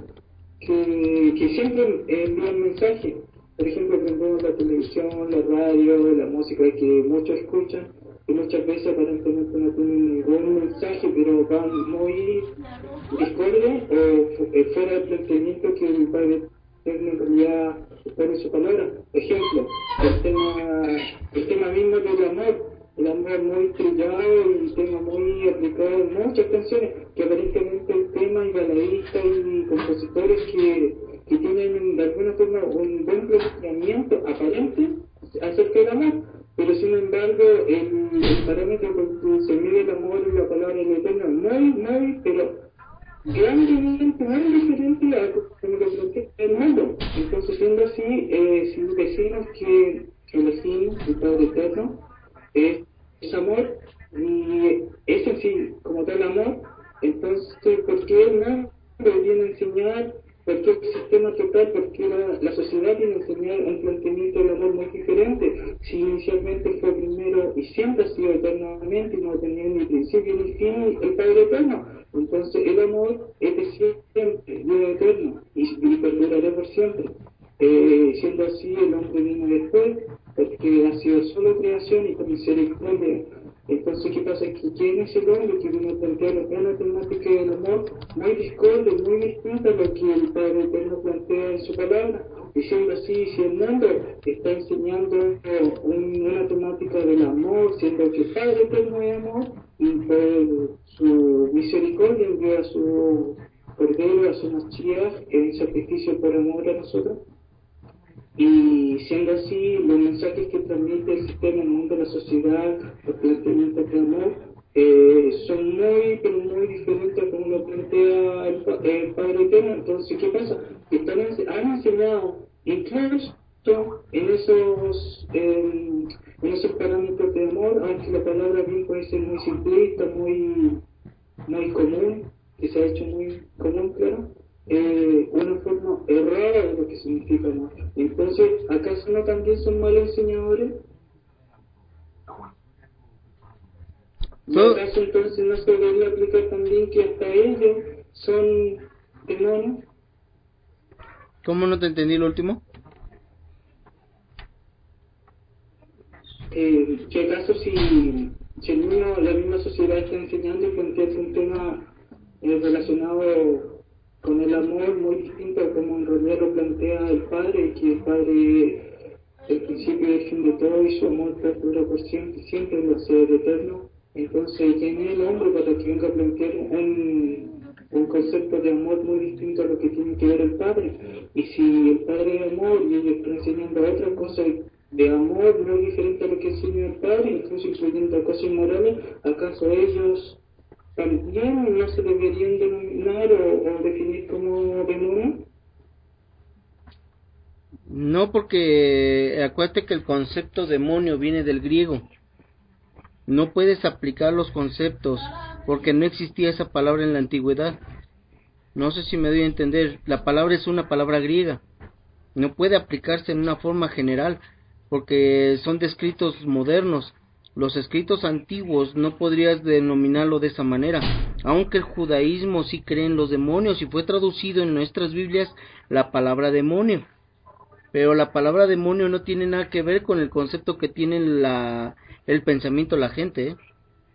que, que siempre envían mensajes. Por ejemplo, prendemos la televisión, la radio, la música que muchos escuchan, y muchas veces aparentemente no tienen ningún mensaje, pero van muy discorde o fu- fuera del planteamiento que el Padre Eterno en realidad pone en su palabra. Ejemplo, el tema, el tema mismo del amor, el amor muy trillado y el tema muy aplicado en muchas canciones, que aparentemente el tema y baladistas y compositores que, que tienen de alguna forma un buen planteamiento aparente acerca del amor, pero sin embargo el, el parámetro con que se mide el amor y la palabra del Eterno es muy, muy, pero grandemente muy diferente a como lo plantea el mundo. Entonces, siendo así, eh, si decimos que elegimos el Padre Eterno es, es amor y es en sí como tal amor, entonces, ¿por qué el mundo viene a enseñar? ¿Por qué el sistema total? ¿Por qué la, la sociedad viene a enseñar un planteamiento del amor muy diferente? Si inicialmente fue primero y siempre ha sido eternamente y no tenía ni principio ni fin el Padre Eterno. Entonces el amor es de siempre y es eterno y, y perdurará por siempre. Eh, siendo así, el hombre vino después porque ha sido solo creación y con misericordia. Entonces, ¿qué pasa? Que ¿quién es el hombre que vino a plantear una temática del amor muy discorde, muy distinta a lo que el Padre Eterno plantea en su palabra? Diciendo así, si el mundo está enseñando un, una temática del amor, siendo que el Padre Eterno es amor, y por su misericordia envió a su Cordero, a su Mashiach, en sacrificio por amor a nosotros. Y siendo así, los mensajes que transmite el sistema, el mundo, la sociedad, los planteamientos de amor, eh, son muy, pero muy diferentes a como lo plantea el, el Padre Eterno. Entonces, ¿qué pasa? Que están, han enseñado, incluso en esos, eh, en esos parámetros de amor, aunque la palabra bien puede ser muy simplista, muy, muy común, que se ha hecho muy común, claro, eh, una forma errada de lo que significa amor. Entonces, ¿acaso no también son malos enseñadores? ¿Y acaso entonces no se debería aplicar también que hasta ellos son demonios? ¿Cómo no te entendí lo último? Eh, ¿Qué acaso si, si el mismo, la misma sociedad está enseñando y plantea un tema eh, relacionado con el amor muy distinto a como en realidad lo plantea el Padre, que el Padre el principio y el fin de todo y su amor perdura por siempre, siempre lo ser eterno? Entonces, ¿quién es el hombre para que venga a plantear un, un concepto de amor muy distinto a lo que tiene que ver el Padre? Y si el Padre es amor y ellos están enseñando otra cosa de amor muy diferente a lo que enseña el Padre, incluso incluyendo cosas inmorales, ¿acaso ellos también no se deberían denominar o, o definir como demonios? No, porque acuérdate que el concepto demonio viene del griego. No puedes aplicar los conceptos porque no existía esa palabra en la antigüedad. No sé si me doy a entender. La palabra es una palabra griega. No puede aplicarse en una forma general porque son de escritos modernos. Los escritos antiguos no podrías denominarlo de esa manera, aunque el judaísmo sí cree en los demonios y fue traducido en nuestras Biblias la palabra demonio. Pero la palabra demonio no tiene nada que ver con el concepto que tiene la, el pensamiento la gente, ¿eh?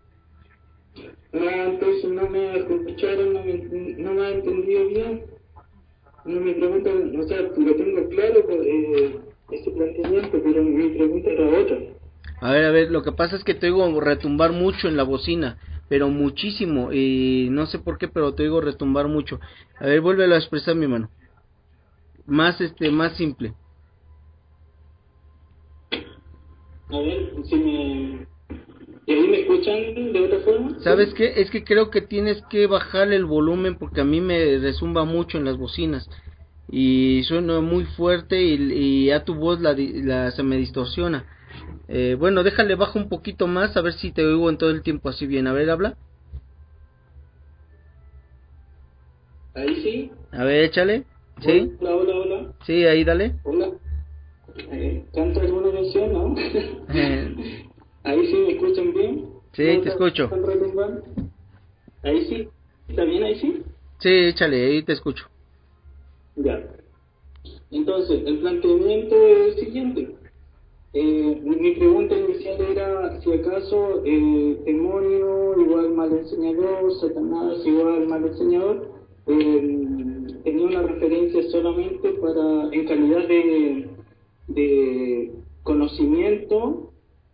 Ah, entonces no me escucharon, no me, no me ha entendido bien. No me preguntan, o sea, lo tengo claro, eh, ese planteamiento, pero mi pregunta era otra. A ver, a ver, lo que pasa es que te oigo retumbar mucho en la bocina, pero muchísimo, y no sé por qué, pero te oigo retumbar mucho. A ver, vuélvelo a expresar, mi mano. Más, este, más simple. A ver, si me... ¿Y ahí me escuchan de otra forma? ¿Sabes qué? Es que creo que tienes que bajar el volumen porque a mí me resumba mucho en las bocinas y suena muy fuerte y, y a tu voz la, la se me distorsiona. Eh, bueno, déjale bajo un poquito más a ver si te oigo en todo el tiempo así bien. A ver, habla. Ahí sí. A ver, échale. ¿Sí? Hola, hola, hola. Sí, ahí dale. Hola. Eh, ¿Canta alguna canción, no? Eh, Ahí sí me escuchan bien. sí, ¿No te escucho. están retumbando? Ahí sí. ¿Está bien ahí sí? Sí, échale, ahí te escucho. Ya. Entonces, el planteamiento es el siguiente. Eh, mi pregunta inicial era si acaso el demonio igual mal enseñador, Satanás igual mal enseñador, eh, tenía una referencia solamente para en calidad de, de conocimiento,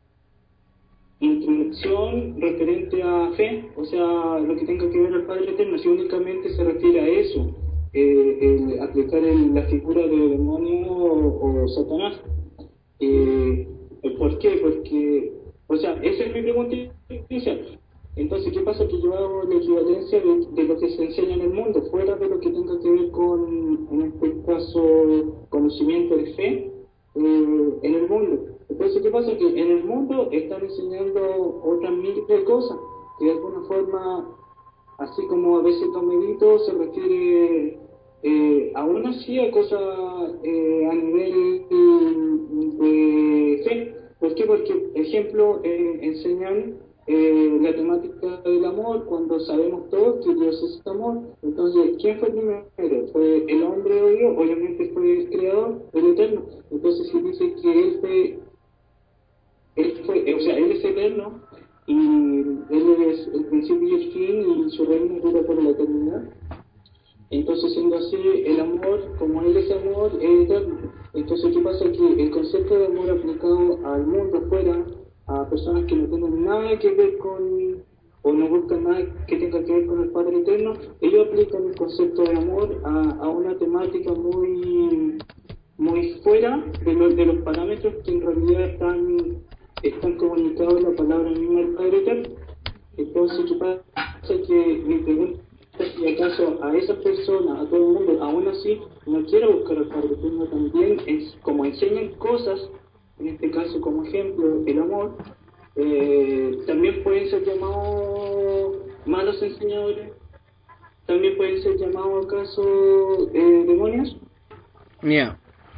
introducción referente a fe, o sea, lo que tenga que ver al Padre Eterno, si únicamente se refiere a eso, eh, el aplicar el, la figura de demonio o, o Satanás. Eh, ¿Por qué? Porque, o sea, esa es mi pregunta inicial. Entonces, ¿qué pasa? Que yo hago la equivalencia de, de lo que se enseña en el mundo, fuera de lo que tenga que ver con, en este caso, conocimiento de fe, eh, en el mundo. Entonces, ¿qué pasa? Que en el mundo están enseñando otras mil de cosas, que de alguna forma, así como a veces Tomedito se refiere eh, aún así a cosas eh, a nivel de fe. ¿Por qué? Porque, ejemplo, eh, enseñan eh, la temática del amor cuando sabemos todos que Dios es amor. Entonces, ¿quién fue primero? ¿Fue el hombre o Dios? Obviamente fue el creador, el eterno. Entonces, si dice que Él fue él fue, o sea, Él es eterno y Él es el principio y el fin y su reino dura por la eternidad. Entonces, siendo así, el amor, como Él es amor, es eterno. Entonces, ¿qué pasa? Que el concepto de amor aplicado al mundo afuera, a personas que no tienen nada que ver con, o no buscan nada que tenga que ver con el Padre Eterno, ellos aplican el concepto de amor a, a una temática muy muy fuera de los, de los parámetros que en realidad están, están comunicados en la palabra misma del Padre Eterno. Entonces, ¿qué pasa? Que mi pregunta es si acaso a esas personas, a todo el mundo, aún así, no quiero buscar al Padre Eterno también, es, como enseñan cosas, en este caso como ejemplo, el amor, eh, también pueden ser llamados malos enseñadores, también pueden ser llamados acaso eh, demonios. Mira,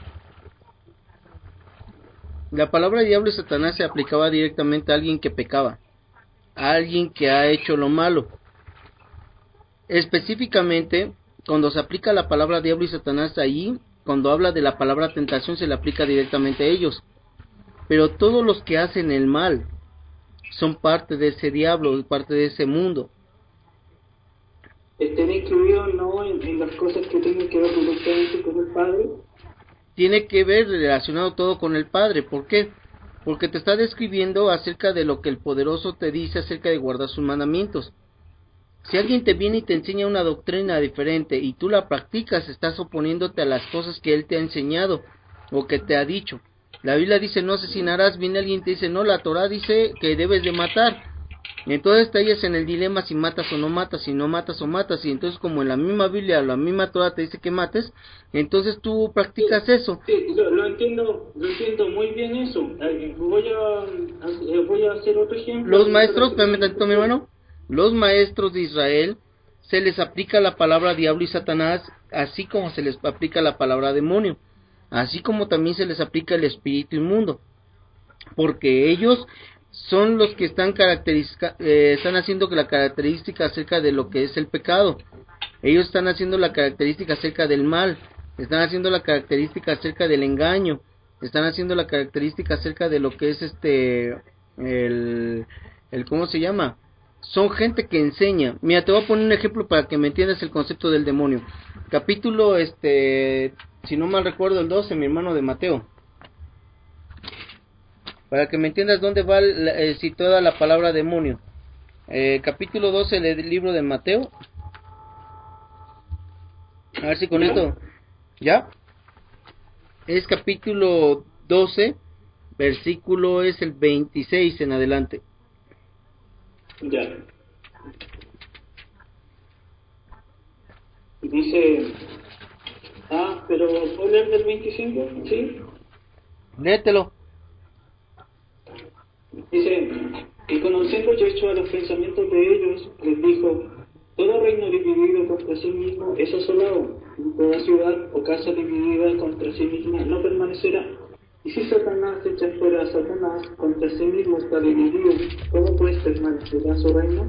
la palabra diablo y Satanás se aplicaba directamente a alguien que pecaba, a alguien que ha hecho lo malo. Específicamente, cuando se aplica la palabra diablo y Satanás ahí, cuando habla de la palabra tentación, se le aplica directamente a ellos. Pero todos los que hacen el mal son parte de ese diablo, parte de ese mundo. Estén incluidos no en, en las cosas que tienen que ver directamente con el Padre. Tiene que ver relacionado todo con el Padre. ¿Por qué? Porque te está describiendo acerca de lo que el poderoso te dice acerca de guardar sus mandamientos. Si alguien te viene y te enseña una doctrina diferente y tú la practicas, estás oponiéndote a las cosas que él te ha enseñado o que te ha dicho. La Biblia dice no asesinarás, viene alguien y te dice no, la Torah dice que debes de matar. Entonces te hallas en el dilema si matas o no matas, si no matas o matas, y entonces como en la misma Biblia, la misma Torah te dice que mates, entonces tú practicas Sí, eso. sí, lo, lo entiendo, lo entiendo muy bien eso. Eh, voy a, a- voy a hacer otro ejemplo. Los También para maestros, que me espérame tantito mi entiendan. hermano, los maestros de Israel se les aplica la palabra diablo y Satanás, así como se les aplica la palabra demonio, así como también se les aplica el espíritu inmundo, porque ellos son los que están caracteriza, eh, están haciendo la característica acerca de lo que es el pecado. Ellos están haciendo la característica acerca del mal, están haciendo la característica acerca del engaño, están haciendo la característica acerca de lo que es este el el ¿cómo se llama? Son gente que enseña. Mira, te voy a poner un ejemplo para que me entiendas el concepto del demonio. Capítulo este, si no mal recuerdo el doce, mi hermano, de Mateo. Para que me entiendas dónde va eh, situada la palabra demonio. Eh, capítulo doce del libro de Mateo. A ver si con ¿Ya? esto, ¿ya? Es capítulo doce, versículo es el veintiséis en adelante. Ya. Dice, ah, pero ¿puedo leer del veinticinco? Sí. Léetelo. Dice, y conociendo Yeshua los pensamientos de ellos, les dijo, todo reino dividido contra sí mismo es asolado, y toda ciudad o casa dividida contra sí misma no permanecerá. Y si Satanás echa fuera a Satanás, contra sí mismo está dividido, ¿cómo pues permanecerá su reino?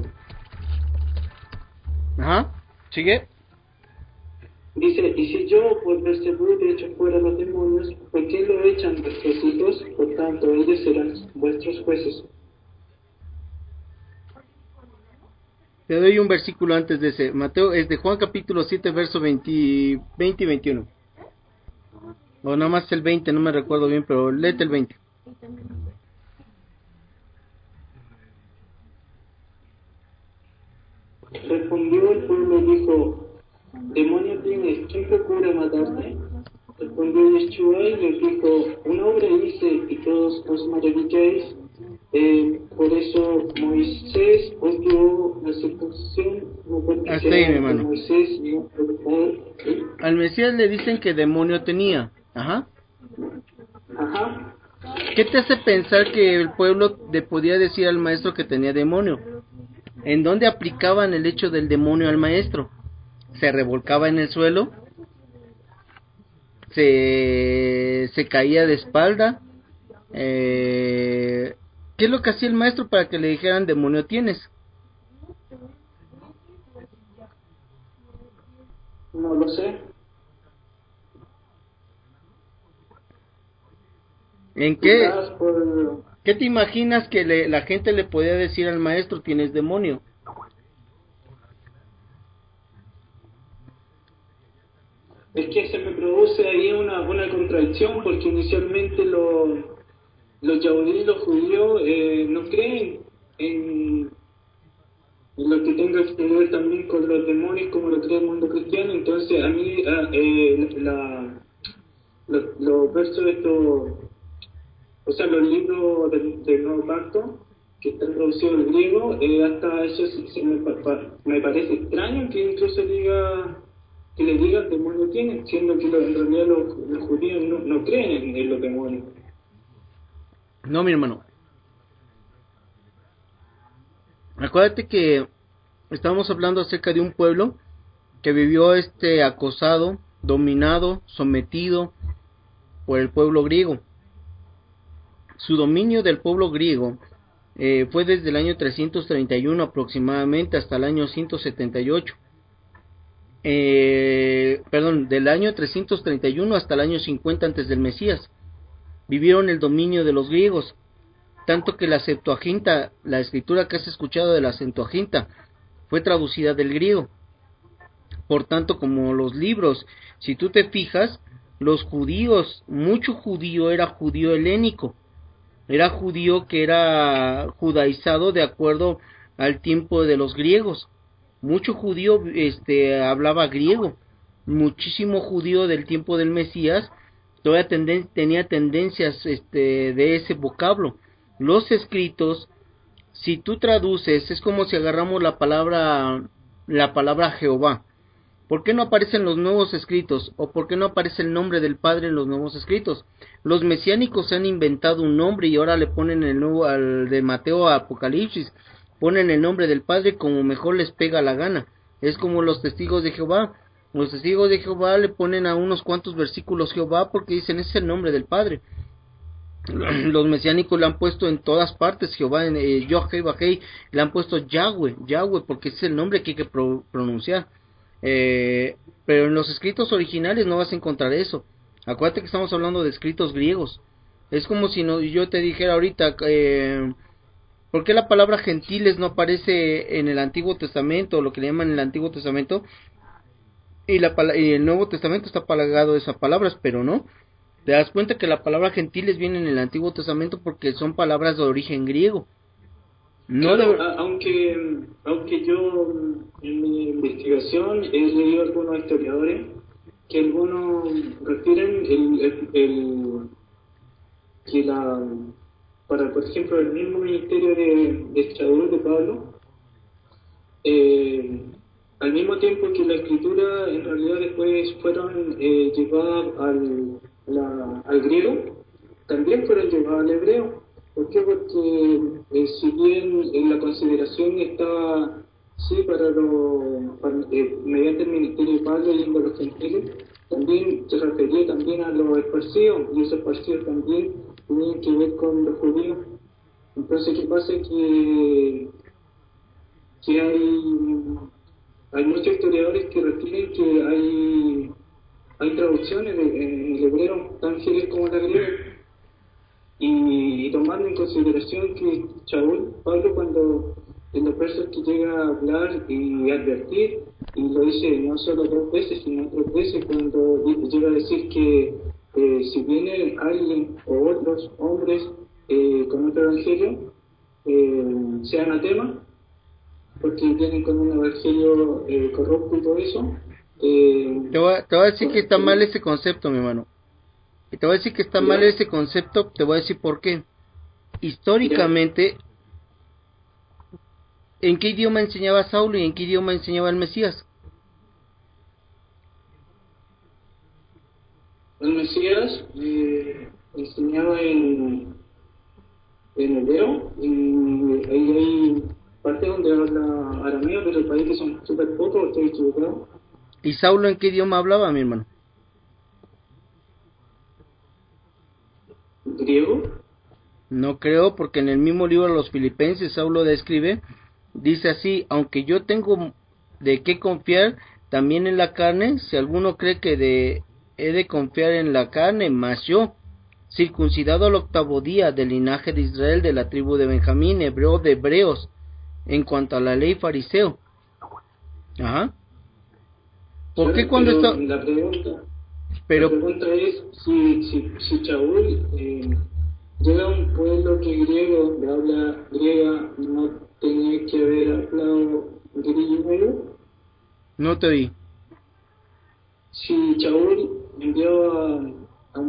Ajá, sigue. Dice, y si yo por Beelzebub echo fuera a los demonios, ¿por qué lo echan vuestros hijos? Por tanto, ellos serán vuestros jueces. Te doy un versículo antes de ese. Mateo es de Juan capítulo siete, verso veinte, veinte y veintiuno. O nada más el veinte, no me recuerdo bien, pero léete el veinte. Respondió el pueblo y dijo, demonio tienes, ¿quién procura matarte? Respondió Yeshua y les dijo, una obra hice y todos os maravilláis. Eh, por eso Moisés os dio la circuncisión, no porque Hasta ahí, mi sea de hermano. Moisés, ni por el Padre. ¿Sí? Al Mesías le dicen que demonio tenía. Ajá. Ajá. ¿Qué te hace pensar que el pueblo le podía decir al maestro que tenía demonio? ¿En dónde aplicaban el hecho del demonio al maestro? ¿Se revolcaba en el suelo? ¿Se, se caía de espalda? Eh, ¿Qué es lo que hacía el maestro para que le dijeran demonio tienes? No lo sé. ¿En qué, Quizás por... qué te imaginas que le, la gente le podía decir al maestro tienes demonio? Es que se me produce ahí una, una contradicción porque inicialmente los, los yaudí y los judíos eh, no creen en lo que tenga que ver también con los demonios como lo cree el mundo cristiano. Entonces a mí ah, eh, la, los, los versos de estos, o sea, los libros del, del Nuevo Pacto, que están traducidos al griego, eh, hasta eso se, se me, pa, me parece extraño que incluso diga, que le diga el demonio tiene, siendo que lo, en realidad los, los judíos no, no creen en, en los demonios. No, mi hermano. Acuérdate que estamos hablando acerca de un pueblo que vivió este acosado, dominado, sometido por el pueblo griego. Su dominio del pueblo griego eh, fue desde el año trescientos treinta y uno aproximadamente hasta el año ciento setenta y ocho. Eh, perdón, del año trescientos treinta y uno hasta el año cincuenta antes del Mesías. Vivieron el dominio de los griegos, tanto que la Septuaginta, la escritura que has escuchado de la Septuaginta, fue traducida del griego. Por tanto, como los libros, si tú te fijas, los judíos, mucho judío era judío helénico, era judío que era judaizado de acuerdo al tiempo de los griegos. Mucho judío este, hablaba griego, muchísimo judío del tiempo del Mesías todavía tenden, tenía tendencias este, de ese vocablo. Los escritos, si tú traduces, es como si agarramos la palabra, la palabra Jehová. ¿Por qué no aparecen los nuevos escritos? ¿O por qué no aparece el nombre del Padre en los nuevos escritos? Los mesiánicos se han inventado un nombre y ahora le ponen el nuevo, al de Mateo a Apocalipsis, ponen el nombre del Padre como mejor les pega la gana. Es como los testigos de Jehová. Los testigos de Jehová le ponen a unos cuantos versículos Jehová porque dicen ese es el nombre del Padre. Los mesiánicos le han puesto en todas partes Jehová, en eh, Yohei Bajei, le han puesto Yahweh, Yahweh porque ese es el nombre que hay que pro pronunciar. Eh, pero en los escritos originales no vas a encontrar eso. Acuérdate que estamos hablando de escritos griegos. Es como si no, yo te dijera ahorita, eh, ¿por qué la palabra gentiles no aparece en el Antiguo Testamento, o lo que le llaman el Antiguo Testamento? Y, la, y el Nuevo Testamento está plagado de esas palabras, pero no. Te das cuenta que la palabra gentiles viene en el Antiguo Testamento porque son palabras de origen griego. No claro, de... a, aunque, aunque yo en mi investigación he leído algunos historiadores que algunos refieren el, el, el que la para por ejemplo el mismo ministerio de, de Shaul de Pablo, eh, al mismo tiempo que la escritura en realidad después fueron eh, llevadas al, la, al griego, también fueron llevadas al hebreo. ¿Por qué? Porque eh, si bien en la consideración estaba sí para los para, eh, mediante el ministerio de Pablo yendo a los gentiles, también se refería también a los esparcidos, y esos esparcidos también tenían que ver con los judíos. Entonces, ¿qué pasa? Que que hay hay muchos historiadores que refieren que hay hay traducciones de, en el hebreo tan fieles como la griega, y, y tomando en consideración que Shaul, Pablo, cuando en los versos que llega a hablar y advertir, y lo dice no solo dos veces sino tres veces, cuando llega a decir que eh, si viene alguien o otros hombres eh, con otro evangelio, eh, sea anatema porque vienen con un evangelio eh, corrupto y todo eso. Eh, Te voy, a, te voy a decir que está mal ese concepto, mi hermano. Y te voy a decir que está mal ese concepto, te voy a decir por qué. Históricamente, ¿en qué idioma enseñaba Saulo y en qué idioma enseñaba el Mesías? El Mesías eh, enseñaba en, en hebreo, y ahí hay partes donde habla arameo, pero el país que son súper pocos, estoy equivocado. ¿Y Saulo en qué idioma hablaba, mi hermano? ¿Griego? No creo, porque en el mismo libro de los Filipenses Saulo describe, dice así: aunque yo tengo de qué confiar también en la carne, si alguno cree que de, he de confiar en la carne, mas yo, circuncidado al octavo día, del linaje de Israel, de la tribu de Benjamín, hebreo de hebreos, en cuanto a la ley fariseo. Ajá. ¿Por qué cuando pero está...? la pregunta, Pero... la pregunta es si, si, si Shaul eh, llega a un pueblo que griego, de habla griega, no tenía que haber hablado griego. No te oí. Si Shaul envió a, a un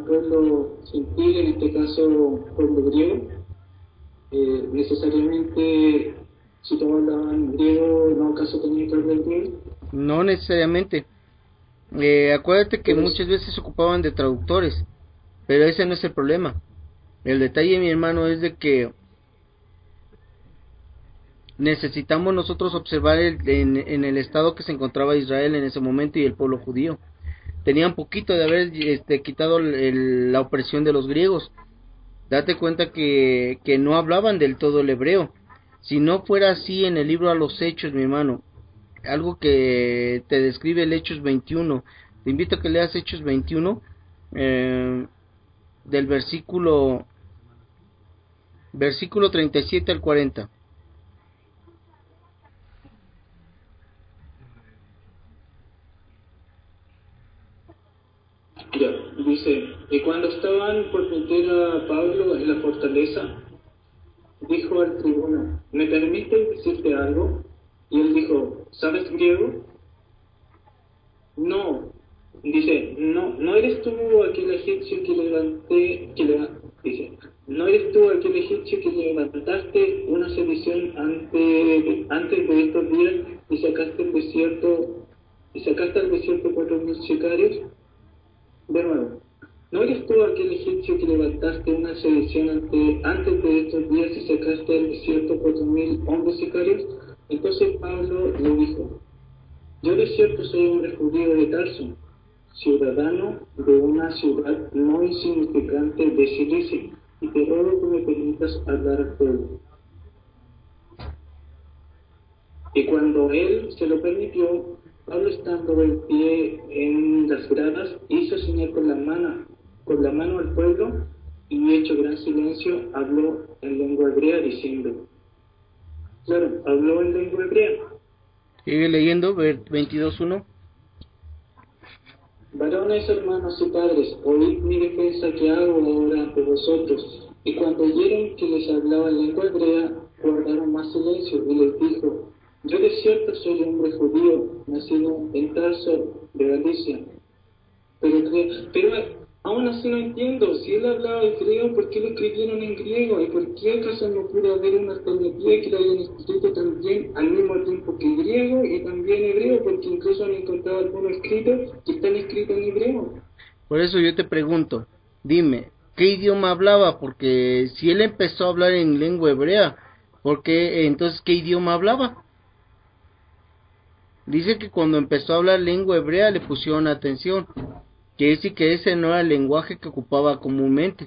caso pueblo griego, eh, necesariamente si todos hablaban griego, ¿no acaso tenía que hablar griego? No necesariamente. Eh, acuérdate que Pero muchas veces se ocupaban de traductores, pero ese no es el problema. El detalle, mi hermano, es de que necesitamos nosotros observar el, en, en el estado que se encontraba Israel en ese momento y el pueblo judío. Tenían poquito de haber este, quitado el, el, la opresión de los griegos. Date cuenta que, que no hablaban del todo el hebreo. Si no fuera así en el libro a los Hechos, mi hermano, algo que te describe el Hechos veintiuno, te invito a que leas Hechos veintiuno, eh, del versículo, versículo treinta y siete al cuarenta. ya, dice, y cuando estaban por meter a Pablo en la fortaleza, dijo al tribuno, ¿me permites decirte algo? Y él dijo, ¿sabes griego? No, dice, no, no eres tú aquel egipcio que levanté, que le, dice, no eres tú aquel egipcio que levantaste una sedición antes, antes de estos días y sacaste el desierto, y sacaste al desierto cuatro mil sicarios. De nuevo, ¿no eres tú aquel egipcio que levantaste una sedición ante, antes de estos días y sacaste al desierto cuatro mil hombres sicarios? Entonces Pablo le dijo, yo de cierto soy hombre judío de Tarso, ciudadano de una ciudad no insignificante de Cilicia, y te ruego que me permitas hablar al pueblo. Y cuando él se lo permitió, Pablo, estando en pie en las gradas, hizo señal con la mano, con la mano al pueblo, y hecho gran silencio, habló en lengua hebrea diciendo, claro, habló en lengua hebrea. Sigue leyendo, veintidós uno. Varones, hermanos y padres, oíd mi defensa que hago ahora ante vosotros. Y cuando oyeron que les hablaba en lengua hebrea, guardaron más silencio, y les dijo, yo de cierto soy hombre judío, nacido en Tarso de Galicia. Pero, pero aún así no entiendo, si él hablaba hebreo, ¿por qué lo escribieron en griego? ¿Y por qué acaso no pudo haber una alternativa que lo hayan escrito también al mismo tiempo que griego y también hebreo? Porque incluso han encontrado algunos escritos que están escritos en hebreo. Por eso yo te pregunto, dime, ¿qué idioma hablaba? Porque si él empezó a hablar en lengua hebrea, ¿por qué entonces qué idioma hablaba? Dice que cuando empezó a hablar lengua hebrea le pusieron atención, que decir que ese no era el lenguaje que ocupaba comúnmente.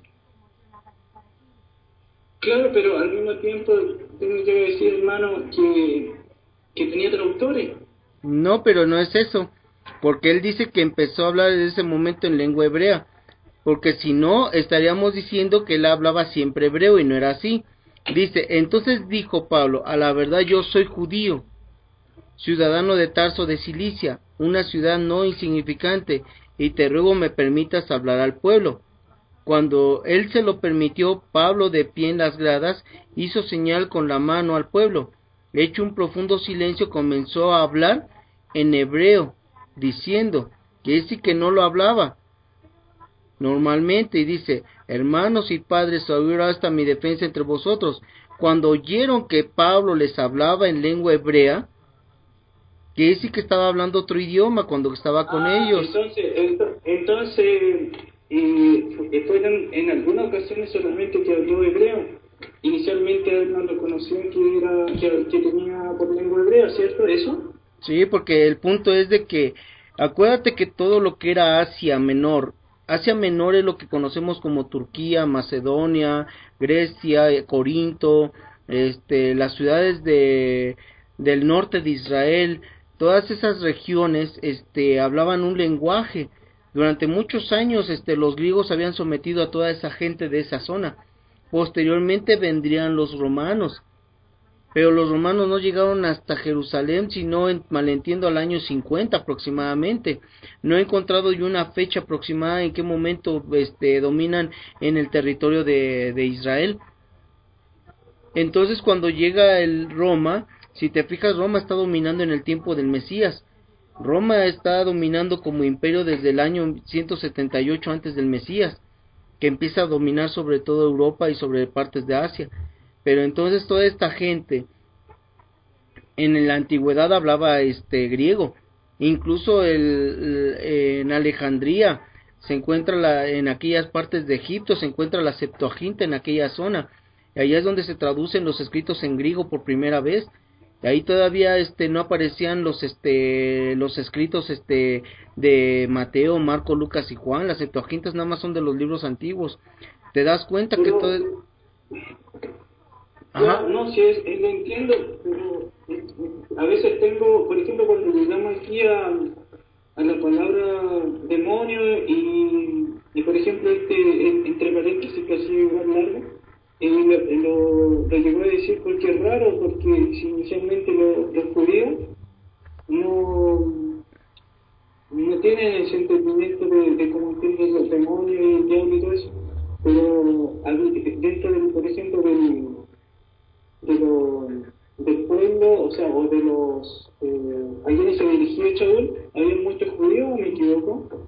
Claro, pero al mismo tiempo tengo que decir, hermano, que, que tenía traductores. No, pero no es eso, porque él dice que empezó a hablar desde ese momento en lengua hebrea, porque si no, estaríamos diciendo que él hablaba siempre hebreo y no era así. Dice, entonces dijo Pablo, a la verdad yo soy judío, ciudadano de Tarso de Cilicia, una ciudad no insignificante, y te ruego me permitas hablar al pueblo. Cuando él se lo permitió, Pablo, de pie en las gradas, hizo señal con la mano al pueblo. Hecho un profundo silencio, comenzó a hablar en hebreo, diciendo que él sí que no lo hablaba normalmente, y dice, hermanos y padres, oír hasta mi defensa entre vosotros. Cuando oyeron que Pablo les hablaba en lengua hebrea, que él sí que estaba hablando otro idioma cuando estaba con Ah, ellos. entonces, ento- entonces eh, fueron en algunas ocasiones solamente que habló hebreo. Inicialmente él no reconoció que, era, que, que tenía por lengua hebrea, ¿cierto? ¿Eso? Sí, porque el punto es de que, acuérdate que todo lo que era Asia Menor, Asia Menor es lo que conocemos como Turquía, Macedonia, Grecia, eh, Corinto, este, las ciudades de del norte de Israel, todas esas regiones, este, hablaban un lenguaje. Durante muchos años, este, los griegos habían sometido a toda esa gente de esa zona. Posteriormente vendrían los romanos, pero los romanos no llegaron hasta Jerusalén, sino, en, malentiendo, al año cincuenta aproximadamente. No he encontrado yo una fecha aproximada en qué momento este, dominan en el territorio de, de Israel. Entonces, cuando llega el Roma, si te fijas, Roma está dominando en el tiempo del Mesías. Roma está dominando como imperio desde el año ciento setenta y ocho antes del Mesías. que empieza a dominar sobre toda Europa y sobre partes de Asia. Pero entonces toda esta gente en la antigüedad hablaba este griego. Incluso el, el, en Alejandría se encuentra la, en aquellas partes de Egipto se encuentra la Septuaginta en aquella zona. Y allá es donde se traducen los escritos en griego por primera vez. Y ahí todavía este no aparecían los este los escritos este de Mateo, Marco, Lucas y Juan. Las Septuagintas nada más son de los libros antiguos. Te das cuenta pero, que todo. Ajá. No, no, sí, es, es, lo entiendo, pero a veces tengo, por ejemplo, cuando llegamos aquí a, a la palabra demonio y, y por ejemplo, este, entre paréntesis que ha sido más largo, eh, lo, lo, lo llegó a decir porque es raro, porque si inicialmente lo, los judíos no, no tienen ese entendimiento de, de cómo entienden los demonios y el diablo y todo eso, pero dentro del, por ejemplo, del de lo, del pueblo, o sea, o de los eh, a quienes se dirigió Shaul, ¿había muchos judíos o me equivoco?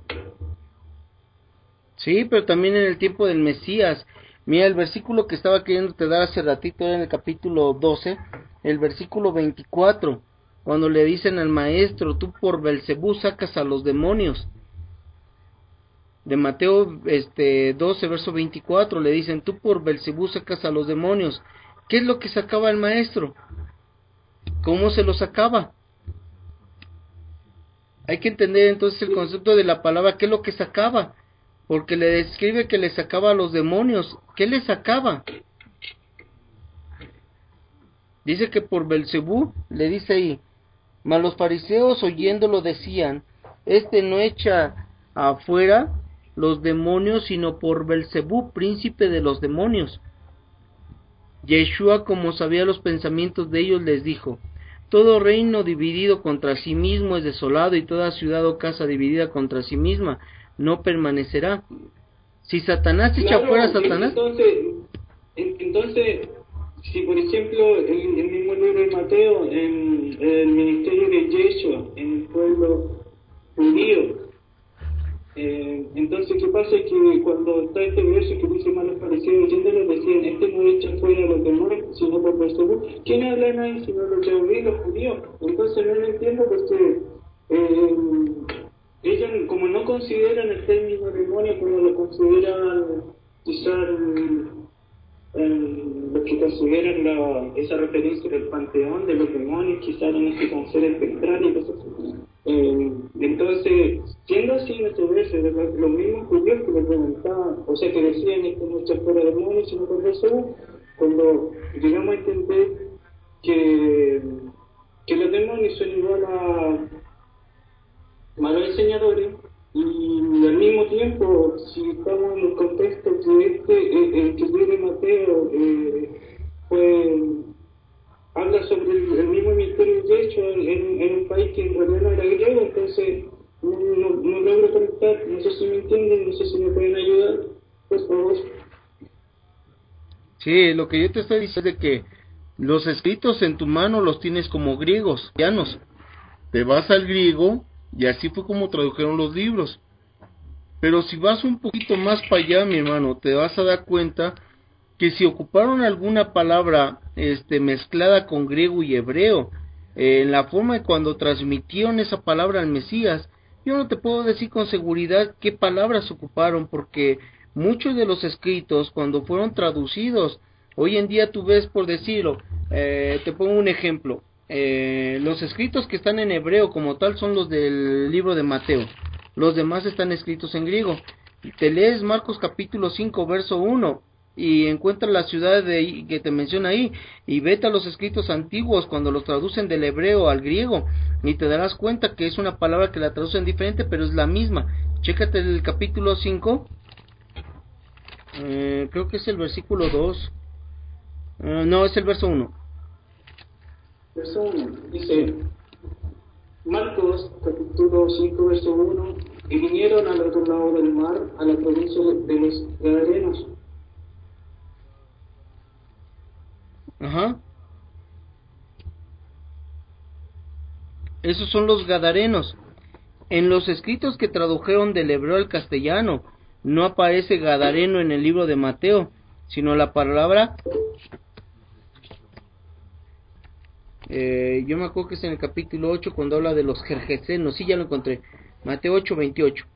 Sí, pero también en el tiempo del Mesías. Mira, el versículo que estaba queriéndote dar hace ratito era en el capítulo doce, el versículo veinticuatro, cuando le dicen al maestro, tú por Belcebú sacas a los demonios. De Mateo este doce, verso veinticuatro, le dicen, tú por Belcebú sacas a los demonios. ¿Qué es lo que sacaba el maestro? ¿Cómo se lo sacaba? Hay que entender entonces el concepto de la palabra, ¿qué es lo que sacaba? Porque le describe que le sacaba a los demonios. ¿Qué le sacaba? Dice que por Belcebú, le dice ahí, mas los fariseos oyéndolo decían, este no echa afuera los demonios, sino por Belcebú, príncipe de los demonios. Yeshua, como sabía los pensamientos de ellos, les dijo, todo reino dividido contra sí mismo es desolado, y toda ciudad o casa dividida contra sí misma no permanecerá. Si Satanás echa claro, fuera a Satanás... Entonces, entonces, si por ejemplo el, el mismo libro de Mateo, en, en el ministerio de Yeshua, en el pueblo judío, Eh, entonces, ¿qué pasa? Que cuando está este verso que dice malos parecidos, oyéndolo decían, este no echa fuera a los demonios, sino por Belcebú. ¿Quién hablan ahí sino los Yahweh, los judíos? Entonces no lo entiendo porque eh, ellos como no consideran el término demonio como lo consideran quizás los que consideran la, esa referencia del panteón de los demonios, quizás en este concepto espectral y cosas así. Eh, entonces, siendo así nuestro verso, los, los mismos judíos que lo preguntaban, o sea, que decían esto no está fuera de demonios, sino por Jesús, cuando llegamos a entender que, que los demonios son igual a malos enseñadores, y al mismo tiempo, si estamos en el contexto que este, eh, el que viene Mateo, eh, pues habla sobre el, el mismo ministerio de hecho en, en un país que en realidad no era griego, entonces no, no, no logro conectar, no sé si me entienden, no sé si me pueden ayudar, por favor. Sí, lo que yo te estoy diciendo es de que los escritos en tu mano los tienes como griegos, llanos. Te vas al griego y así fue como tradujeron los libros. Pero si vas un poquito más para allá, mi hermano, te vas a dar cuenta que si ocuparon alguna palabra este mezclada con griego y hebreo, eh, en la forma de cuando transmitieron esa palabra al Mesías, yo no te puedo decir con seguridad qué palabras ocuparon, porque muchos de los escritos cuando fueron traducidos, hoy en día tú ves, por decirlo, eh, te pongo un ejemplo, eh, los escritos que están en hebreo como tal son los del libro de Mateo, los demás están escritos en griego. Te lees Marcos capítulo cinco verso uno y encuentra la ciudad de que te menciona ahí, y vete a los escritos antiguos cuando los traducen del hebreo al griego y te darás cuenta que es una palabra que la traducen diferente pero es la misma. Chécate el capítulo cinco, eh, creo que es el versículo dos, uh, no, es el verso uno. Verso uno dice Marcos capítulo cinco verso uno, y vinieron al otro lado del mar, a la provincia de los Gadarenos. Ajá. Esos son los Gadarenos. En los escritos que tradujeron del hebreo al castellano, no aparece gadareno en el libro de Mateo, sino la palabra, eh, yo me acuerdo que es en el capítulo ocho cuando habla de los gergesenos. Sí, ya lo encontré, Mateo ocho veintiocho.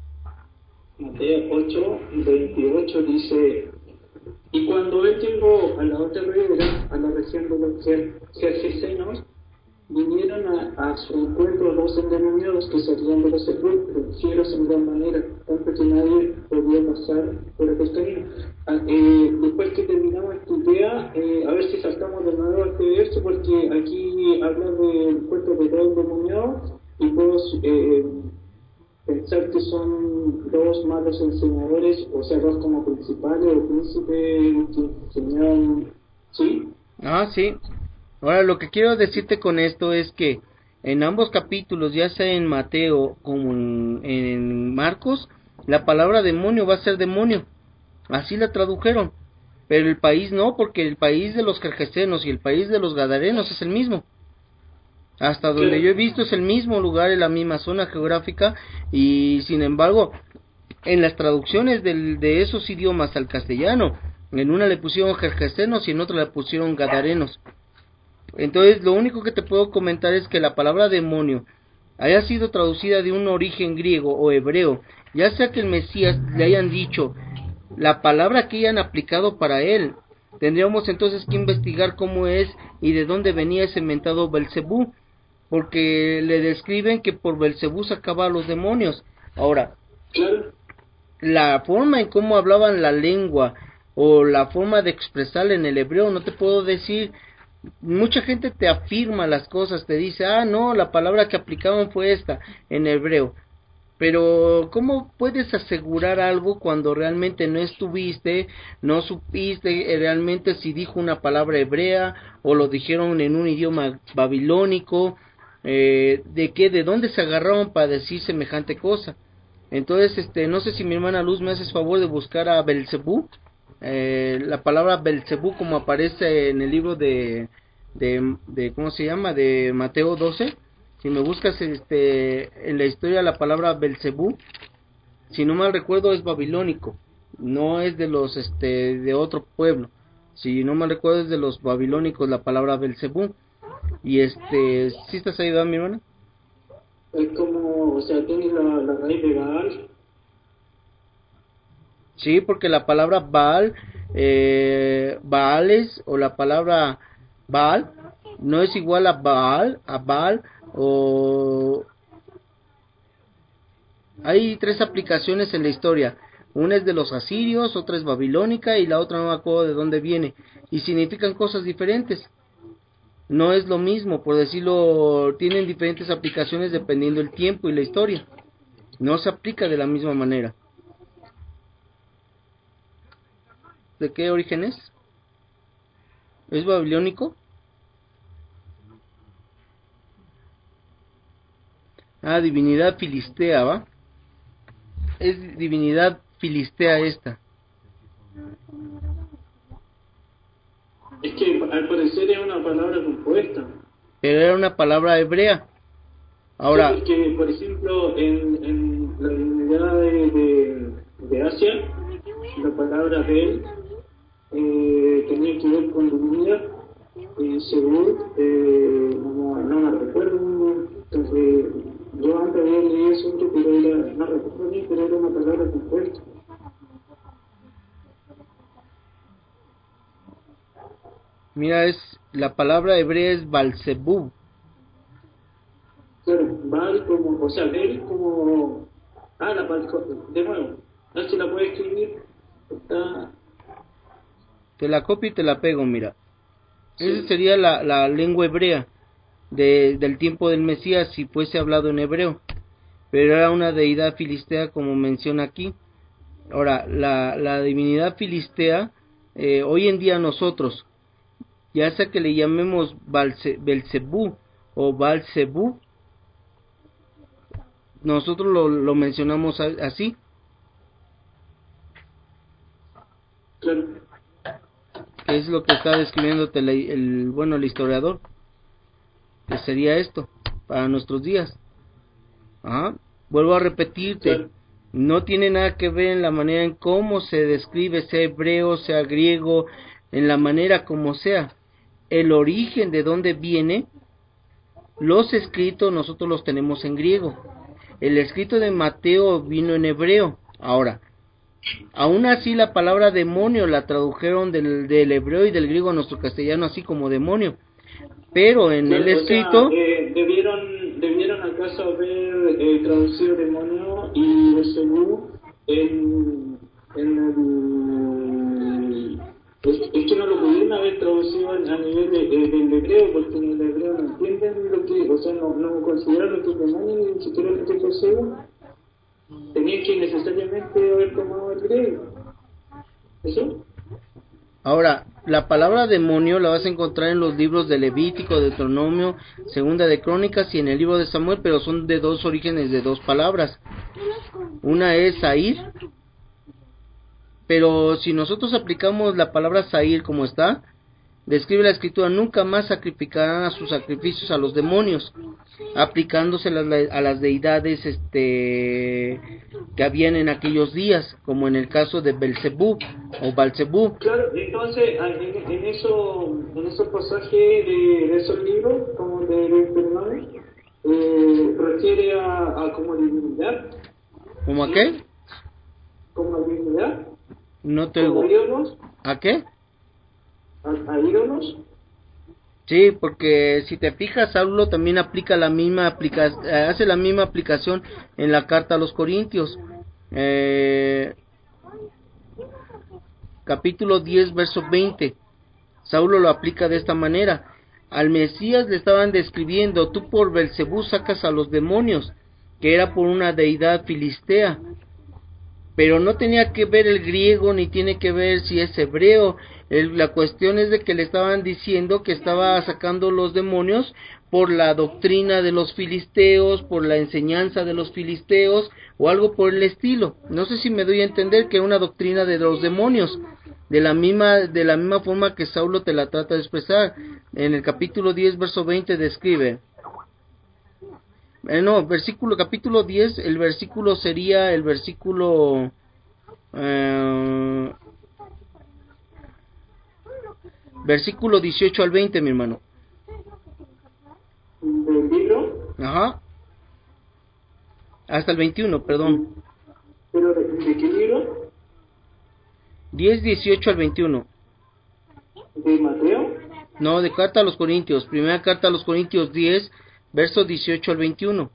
Mateo ocho veintiocho dice: y cuando él llegó a la otra ribera, a la región de los gergesenos, vinieron a, a su encuentro dos endemoniados que salían de los sepulcros, fieros en gran manera, tanto que nadie podía pasar por aquel camino. Ah, eh, después que terminamos esta idea, eh, a ver si saltamos de nuevo a este verso, porque aquí habla del encuentro de dos endemoniados y dos, eh, pensar que son dos malos enseñadores, o sea, dos como principales o príncipes que enseñaban, ¿sí? Ah, sí. Ahora, lo que quiero decirte con esto es que en ambos capítulos, ya sea en Mateo como en, en Marcos, la palabra demonio va a ser demonio. Así la tradujeron. Pero el país no, porque el país de los gergesenos y el país de los gadarenos es el mismo. Hasta donde yo he visto es el mismo lugar, en la misma zona geográfica, y sin embargo, en las traducciones del, de esos idiomas al castellano, en una le pusieron gergesenos y en otra le pusieron gadarenos. Entonces, lo único que te puedo comentar es que la palabra demonio haya sido traducida de un origen griego o hebreo, ya sea que el Mesías le hayan dicho la palabra que hayan aplicado para él. Tendríamos entonces que investigar cómo es y de dónde venía ese mentado Belcebú, porque le describen que por Belcebú sacaba a los demonios. Ahora, la forma en cómo hablaban la lengua o la forma de expresarla en el hebreo, no te puedo decir. Mucha gente te afirma las cosas, te dice, ah, no, la palabra que aplicaban fue esta en hebreo. Pero ¿cómo puedes asegurar algo cuando realmente no estuviste, no supiste realmente si dijo una palabra hebrea o lo dijeron en un idioma babilónico? Eh, ¿de qué, de dónde se agarraron para decir semejante cosa? Entonces, este, no sé si mi hermana Luz me haces favor de buscar a Belcebú, eh, la palabra Belcebú como aparece en el libro de, de, de, ¿cómo se llama? De Mateo doce. Si me buscas este en la historia la palabra Belcebú, si no mal recuerdo es babilónico, no es de los este de otro pueblo. Si no mal recuerdo es de los babilónicos la palabra Belcebú. Y este, ¿sí estás ahí, mi hermana? Es como, o sea, tiene la, la raíz de Baal. Sí, porque la palabra Baal, eh, Baales o la palabra Baal no es igual a Baal, a Baal o... Hay tres aplicaciones en la historia. Una es de los asirios, otra es babilónica y la otra no me acuerdo de dónde viene. Y significan cosas diferentes. No es lo mismo, por decirlo, tienen diferentes aplicaciones dependiendo el tiempo y la historia. No se aplica de la misma manera. ¿De qué origen es? ¿Es babilónico? Ah, divinidad filistea, ¿va? Es divinidad filistea esta. Es que al parecer es una palabra compuesta. Pero era una palabra hebrea. Ahora, sí, porque, por ejemplo, en, en la divinidad de, de, de Asia, la palabra Bel eh, tenía que ver con divinidad. Y según, eh, no, no me recuerdo, entonces, yo antes había leído eso, pero era, no recuerdo bien, pero era una palabra compuesta. mira, es la palabra hebrea es Balzebub. Claro, Bal como, o sea, Bel como, ah, la Bal, de nuevo, no sé si la puede escribir, está... Te la copio y te la pego, mira. Sí. Esa sería la, la lengua hebrea de, del tiempo del Mesías si fuese hablado en hebreo. Pero era una deidad filistea como menciona aquí. Ahora, la, la divinidad filistea, eh, hoy en día nosotros, ya sea que le llamemos Balse, Belcebú o Balcebú, nosotros lo, lo mencionamos así. Claro. Que es lo que está describiéndote el, el bueno el historiador, que sería esto para nuestros días. Ajá. Vuelvo a repetirte, Claro. No tiene nada que ver en la manera en cómo se describe, sea hebreo, sea griego, en la manera como sea. El origen de dónde viene, los escritos nosotros los tenemos en griego. El escrito de Mateo vino en hebreo. Ahora, aún así la palabra demonio la tradujeron del, del hebreo y del griego a nuestro castellano así como demonio. Pero en Bueno, el o escrito... sea, eh, debieron, debieron acaso haber eh, traducido demonio y Belcebú en, en el... Es, es que no lo pudieron haber traducido a nivel de, de- del hebreo, porque en el hebreo no entienden lo que, o sea, no, no consideran lo que es demonio ni siquiera lo que es Belcebú. Tenían que necesariamente haber tomado el griego. ¿Eso? Ahora, la palabra demonio la vas a encontrar en los libros de Levítico, Deuteronomio, Segunda de Crónicas y en el libro de Samuel, pero son de dos orígenes de dos palabras. Una es Sair, pero si nosotros aplicamos la palabra Sair como está, describe la escritura, nunca más sacrificarán a sus sacrificios a los demonios, aplicándose a las deidades este que habían en aquellos días, como en el caso de Belcebú o Balcebú. Claro, entonces en, en, eso, en esos pasajes de, de esos libros, como el de Deuteronomio, eh, refiere a, a como divinidad. ¿Cómo a ¿Sí? qué? Como a divinidad, No te como oigo. ídolos, ¿A qué? a, a ídolos. Sí, porque si te fijas, Saulo también aplica la misma aplica hace la misma aplicación en la carta a los Corintios. Eh, capítulo diez, verso veinte. Saulo lo aplica de esta manera. Al Mesías le estaban describiendo, tú por Belcebú sacas a los demonios, que era por una deidad filistea. Pero no tenía que ver el griego, ni tiene que ver si es hebreo. El, la cuestión es de que le estaban diciendo que estaba sacando los demonios por la doctrina de los filisteos, por la enseñanza de los filisteos, o algo por el estilo. No sé si me doy a entender que era una doctrina de los demonios. De la misma, de la misma forma que Saulo te la trata de expresar. En el capítulo diez, verso veinte describe... Eh, no, versículo, capítulo diez, el versículo sería el versículo... Eh, versículo dieciocho al veinte, mi hermano. ¿Del libro? Ajá. Hasta el veintiuno, perdón. ¿Pero de, de qué libro? diez, dieciocho al veintiuno. ¿De Mateo? No, de carta a los Corintios. Primera carta a los Corintios diez, versos dieciocho al veintiuno.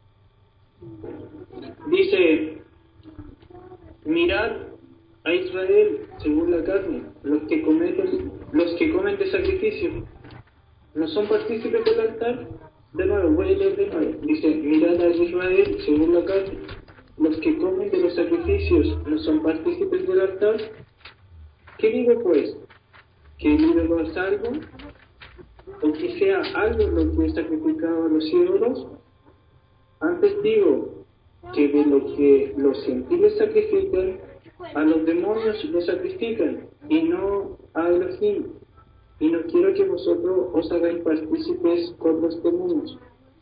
Dice, mirad a Israel según la carne, los que cometen, los que comen de sacrificio, ¿no son partícipes del altar? De nuevo, voy a leer de nuevo. Dice, mirad a Israel según la carne, los que comen de los sacrificios, ¿no son partícipes del altar? ¿Qué digo pues? ¿Que el ídolo es algo? ¿O que sea algo lo que es sacrificado a los ídolos? Antes digo que de lo que los gentiles sacrifican, a los demonios los sacrifican, y no a Elohim. Y no quiero que vosotros os hagáis partícipes con los demonios.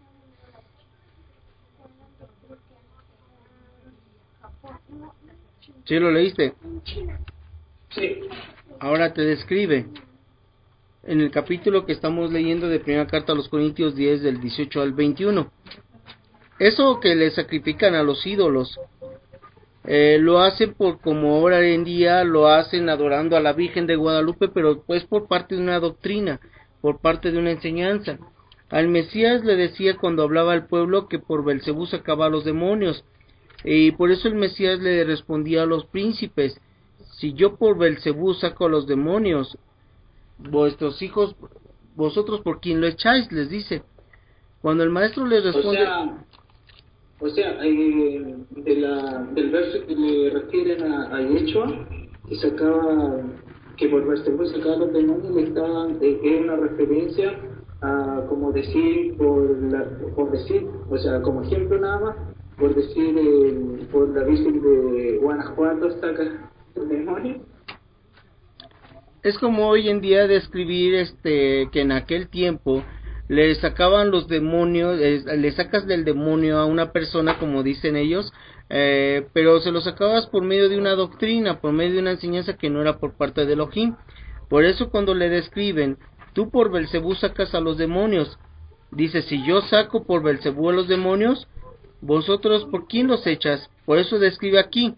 ¿Sí lo leíste? Sí. Ahora te describe. En el capítulo que estamos leyendo de primera carta a los Corintios diez, del dieciocho al veintiuno. Eso que le sacrifican a los ídolos, eh, lo hacen por como ahora en día lo hacen adorando a la Virgen de Guadalupe, pero pues por parte de una doctrina, por parte de una enseñanza. Al Mesías le decía cuando hablaba al pueblo que por Belcebú sacaba a los demonios, y por eso el Mesías le respondía a los príncipes, si yo por Belcebú saco a los demonios, vuestros hijos, vosotros por quién lo echáis, les dice. Cuando el maestro les responde... O sea, o sea eh, de la, del verso que le refieren a, a Yeshua, que sacaba, que por Belcebú sacaba los demonios, le estaban, eh, es una referencia a, como decir, por, la, por decir, o sea, como ejemplo nada más, por decir, eh, por la Virgen de Guanajuato saca el demonio. Es como hoy en día describir este que en aquel tiempo le sacaban los demonios, eh, le sacas del demonio a una persona, como dicen ellos, eh, pero se lo sacabas por medio de una doctrina, por medio de una enseñanza que no era por parte de Elohim. Por eso cuando le describen, tú por Belcebú sacas a los demonios, dice, si yo saco por Belcebú a los demonios, vosotros ¿por quién los echas? Por eso describe aquí,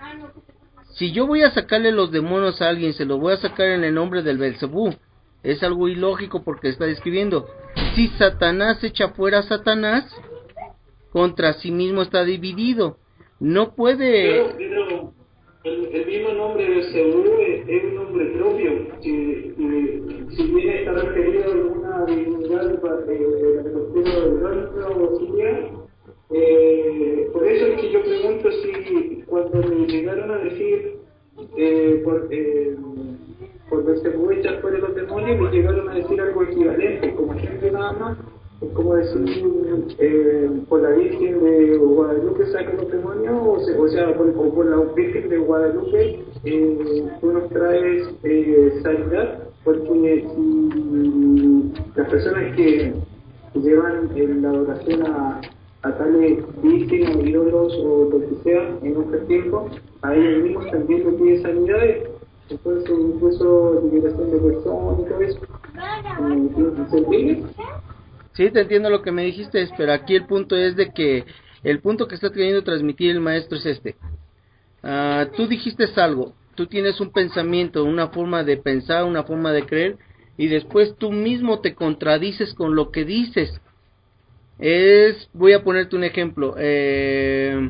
si yo voy a sacarle los demonios a alguien, se los voy a sacar en el nombre del Belcebú. Es algo ilógico porque está describiendo, si Satanás echa fuera a Satanás, contra sí mismo está dividido. No puede... Pero, pero el, el mismo nombre de Seúl es, es un nombre propio, que, que si bien está referido a alguna divinidad eh, de la cultura orgánica o siria, eh, por eso es que yo pregunto si cuando me llegaron a decir eh, por, eh, por Belcebú echar fuera los demonios, me llegaron a decir algo equivalente, como ejemplo nada más. Es como decir, eh, por la Virgen de Guadalupe saca los demonios, o, se, o sea, por, o por la Virgen de Guadalupe eh, tú nos traes eh, sanidad, porque si las personas que llevan en la adoración a, a tales vírgenes o ídolos o lo que sea en nuestro tiempo, a ellos mismos también les pide sanidades, entonces incluso liberación de personas y todo eso. ¿Se entiende? Sí, te entiendo lo que me dijiste, pero aquí el punto es de que el punto que está queriendo transmitir el maestro es este. Uh, tú dijiste algo, tú tienes un pensamiento, una forma de pensar, una forma de creer, y después tú mismo te contradices con lo que dices. Es, voy a ponerte un ejemplo. Eh,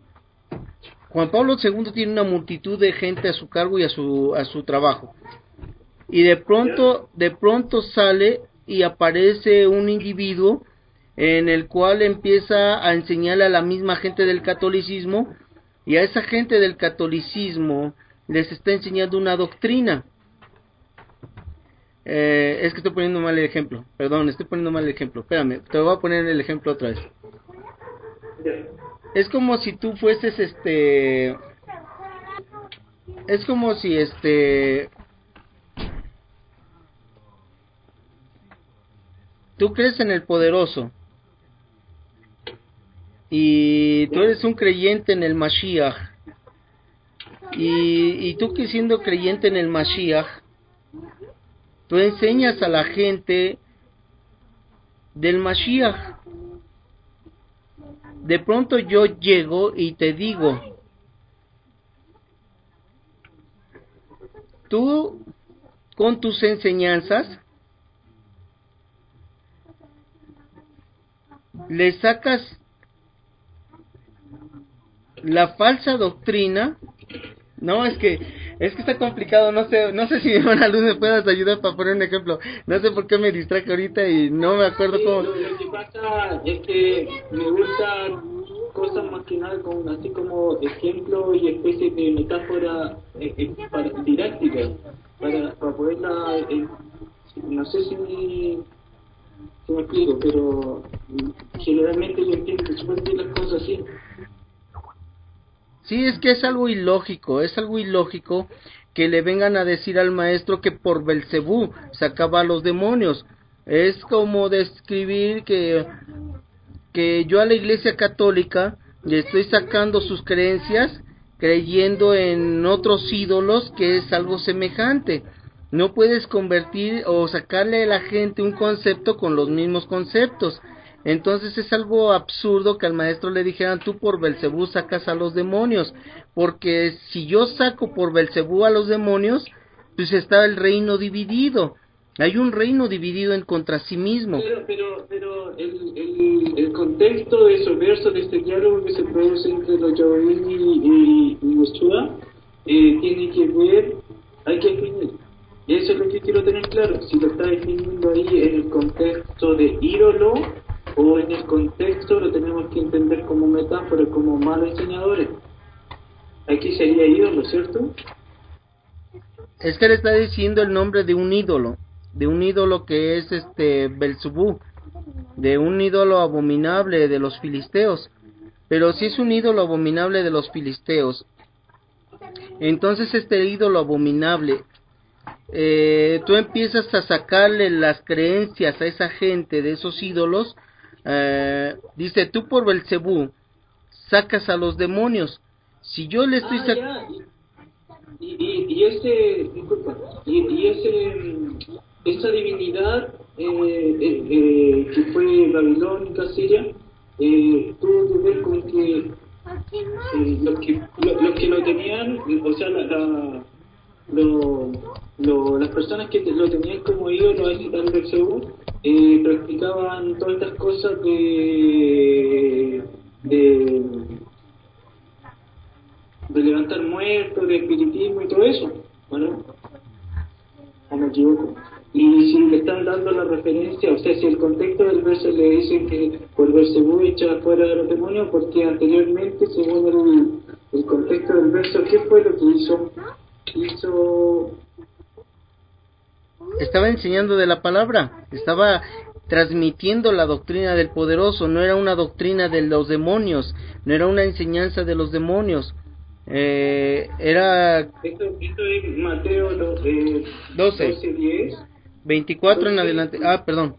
Juan Pablo segundo tiene una multitud de gente a su cargo y a su a su trabajo, y de pronto, de pronto sale y aparece un individuo en el cual empieza a enseñarle a la misma gente del catolicismo, y a esa gente del catolicismo les está enseñando una doctrina. Eh, es que estoy poniendo mal el ejemplo, perdón, estoy poniendo mal el ejemplo, espérame, te voy a poner el ejemplo otra vez. Es como si tú fueses este... Es como si este... Tú crees en el poderoso y tú eres un creyente en el Mashiach, y, y tú que siendo creyente en el Mashiach, tú enseñas a la gente del Mashiach. De pronto yo llego y te digo, tú con tus enseñanzas le sacas la falsa doctrina. No, es que es que está complicado, no sé, no sé si mi hermana Luz me puedas ayudar para poner un ejemplo. No sé por qué me distraje ahorita y no me acuerdo Sí, cómo. lo, lo que pasa es que me gustan cosas más que nada con, así como ejemplos y especies de metáfora eh, eh, para, didáctica, para, para poderla, eh, no sé si, si me explico, pero generalmente yo entiendo súper bien las cosas así. Sí, es que es algo ilógico, es algo ilógico que le vengan a decir al maestro que por Belcebú sacaba a los demonios. Es como describir que, que yo a la Iglesia Católica le estoy sacando sus creencias creyendo en otros ídolos, que es algo semejante. No puedes convertir o sacarle a la gente un concepto con los mismos conceptos. Entonces es algo absurdo que al maestro le dijeran, tú por Belcebú sacas a los demonios, porque si yo saco por Belcebú a los demonios, pues está el reino dividido. Hay un reino dividido en contra sí mismo. Pero, pero, pero el, el, el contexto de esos versos, de este diálogo que se produce entre los Yahudim y, y, y Yeshua, eh, tiene que ver, hay que definir. Y eso es lo que quiero tener claro, si lo está definiendo ahí en el contexto de ídolo o en el contexto lo tenemos que entender como metáfora, como malos enseñadores. Aquí sería ídolo, ¿cierto? Es que le está diciendo el nombre de un ídolo, de un ídolo que es este Belzebú, de un ídolo abominable de los filisteos. Pero si es un ídolo abominable de los filisteos, entonces este ídolo abominable, eh, tú empiezas a sacarle las creencias a esa gente de esos ídolos. Eh, dice, tú por Belzebú sacas a los demonios. Si yo le estoy Ah, sacando... ya. Y, y, y ese, disculpa, y, y ese, mm, esa divinidad eh, eh, eh, que fue babilónica, siria, eh, tuvo que ver con que eh, los que lo- los que lo tenían, o sea, la, la- lo, lo- las personas que te- lo tenían como ídolo al al Belcebú, eh, practicaban todas estas cosas de de de levantar muertos, de espiritismo y todo eso, ¿no? ¿O me equivoco? Y si le están dando la referencia, o sea, si el contexto del verso le dice que por Belcebú echa fuera de los demonios, porque anteriormente, según el, el contexto del verso, ¿qué fue lo que hizo? Hizo... Estaba enseñando de la palabra, estaba transmitiendo la doctrina del poderoso, no era una doctrina de los demonios, no era una enseñanza de los demonios, eh, era Esto, esto es Mateo do- eh, doce, doce diez. veinticuatro en adelante. Ah, perdón.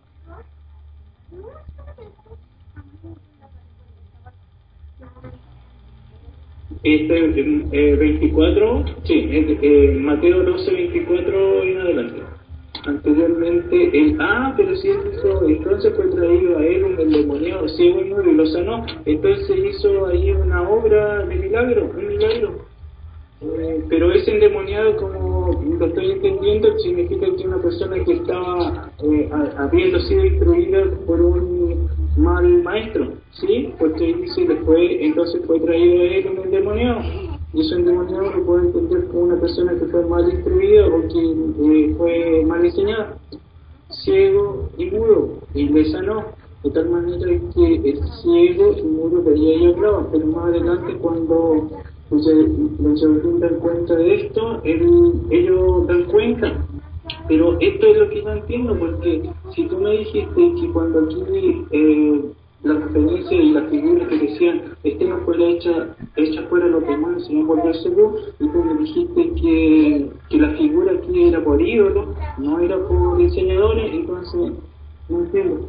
Este, eh, veinticuatro, sí, eh, eh, Mateo doce, veinticuatro en adelante. Anteriormente, el, ah, pero si él hizo, entonces fue traído a él un endemoniado ciego y mudo y lo sanó. Entonces hizo ahí una obra de milagro, un milagro. Eh, pero ese endemoniado, como lo estoy entendiendo, significa que una persona que estaba eh, a- habiendo sido instruida por un mal maestro, ¿sí? Porque ahí dice después, entonces fue traído a él un endemoniado. Y ese endemoniado lo puede entender como una persona que fue mal instruida o que eh, fue mal enseñada, ciego y mudo, y le sanó. De tal manera que el ciego y mudo veía y hablaba, pero más adelante cuando los Yehudim dan cuenta de esto, él, ellos dan cuenta. Pero esto es lo que no entiendo, porque si tú me dijiste que cuando aquí eh, la referencia y las figuras que decían, este no fuera hecha, hecha fuera los demonios, sino por Belcebú, y tú me dijiste que, que la figura aquí era por ídolo, no era por enseñadores, entonces no entiendo.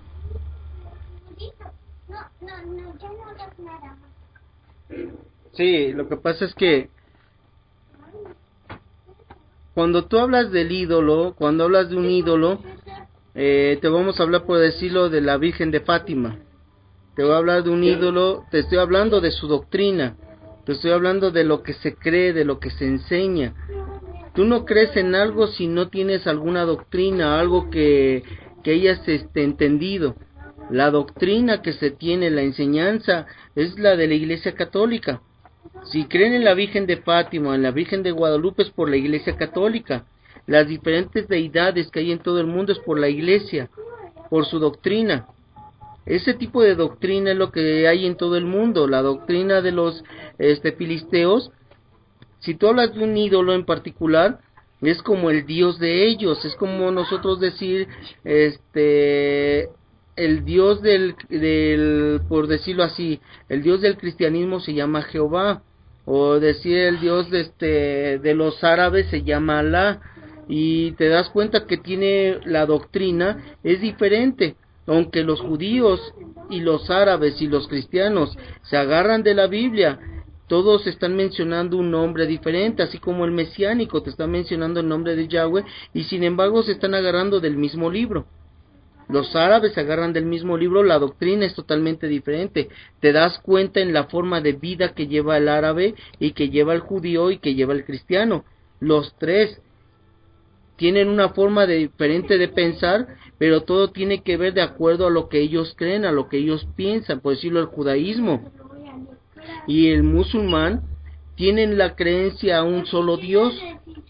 Sí, lo que pasa es que cuando tú hablas del ídolo, cuando hablas de un ídolo, eh, te vamos a hablar, por decirlo, de la Virgen de Fátima. Te voy a hablar de un ídolo, te estoy hablando de su doctrina, te estoy hablando de lo que se cree, de lo que se enseña. Tú no crees en algo si no tienes alguna doctrina, algo que, que hayas este, entendido. La doctrina que se tiene, la enseñanza, es la de la Iglesia Católica. Si creen en la Virgen de Fátima, en la Virgen de Guadalupe, es por la Iglesia Católica. Las diferentes deidades que hay en todo el mundo es por la Iglesia, por su doctrina. Ese tipo de doctrina es lo que hay en todo el mundo. La doctrina de los este, filisteos, si tú hablas de un ídolo en particular, es como el dios de ellos, es como nosotros decir, este, el dios del, del, por decirlo así, el dios del cristianismo se llama Jehová, o decir el dios de este, de los árabes se llama Alá, y te das cuenta que tiene la doctrina, es diferente. Aunque los judíos y los árabes y los cristianos se agarran de la Biblia, todos están mencionando un nombre diferente, así como el mesiánico te está mencionando el nombre de Yahweh, y sin embargo se están agarrando del mismo libro. Los árabes se agarran del mismo libro, la doctrina es totalmente diferente. Te das cuenta en la forma de vida que lleva el árabe y que lleva el judío y que lleva el cristiano. Los tres tienen una forma de, diferente de pensar, pero todo tiene que ver de acuerdo a lo que ellos creen, a lo que ellos piensan. Por decirlo, el judaísmo y el musulmán tienen la creencia a un solo Dios.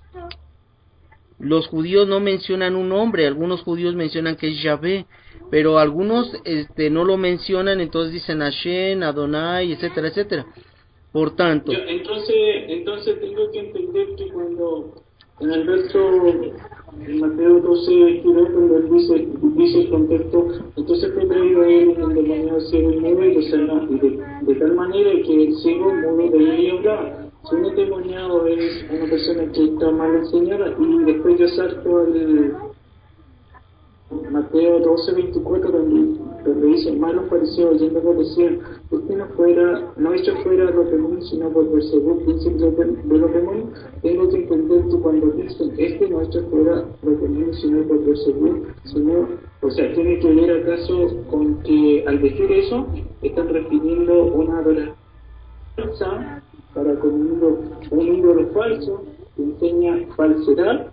Los judíos no mencionan un nombre, algunos judíos mencionan que es Yahvé, pero algunos este, no lo mencionan, entonces dicen Hashem, Adonai, etcétera, etcétera. Por tanto, Yo, entonces, entonces tengo que entender que cuando en el verso en Mateo doce, veintidós, cuando él dice, dice el contexto, entonces fue traído a él un endemoniado ciego y mudo y lo sanó, y de, de tal manera que el ciego mudo veía y hablaba. Si un endemoniado es una persona que está mal enseñada, y después yo salto al, Mateo doce veinticuatro, donde, donde dice, más los fariseos oyéndolo decían, usted no fuera, no hecho fuera a los demonios, sino por Beelzebub, príncipe de, de los demonios. Tengo que entender que cuando dicen, este no hecho fuera los demonios, sino por Beelzebub, sino, o sea, tiene que ver acaso con que al decir eso, están refiriendo una adoración falsa, para con un ídolo, un ídolo falso, que enseña falsedad.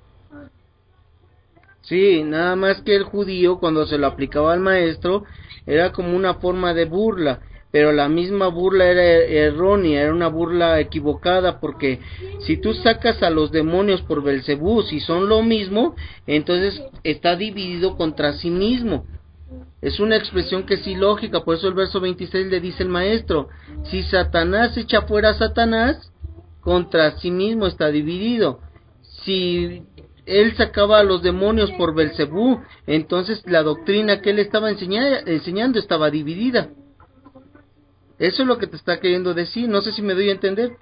Sí, nada más que el judío cuando se lo aplicaba al maestro era como una forma de burla, pero la misma burla era errónea, era una burla equivocada, porque si tú sacas a los demonios por Belcebú, si son lo mismo, entonces está dividido contra sí mismo. Es una expresión que es ilógica, por eso el verso veintiséis le dice el maestro, si Satanás echa fuera a Satanás, contra sí mismo está dividido. Si él sacaba a los demonios por Belcebú, entonces la doctrina que él estaba enseña, enseñando estaba dividida. Eso es lo que te está queriendo decir, no sé si me doy a entender.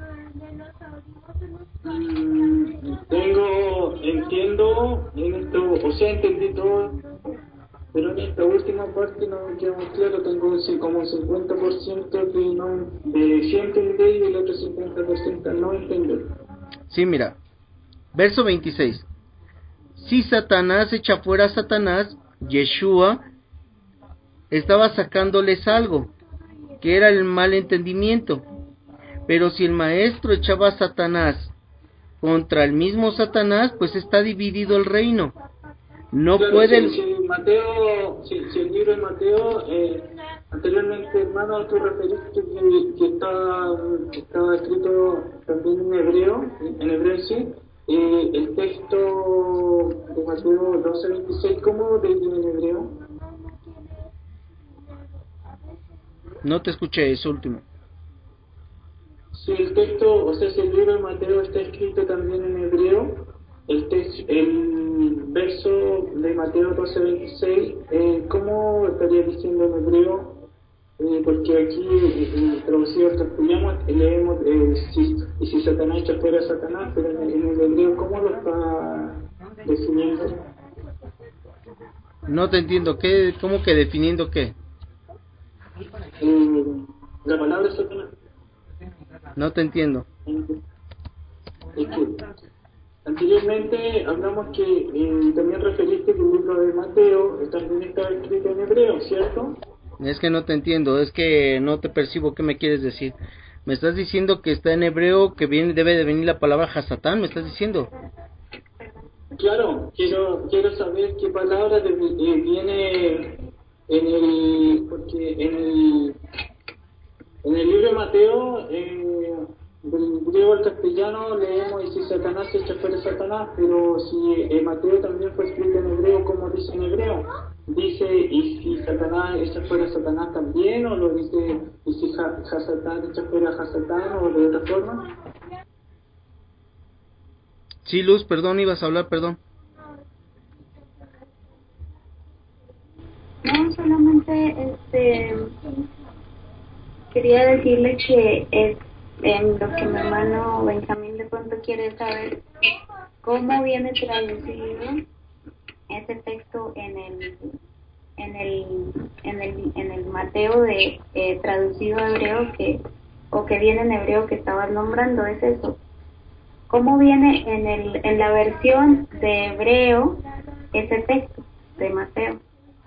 Mm, tengo, entiendo, en esto, o sea, entendí todo, pero en esta última parte no me queda muy claro, tengo un, como un cincuenta por ciento de, no, de sí entender y el otro cincuenta por ciento no entender. Sí, mira, verso veintiséis. Si Satanás echa fuera a Satanás, Yeshua estaba sacándoles algo, que era el mal entendimiento. Pero si el maestro echaba a Satanás contra el mismo Satanás, pues está dividido el reino. No claro, puede... Si, si Mateo, si, si el libro de Mateo, eh, anteriormente, hermano, tú referiste que, que estaba, estaba escrito también en hebreo, en hebreo sí, eh, el texto de Mateo doce veintiséis, ¿cómo lo dice en hebreo? No te escuché eso último. Si el texto, o sea, si el libro de Mateo está escrito también en hebreo, el, text, el verso de Mateo doce veintiséis, eh, ¿cómo estaría diciendo en hebreo? Eh, porque aquí, eh, traducido al castellano, leemos, eh, si, y si Satanás echa fuera a Satanás, pero en, en el hebreo, ¿cómo lo está definiendo? No te entiendo, ¿qué? ¿Cómo que definiendo qué? Eh, la palabra Satanás. No te entiendo. Es que anteriormente hablamos que eh, también referiste que el libro de Mateo también está escrito en hebreo, ¿cierto? Es que no te entiendo, es que no te percibo qué me quieres decir. Me estás diciendo que está en hebreo, que viene, debe de venir la palabra Hasatán, me estás diciendo. Claro, quiero quiero saber qué palabra de, eh, viene en el, porque en el en el libro de Mateo, eh, del griego al castellano leemos y si Satanás se echa fuera Satanás, pero si eh, Mateo también fue escrito en hebreo, ¿cómo dice en hebreo? Dice, y si Satanás echa fuera Satanás también, o lo dice, y si Hasatán echa fuera Hasatán, o de otra forma. Sí, Luz, perdón, ibas a hablar, perdón. No, solamente este quería decirle que es en lo que mi hermano Benjamín de pronto quiere saber cómo viene traducido ese texto en el en el en el en el Mateo de eh, traducido a hebreo que o que viene en hebreo que estabas nombrando, es eso. ¿Cómo viene en el en la versión de hebreo ese texto de Mateo?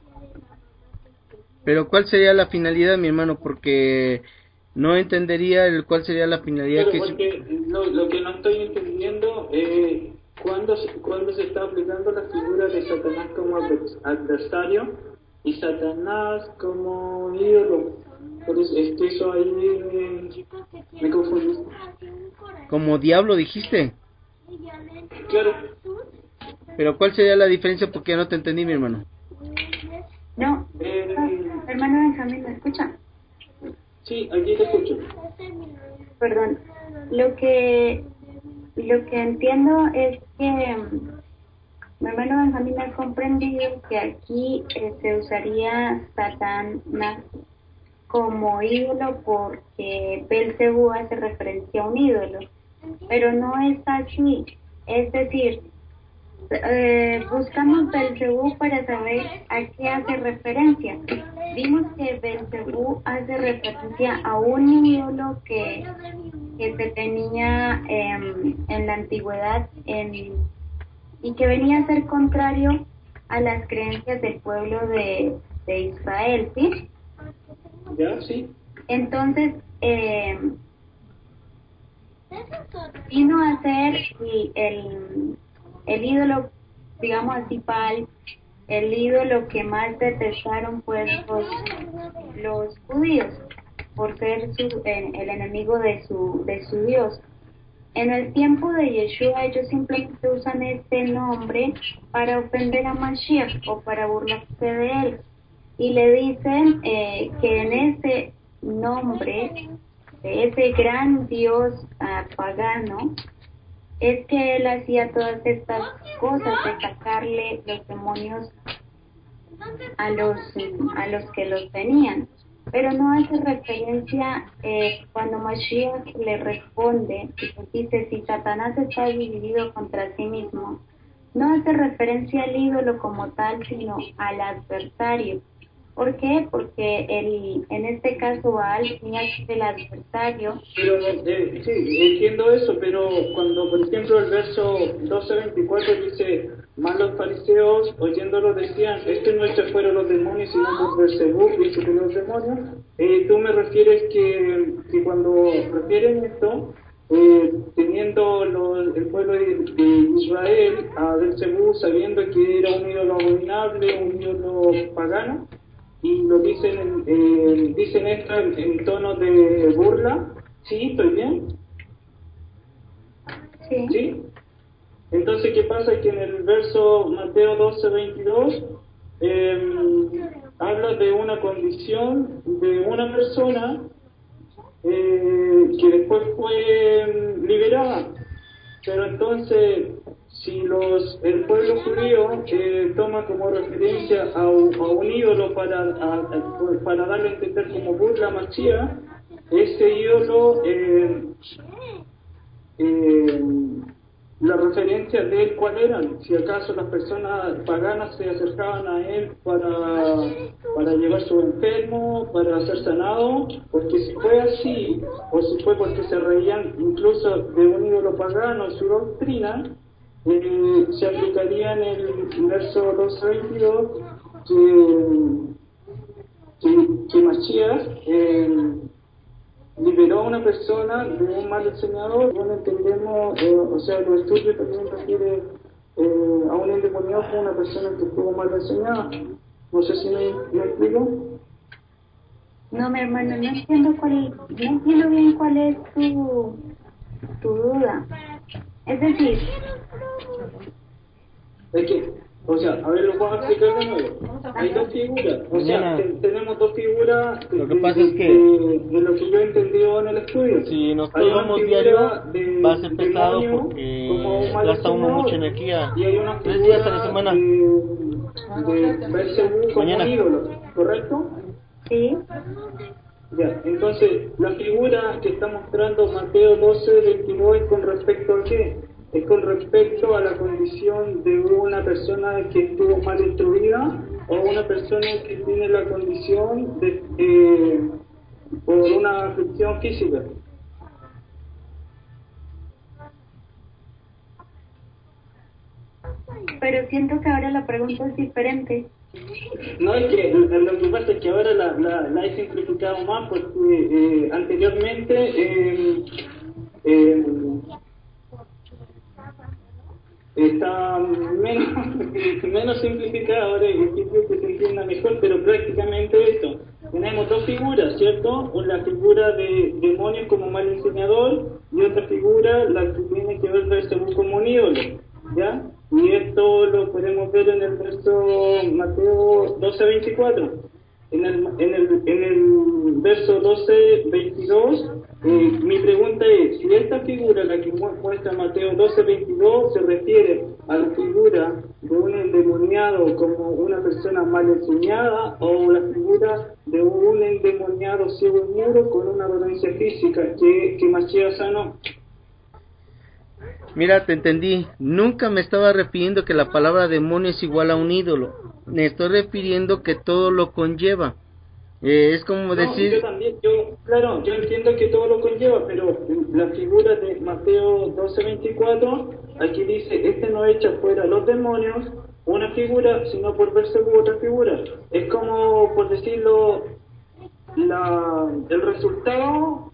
Pero ¿cuál sería la finalidad, mi hermano? Porque no entendería el cuál sería la finalidad Claro, que... porque lo, lo que no estoy entendiendo es cuándo, cuándo se está aplicando la figura de Satanás como adversario y Satanás como ídolo. Por eso, es que eso ahí me, me confundí. Como diablo dijiste. Claro. Pero ¿cuál sería la diferencia? Porque no te entendí, mi hermano. No, Eh, hermano Benjamín, ¿me escucha? sí, aquí te escucho. Perdón, lo que lo que entiendo es que mm, mi hermano Benjamín ha comprendido que aquí eh, se usaría Satanás como ídolo porque Belcebú hace referencia a un ídolo, pero no es así. Es decir, eh, buscamos Belcebú para saber a qué hace referencia. Vimos que Belcebú hace referencia a un ídolo que, que se tenía eh, en la antigüedad en, y que venía a ser contrario a las creencias del pueblo de, de Israel, ¿sí? ¿Ya? Sí. Entonces, eh, vino a ser el, el, el ídolo, digamos así, Baal, el ídolo que más detestaron pues los, los judíos por ser su, eh, el enemigo de su, de su Dios. En el tiempo de Yeshua ellos simplemente usan este nombre para ofender a Mashiach o para burlarse de él y le dicen eh, que en ese nombre de ese gran Dios uh, pagano es que él hacía todas estas cosas de sacarle los demonios a los a los que los tenían, pero no hace referencia eh, cuando Mashiach le responde y dice si Satanás está dividido contra sí mismo, no hace referencia al ídolo como tal sino al adversario. ¿Por qué? Porque el, en este caso Baal tenía que ser el adversario. Pero, eh, sí, entiendo eso, pero cuando, por ejemplo, el verso doce veinticuatro dice, más los fariseos, oyéndolo, decían, estos no se fueron los demonios, sino por Belcebú, príncipe de los demonios, eh, tú me refieres que, que cuando refieren esto, eh, teniendo los, el pueblo de, de Israel a Belcebú, sabiendo que era un ídolo abominable, un ídolo pagano, y lo dicen en, eh, dicen esto en, en tono de burla. ¿Sí? ¿Estoy bien? Sí. ¿Sí? Entonces, ¿qué pasa? Que en el verso Mateo doce veintidós eh, habla de una condición de una persona eh, que después fue liberada. Pero entonces, si los el pueblo judío eh, toma como referencia a, un- a un ídolo para, a- a- para darle a entender como burla a Mashiach, ese ídolo, eh, eh, la referencia de él, ¿cuál eran? Si acaso las personas paganas se acercaban a él para, para llevar su enfermo, para ser sanado, porque si fue así, o si fue porque se reían incluso de un ídolo pagano en su doctrina, eh, se aplicaría en el verso doce veintidós que, que, que Mashiach eh, liberó a una persona de un mal enseñador. Bueno, entendemos, eh, o sea, los estudios también refiere eh, a un endemoniado como una persona que estuvo mal enseñada. No sé si me, me explico. No, mi hermano, no entiendo cuál, no entiendo bien cuál es tu, tu duda. Es decir, Es que, o sea, a ver, lo puedo explicar de nuevo. Hay dos figuras, o sea, Mañana. te- tenemos dos figuras de, Lo que de- pasa de- es que de- de lo que yo he entendido en el estudio. si nosotros Hay una vamos figura diario, de va a ser pesado demonio porque como un mal gasta uno mucha enseñador, energía. y hay una Tres días a la figura semana. de, de Belcebú como Mañana. un ídolo, ¿correcto? sí, Ya, entonces la figura que está mostrando Mateo doce veintidós es con respecto a qué? Es con respecto a la condición de una persona que estuvo mal instruida o una persona que tiene la condición de eh, por una aflicción física. pero siento que ahora la pregunta es diferente. No, es que lo que pasa es que ahora la, la, la he simplificado más porque eh, anteriormente eh, eh, está menos, menos simplificada, ahora y creo que se entienda mejor, pero prácticamente esto. Tenemos dos figuras, ¿cierto? La figura de demonio como mal enseñador y otra figura, la que tiene que ver Belcebú como un ídolo, ¿ya? Y esto lo podemos ver en el verso Mateo doce veinticuatro. En el, en el, en el verso doce veintidós, eh, mi pregunta es, si esta figura, la que mu- muestra Mateo doce veintidós, se refiere a la figura de un endemoniado como una persona mal enseñada, o la figura de un endemoniado ciego y mudo con una dolencia física que, que Mashiach sanó. Mira, te entendí. Nunca me estaba refiriendo que la palabra demonio es igual a un ídolo. Me estoy refiriendo que todo lo conlleva. Eh, es como No, decir... yo también, yo, claro, yo entiendo que todo lo conlleva, pero la figura de Mateo doce veinticuatro, aquí dice, este no echa fuera los demonios, una figura, sino por verse otra figura. Es como, por decirlo, la, el resultado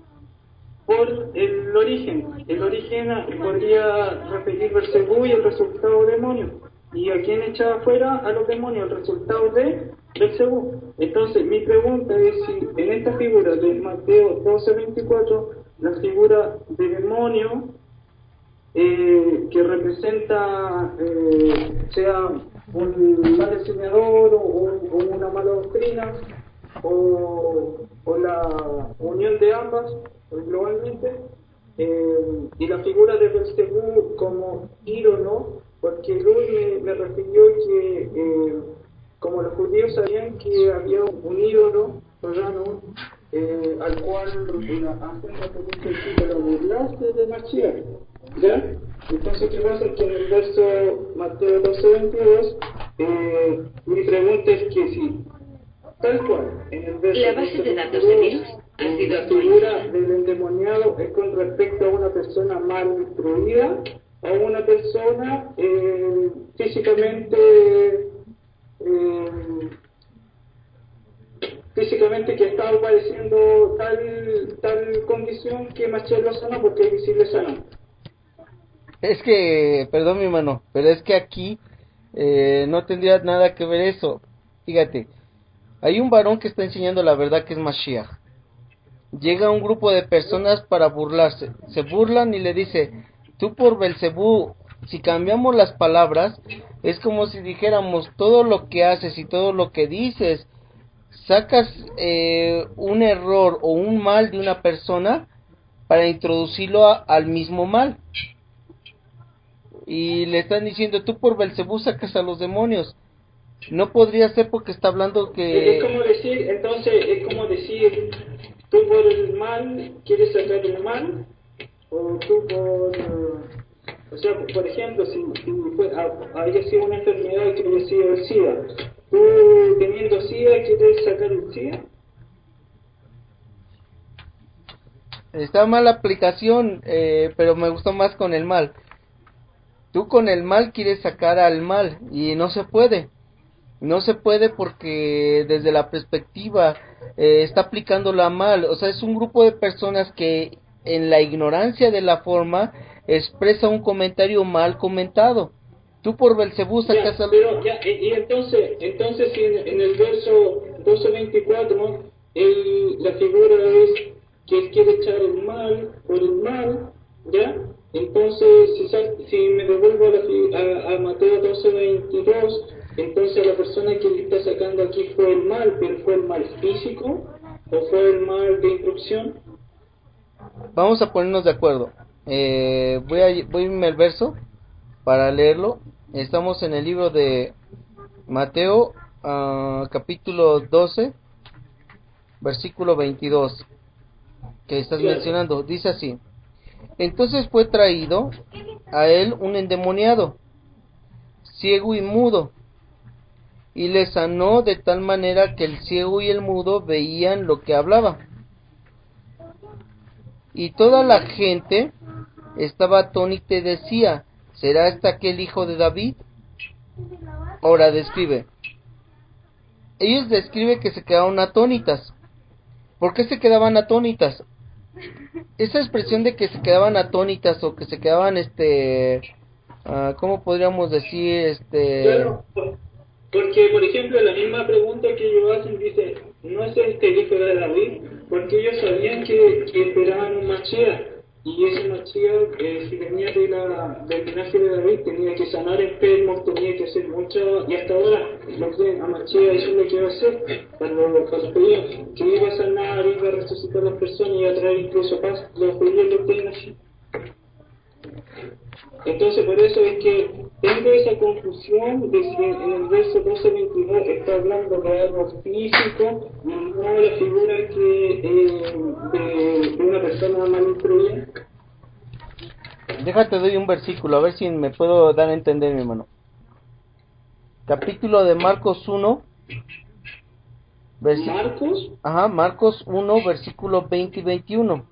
por el origen. El origen podría repetir Belcebú y el resultado demonio. ¿Y a quién echaba fuera? A los demonios, el resultado de Belcebú. Entonces, mi pregunta es si en esta figura de Mateo doce veinticuatro, la figura de demonio eh, que representa, eh, sea un mal enseñador o, o una mala doctrina, o, o la unión de ambas globalmente, eh, y la figura de Belcebú como ídolo, porque Luis me, me refirió que eh, como los judíos sabían que había un ídolo pagano eh, al cual una, hacen referencia aquí para burlarse de Mashiach, ¿ya? Entonces, ¿qué pasa? Que en el verso Mateo doce veintidós, eh, mi pregunta es que si tal cual, en el verso La base de datos de virus ha sido la figura del endemoniado es con respecto a una persona mal instruida, a una persona eh, físicamente eh, físicamente que ha estado padeciendo tal, tal condición que Machel lo sana porque es visible sano. Es que, perdón mi hermano, pero es que aquí eh, no tendría nada que ver eso. Fíjate, hay un varón que está enseñando la verdad que es Mashiach. Llega un grupo de personas para burlarse. Se burlan y le dice, tú por Belcebú, si cambiamos las palabras, es como si dijéramos todo lo que haces y todo lo que dices, sacas eh, un error o un mal de una persona para introducirlo a, al mismo mal. Y le están diciendo, tú por Belcebú sacas a los demonios. No podría ser porque está hablando que... Es como decir, entonces, es como decir, tú por el mal quieres sacar el mal, o tú por... O sea, por ejemplo, si, si fue, a, haya sido una enfermedad que haya sido el SIDA, tú teniendo SIDA quieres sacar el SIDA. Está mal la aplicación, eh, pero me gustó más con el mal. Tú con el mal quieres sacar al mal y no se puede. No se puede porque desde la perspectiva eh, está aplicándola mal. O sea, es un grupo de personas que en la ignorancia de la forma expresa un comentario mal comentado. Tú por Belcebú sacas al... Pero ya, y, y entonces, entonces si en, en el verso doce veinticuatro, el, la figura es que él quiere echar el mal por el mal, ¿ya? Entonces, si, si me devuelvo a, la, a, a Mateo doce veintidós, entonces la persona que le está sacando aquí fue el mal, pero fue el mal físico o fue el mal de instrucción. Vamos a ponernos de acuerdo. Eh, voy a voy a irme al verso para leerlo. Estamos en el libro de Mateo, uh, capítulo doce, versículo veintidós, que estás Claro. mencionando. Dice así: entonces fue traído a él un endemoniado, ciego y mudo, y le sanó de tal manera que el ciego y el mudo veían lo que hablaba. Y toda la gente estaba atónita y decía, ¿será este aquel hijo de David? Ahora describe. Ellos describen que se quedaron atónitas. ¿Por qué se quedaban atónitas? Esa expresión de que se quedaban atónitas o que se quedaban, este, uh, ¿cómo podríamos decir? Este... Claro, porque por ejemplo la misma pregunta que ellos hacen dice, ¿no es este el hijo de David? Porque ellos sabían que, que esperaban un Mashiach, y ese Mashiach, eh, si venía de la, del linaje de David, tenía que sanar enfermos, tenía que hacer mucho, y hasta ahora lo creen a Mashiach, eso es lo que iba a hacer para los, para los judíos, que iba a sanar, iba a resucitar a las personas y a traer incluso paz. Los judíos lo creen así. Entonces, por eso es que tengo esa confusión de si en el verso doce veintidós está hablando de algo físico y no la figura que eh, de, de una persona mal instruida. Déjate doy un versículo, a ver si me puedo dar a entender, mi hermano. Capítulo de Marcos uno. Versi... ¿Marcos? Ajá, Marcos uno, versículo veinte y veintiuno.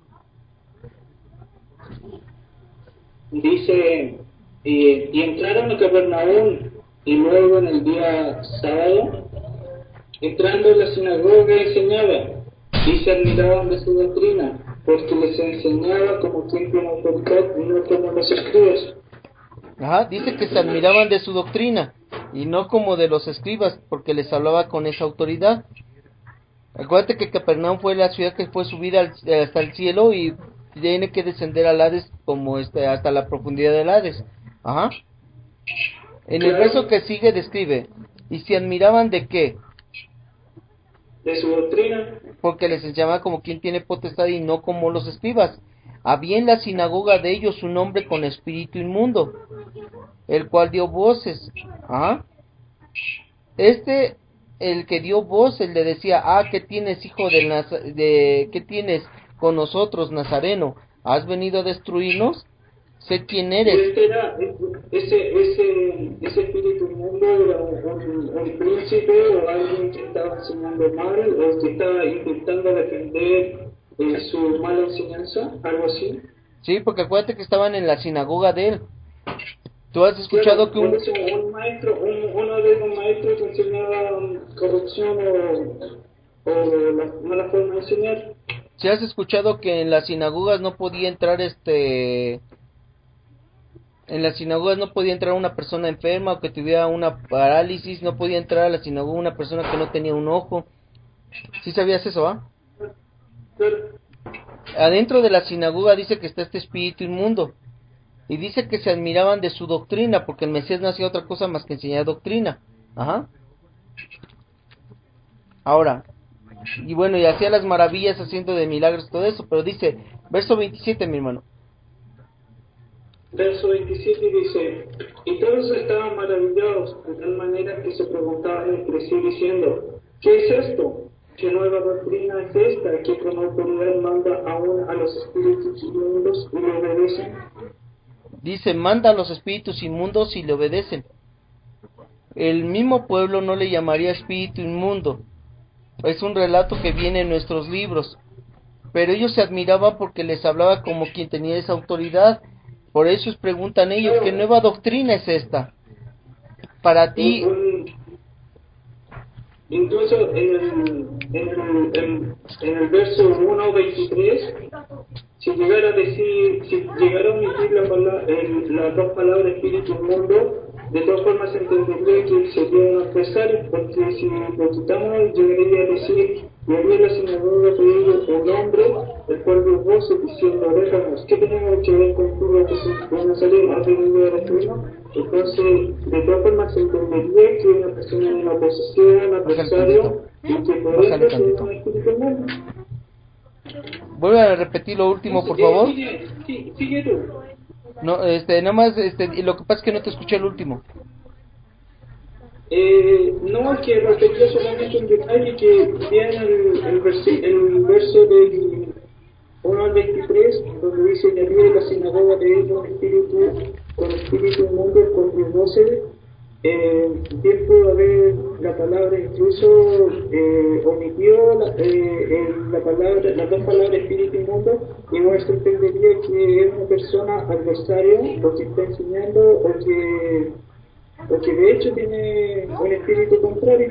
Dice, y, y entraron a Capernaum, y luego en el día sábado, entrando en la sinagoga enseñaba, y se admiraban de su doctrina, porque les enseñaba como quien tiene autoridad y no como los escribas. Ajá, dice que se admiraban de su doctrina y no como de los escribas, porque les hablaba con esa autoridad. Acuérdate que Capernaum fue la ciudad que fue subida al, hasta el cielo y tiene que descender al Hades como este, hasta la profundidad del Hades. Ajá. En el verso que sigue describe, ¿y se admiraban de qué? De su doctrina. Porque les enseñaba como quien tiene potestad y no como los escribas. Había en la sinagoga de ellos un hombre con espíritu inmundo, el cual dio voces. ¿Ah? Este, el que dio voces, le decía, ah, ¿qué tienes, hijo de, Naza de qué tienes con nosotros, Nazareno? ¿Has venido a destruirnos? Sé quién eres. Y este era, ese, ese, ese espíritu inmundo era un, un, un príncipe o alguien que estaba enseñando mal o que estaba intentando defender eh, su mala enseñanza, algo así. Sí, porque acuérdate que estaban en la sinagoga de él. ¿Tú has escuchado Claro, que un... un maestro, un, uno de los maestros que enseñaba um, corrupción o, o la mala forma de enseñar? ¿Sí has escuchado que en las sinagogas no podía entrar este... En las sinagogas no podía entrar una persona enferma o que tuviera una parálisis, no podía entrar a la sinagoga una persona que no tenía un ojo? ¿Sí sabías eso, ah? Claro. Adentro de la sinagoga dice que está este espíritu inmundo. Y dice que se admiraban de su doctrina, porque el Mesías no hacía otra cosa más que enseñar doctrina. Ajá. Ahora, y bueno, y hacía las maravillas haciendo de milagros todo eso, pero dice, verso veintisiete, mi hermano. Verso veintisiete dice, y todos estaban maravillados de tal manera que se preguntaban entre sí diciendo, ¿qué es esto? ¿Qué nueva doctrina es esta que con autoridad manda aún a los espíritus inmundos y le obedecen? Dice, manda a los espíritus inmundos y le obedecen. El mismo pueblo no le llamaría espíritu inmundo. Es un relato que viene en nuestros libros. Pero ellos se admiraban porque les hablaba como quien tenía esa autoridad. Por eso preguntan ellos, ¿qué nueva doctrina es esta? Para ti... Un, un, incluso en el, en el, en, en el verso uno veintitrés, si llegara a decir, si llegara a omitir la palabra, el, las dos palabras espíritu y mundo, de todas formas se entendería que sería un adversario, porque si lo quitamos, llegaría a decir, y había en la sinagoga de ellos un hombre, el cual dio voces diciendo, déjanos, ¿qué tenemos que ver contigo, Jesús de Nazaret, has venido a destruirnos? Entonces, de todas formas se entendería que una persona en una posesión, adversario, y que por Bájale ende sería tantito. un espíritu inmundo. Vuelve a repetir lo último, por favor. Sigue, sigue, sigue tú. No, este, nada más, este, y lo que pasa es que no te escuché el último. Eh, no, que refería solamente un detalle que viene el, el, versi, el verso del uno al veintitrés, donde dice, y había en la sinagoga de él un espíritu, con espíritu inmundo, con sus voces. Eh, bien pudo haber la palabra, incluso eh, omitió la, eh, el, la palabra, las dos palabras espíritu inmundo, igual se entendería que es una persona adversario, o que está enseñando, o que porque de hecho tiene un espíritu contrario.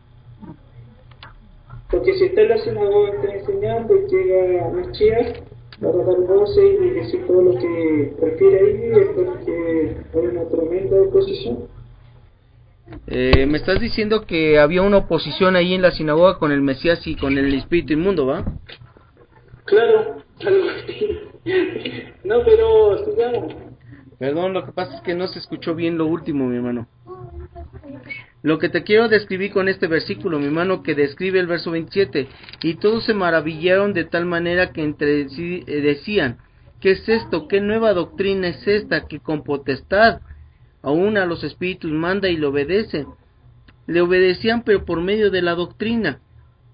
Porque si está en la sinagoga, está enseñando y llega Mashiach para dar voces y decir todo lo que refiere ahí, es porque hay una tremenda oposición. Eh, me estás diciendo que había una oposición ahí en la sinagoga con el Mesías y con el espíritu inmundo, ¿va? Claro, algo así. No, pero sigamos. Perdón, lo que pasa es que no se escuchó bien lo último, mi hermano. Lo que te quiero describir con este versículo, mi hermano, que describe el verso veintisiete, y todos se maravillaron de tal manera que entre sí eh, decían, ¿qué es esto? ¿Qué nueva doctrina es esta que con potestad aún a los espíritus manda y le obedecen? Le obedecían pero por medio de la doctrina.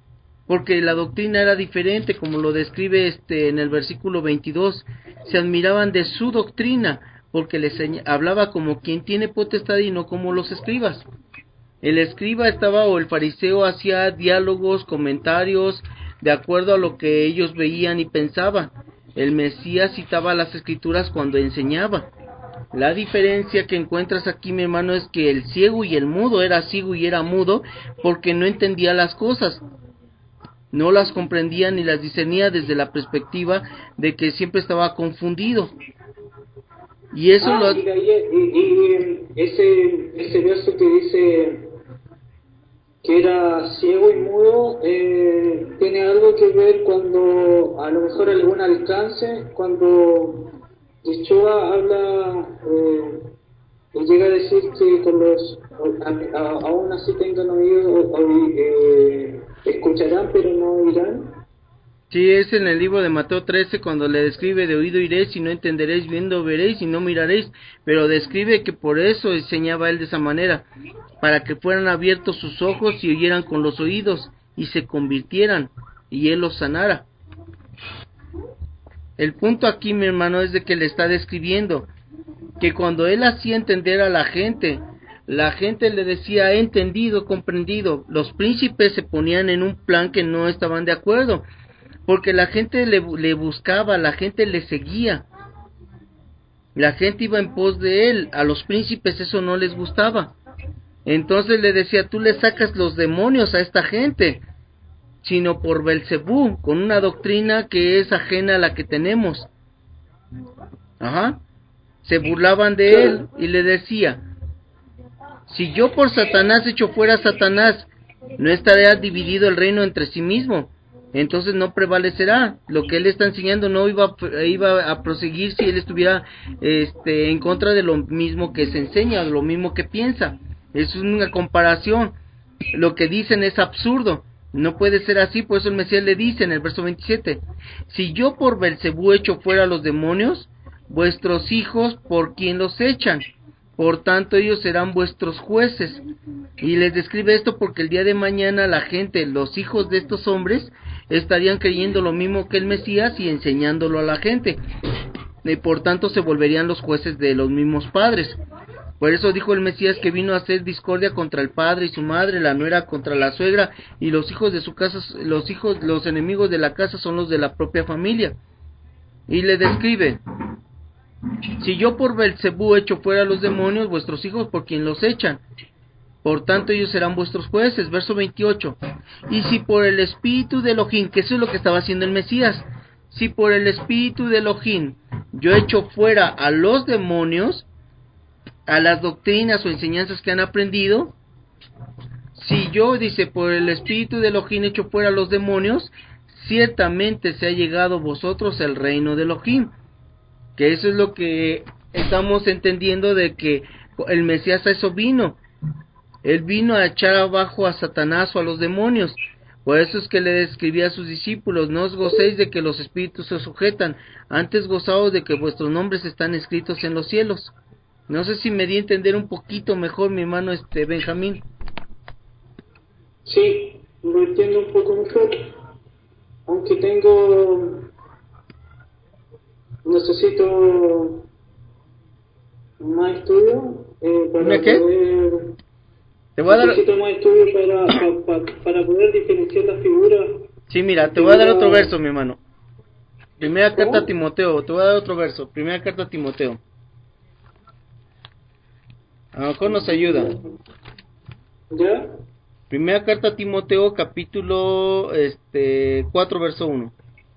porque la doctrina era diferente, como lo describe este en el versículo veintidós. Se admiraban de su doctrina, porque les hablaba como quien tiene potestad y no como los escribas. El escriba estaba, o el fariseo, hacía diálogos, comentarios, de acuerdo a lo que ellos veían y pensaban. El Mesías citaba las escrituras cuando enseñaba. La diferencia que encuentras aquí, mi hermano, es que el ciego y el mudo era ciego y era mudo porque no entendía las cosas. No las comprendía ni las discernía desde la perspectiva de que siempre estaba confundido. Y eso ah, lo... y, y, y ese, ese verso que dice que era ciego y mudo, eh, tiene algo que ver cuando a lo mejor algún alcance, cuando Yeshua habla eh, y llega a decir que con los a, a, aún así tengan oído, eh, escucharán pero no oirán. Sí, es en el libro de Mateo trece cuando le describe: de oído iréis y no entenderéis, viendo veréis y no miraréis, pero describe que por eso enseñaba él de esa manera, para que fueran abiertos sus ojos y oyeran con los oídos y se convirtieran y él los sanara. El punto aquí, mi hermano, es de que le está describiendo que cuando él hacía entender a la gente, la gente le decía: he entendido, comprendido. Los príncipes se ponían en un plan que no estaban de acuerdo, porque la gente le, le buscaba, la gente le seguía, la gente iba en pos de él. A los príncipes eso no les gustaba. Entonces le decía: tú le sacas los demonios a esta gente, sino por Belcebú, con una doctrina que es ajena a la que tenemos. Ajá. Se burlaban de él y le decía: si yo por Satanás echo fuera a Satanás, ¿no estará dividido el reino entre sí mismo? Entonces no prevalecerá. Lo que él está enseñando no iba, iba a proseguir si él estuviera este, en contra de lo mismo que se enseña, de lo mismo que piensa. Es una comparación. Lo que dicen es absurdo. No puede ser así. Por eso el Mesías le dice en el verso veintisiete: si yo por Belcebú echo fuera a los demonios, vuestros hijos por quién los echan, por tanto ellos serán vuestros jueces. Y les describe esto porque el día de mañana la gente, los hijos de estos hombres, estarían creyendo lo mismo que el Mesías y enseñándolo a la gente, y por tanto se volverían los jueces de los mismos padres. Por eso dijo el Mesías que vino a hacer discordia contra el padre y su madre, la nuera contra la suegra, y los hijos de su casa, los hijos, los enemigos de la casa son los de la propia familia. Y le describe: si yo por Belcebú echo fuera a los demonios, vuestros hijos por quien los echan, por tanto ellos serán vuestros jueces. Verso veintiocho: y si por el espíritu de Elohim, que eso es lo que estaba haciendo el Mesías, si por el espíritu de Elohim yo echo fuera a los demonios, a las doctrinas o enseñanzas que han aprendido, si yo, dice, por el espíritu de Elohim echo fuera a los demonios, ciertamente se ha llegado a vosotros el reino de Elohim. Que eso es lo que estamos entendiendo, de que el Mesías a eso vino. Él vino a echar abajo a Satanás o a los demonios. Por eso es que le describía a sus discípulos: no os gocéis de que los espíritus os sujetan, antes gozaos de que vuestros nombres están escritos en los cielos. No sé si me di a entender un poquito mejor, mi hermano este Benjamín. Sí, lo entiendo un poco mejor, aunque tengo, necesito más estudio eh, para ¿Una qué? poder, Te voy a dar... necesito más estudio para, pa, pa, para poder diferenciar las figuras. Sí, mira, te figura... voy a dar otro verso, mi hermano. Primera ¿Cómo? carta a Timoteo, te voy a dar otro verso. Primera carta a Timoteo. A lo mejor nos ayuda. ¿Ya? Primera carta a Timoteo, capítulo este cuatro, verso uno.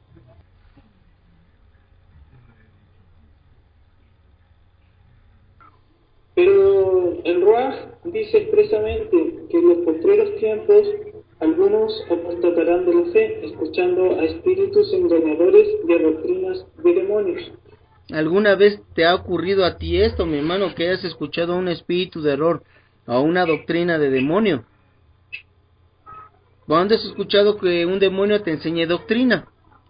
Pero el Ruach dice expresamente que en los postreros tiempos algunos apostatarán de la fe, escuchando a espíritus engañadores y a doctrinas de demonios. ¿Alguna vez te ha ocurrido a ti esto, mi hermano, que hayas escuchado un espíritu de error o una doctrina de demonio? ¿Cuándo has escuchado que un demonio te enseñe doctrina?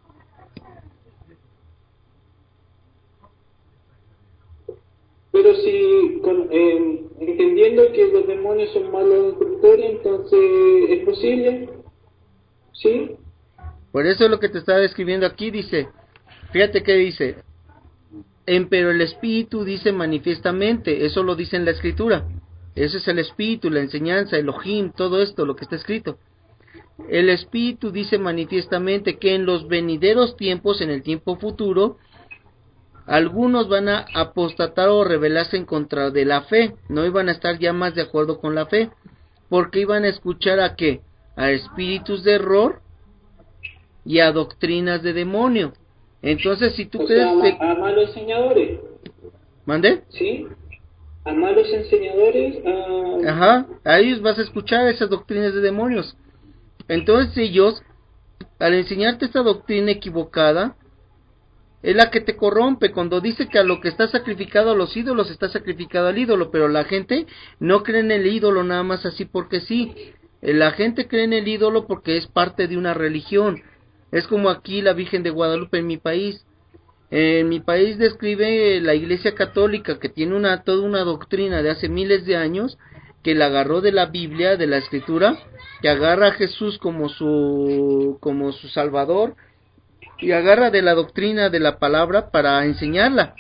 Pero si, con, eh, entendiendo que los demonios son malos instructores, entonces es posible. Sí. Por eso es lo que te estaba describiendo aquí, dice, fíjate que dice, en, pero el Espíritu dice manifiestamente, eso lo dice en la Escritura, ese es el Espíritu, la enseñanza, el Elohim, todo esto, lo que está escrito. El Espíritu dice manifiestamente que en los venideros tiempos, en el tiempo futuro, algunos van a apostatar o rebelarse en contra de la fe, no iban a estar ya más de acuerdo con la fe, porque iban a escuchar a qué, a espíritus de error y a doctrinas de demonio. Entonces, si tú o crees sea, que... a, a malos enseñadores. ¿Mande? Sí. A malos enseñadores. A... Ajá, a ellos vas a escuchar esas doctrinas de demonios. Entonces ellos, al enseñarte esta doctrina equivocada, es la que te corrompe. Cuando dice que a lo que está sacrificado a los ídolos está sacrificado al ídolo, pero la gente no cree en el ídolo nada más así porque sí. La gente cree en el ídolo porque es parte de una religión. Es como aquí la Virgen de Guadalupe en mi país. En mi país describe la Iglesia Católica, que tiene una toda una doctrina de hace miles de años, que la agarró de la Biblia, de la Escritura, que agarra a Jesús como su como su Salvador, y agarra de la doctrina de la palabra para enseñarla.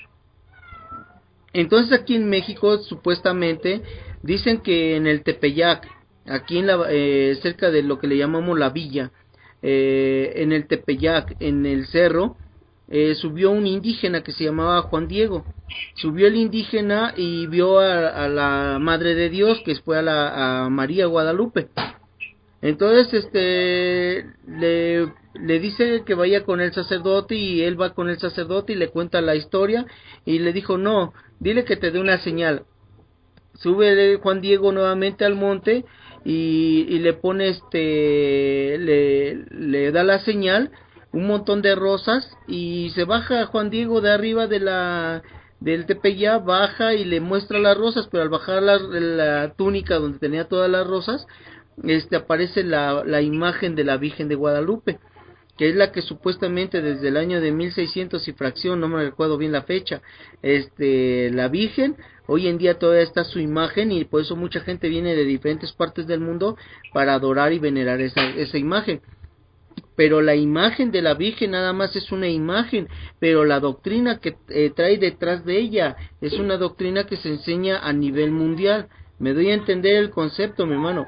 Entonces aquí en México supuestamente dicen que en el Tepeyac, aquí en la eh, cerca de lo que le llamamos la villa, eh, en el Tepeyac, en el cerro, eh, subió un indígena que se llamaba Juan Diego. Subió el indígena y vio a, a la Madre de Dios, que fue a, la, a María Guadalupe. Entonces, este, le, le dice que vaya con el sacerdote, y él va con el sacerdote y le cuenta la historia, y le dijo, no, dile que te dé una señal. Sube Juan Diego nuevamente al monte y, y le pone este, le, le da la señal, un montón de rosas, y se baja Juan Diego de arriba de la del Tepeyac, baja y le muestra las rosas, pero al bajar la, la túnica donde tenía todas las rosas, este aparece la, la imagen de la Virgen de Guadalupe, que es la que supuestamente desde el año de mil seiscientos y fracción, no me recuerdo bien la fecha, este la Virgen, hoy en día todavía está su imagen, y por eso mucha gente viene de diferentes partes del mundo para adorar y venerar esa, esa imagen. Pero la imagen de la Virgen nada más es una imagen, pero la doctrina que eh, trae detrás de ella es una doctrina que se enseña a nivel mundial. ¿Me doy a entender el concepto, mi hermano?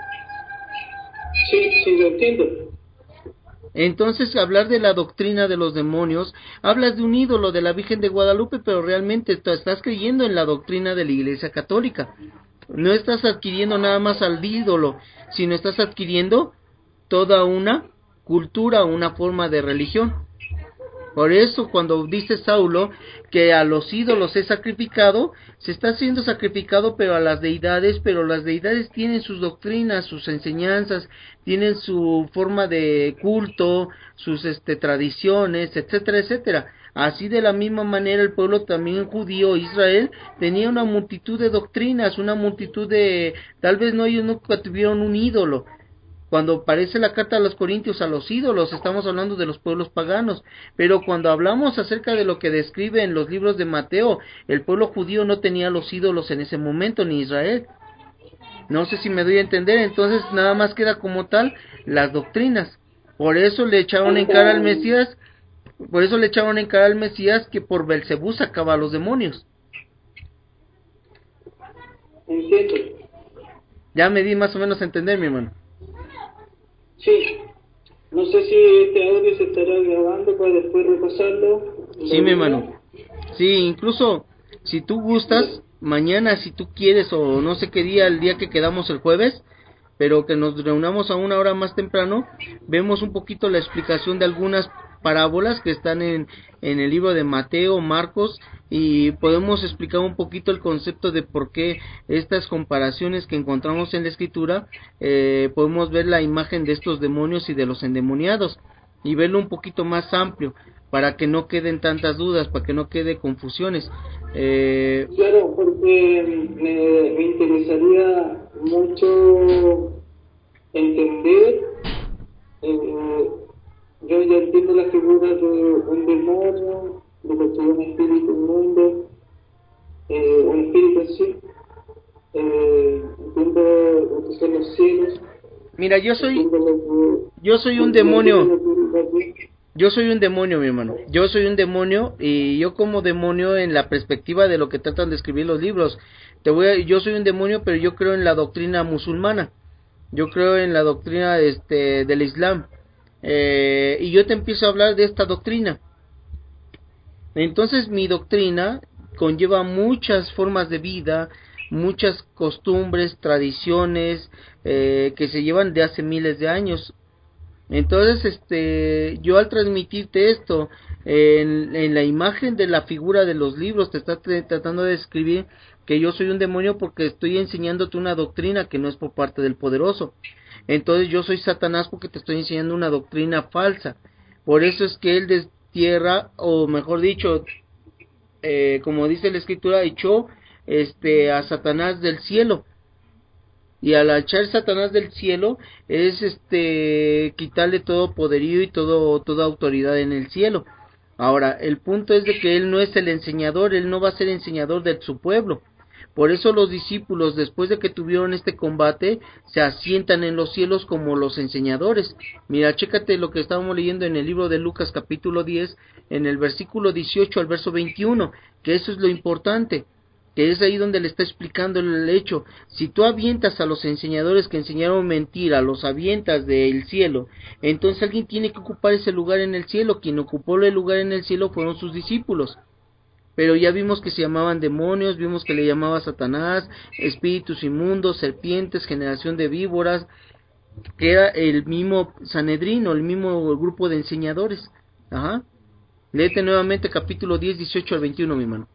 Sí, sí, lo entiendo. Entonces, hablar de la doctrina de los demonios, hablas de un ídolo de la Virgen de Guadalupe, pero realmente tú estás creyendo en la doctrina de la Iglesia Católica. No estás adquiriendo nada más al ídolo, sino estás adquiriendo toda una cultura, una forma de religión. Por eso cuando dice Saulo que a los ídolos es sacrificado, se está siendo sacrificado pero a las deidades, pero las deidades tienen sus doctrinas, sus enseñanzas, tienen su forma de culto, sus este tradiciones, etcétera, etcétera. Así de la misma manera el pueblo también judío, Israel, tenía una multitud de doctrinas, una multitud de, tal vez no, ellos nunca tuvieron un ídolo. Cuando aparece la carta a los Corintios a los ídolos, estamos hablando de los pueblos paganos, pero cuando hablamos acerca de lo que describe en los libros de Mateo, el pueblo judío no tenía los ídolos en ese momento, ni Israel. No sé si me doy a entender. Entonces nada más queda como tal las doctrinas. Por eso le echaron en cara al Mesías, por eso le echaron en cara al Mesías que por Belcebú sacaba a los demonios. Entiendo. Ya me di más o menos a entender, mi hermano. Sí. No sé si este audio se estará grabando para después repasarlo. Sí, mi hermano. Sí, incluso si tú gustas, mañana si tú quieres, o no sé qué día, el día que quedamos el jueves, pero que nos reunamos a una hora más temprano, vemos un poquito la explicación de algunas parábolas que están en, en el libro de Mateo, Marcos, y podemos explicar un poquito el concepto de por qué estas comparaciones que encontramos en la escritura, eh, podemos ver la imagen de estos demonios y de los endemoniados, y verlo un poquito más amplio, para que no queden tantas dudas, para que no quede confusiones. Eh... Claro, porque me, me interesaría mucho entender, eh, yo ya entiendo la figura de un demonio, de lo que es un espíritu inmundo, eh, un espíritu así, eh, entiendo lo que son los cielos. Mira, yo soy yo soy un demonio. Yo soy un demonio, mi hermano. Yo soy un demonio y yo como demonio en la perspectiva de lo que tratan de escribir los libros. Te voy a, yo soy un demonio, pero yo creo en la doctrina musulmana. Yo creo en la doctrina este del Islam. Eh, y yo te empiezo a hablar de esta doctrina. Entonces mi doctrina conlleva muchas formas de vida, muchas costumbres, tradiciones eh, que se llevan de hace miles de años. Entonces, este, yo al transmitirte esto en, en la imagen de la figura de los libros, te está tratando de describir que yo soy un demonio porque estoy enseñándote una doctrina que no es por parte del poderoso. Entonces yo soy Satanás porque te estoy enseñando una doctrina falsa. Por eso es que él destierra, o mejor dicho, eh, como dice la escritura, echó este a Satanás del cielo. Y al echar Satanás del cielo es este quitarle todo poderío y todo toda autoridad en el cielo. Ahora, el punto es de que él no es el enseñador, él no va a ser enseñador de su pueblo. Por eso los discípulos, después de que tuvieron este combate, se asientan en los cielos como los enseñadores. Mira, chécate lo que estábamos leyendo en el libro de Lucas capítulo diez, en el versículo dieciocho al verso veintiuno, que eso es lo importante, que es ahí donde le está explicando el hecho. Si tú avientas a los enseñadores que enseñaron mentira, los avientas del cielo, entonces alguien tiene que ocupar ese lugar en el cielo. Quien ocupó el lugar en el cielo fueron sus discípulos. Pero ya vimos que se llamaban demonios, vimos que le llamaba Satanás, espíritus inmundos, serpientes, generación de víboras, que era el mismo Sanedrín o el mismo grupo de enseñadores. Ajá. Léete nuevamente capítulo diez, dieciocho al veintiuno, mi hermano.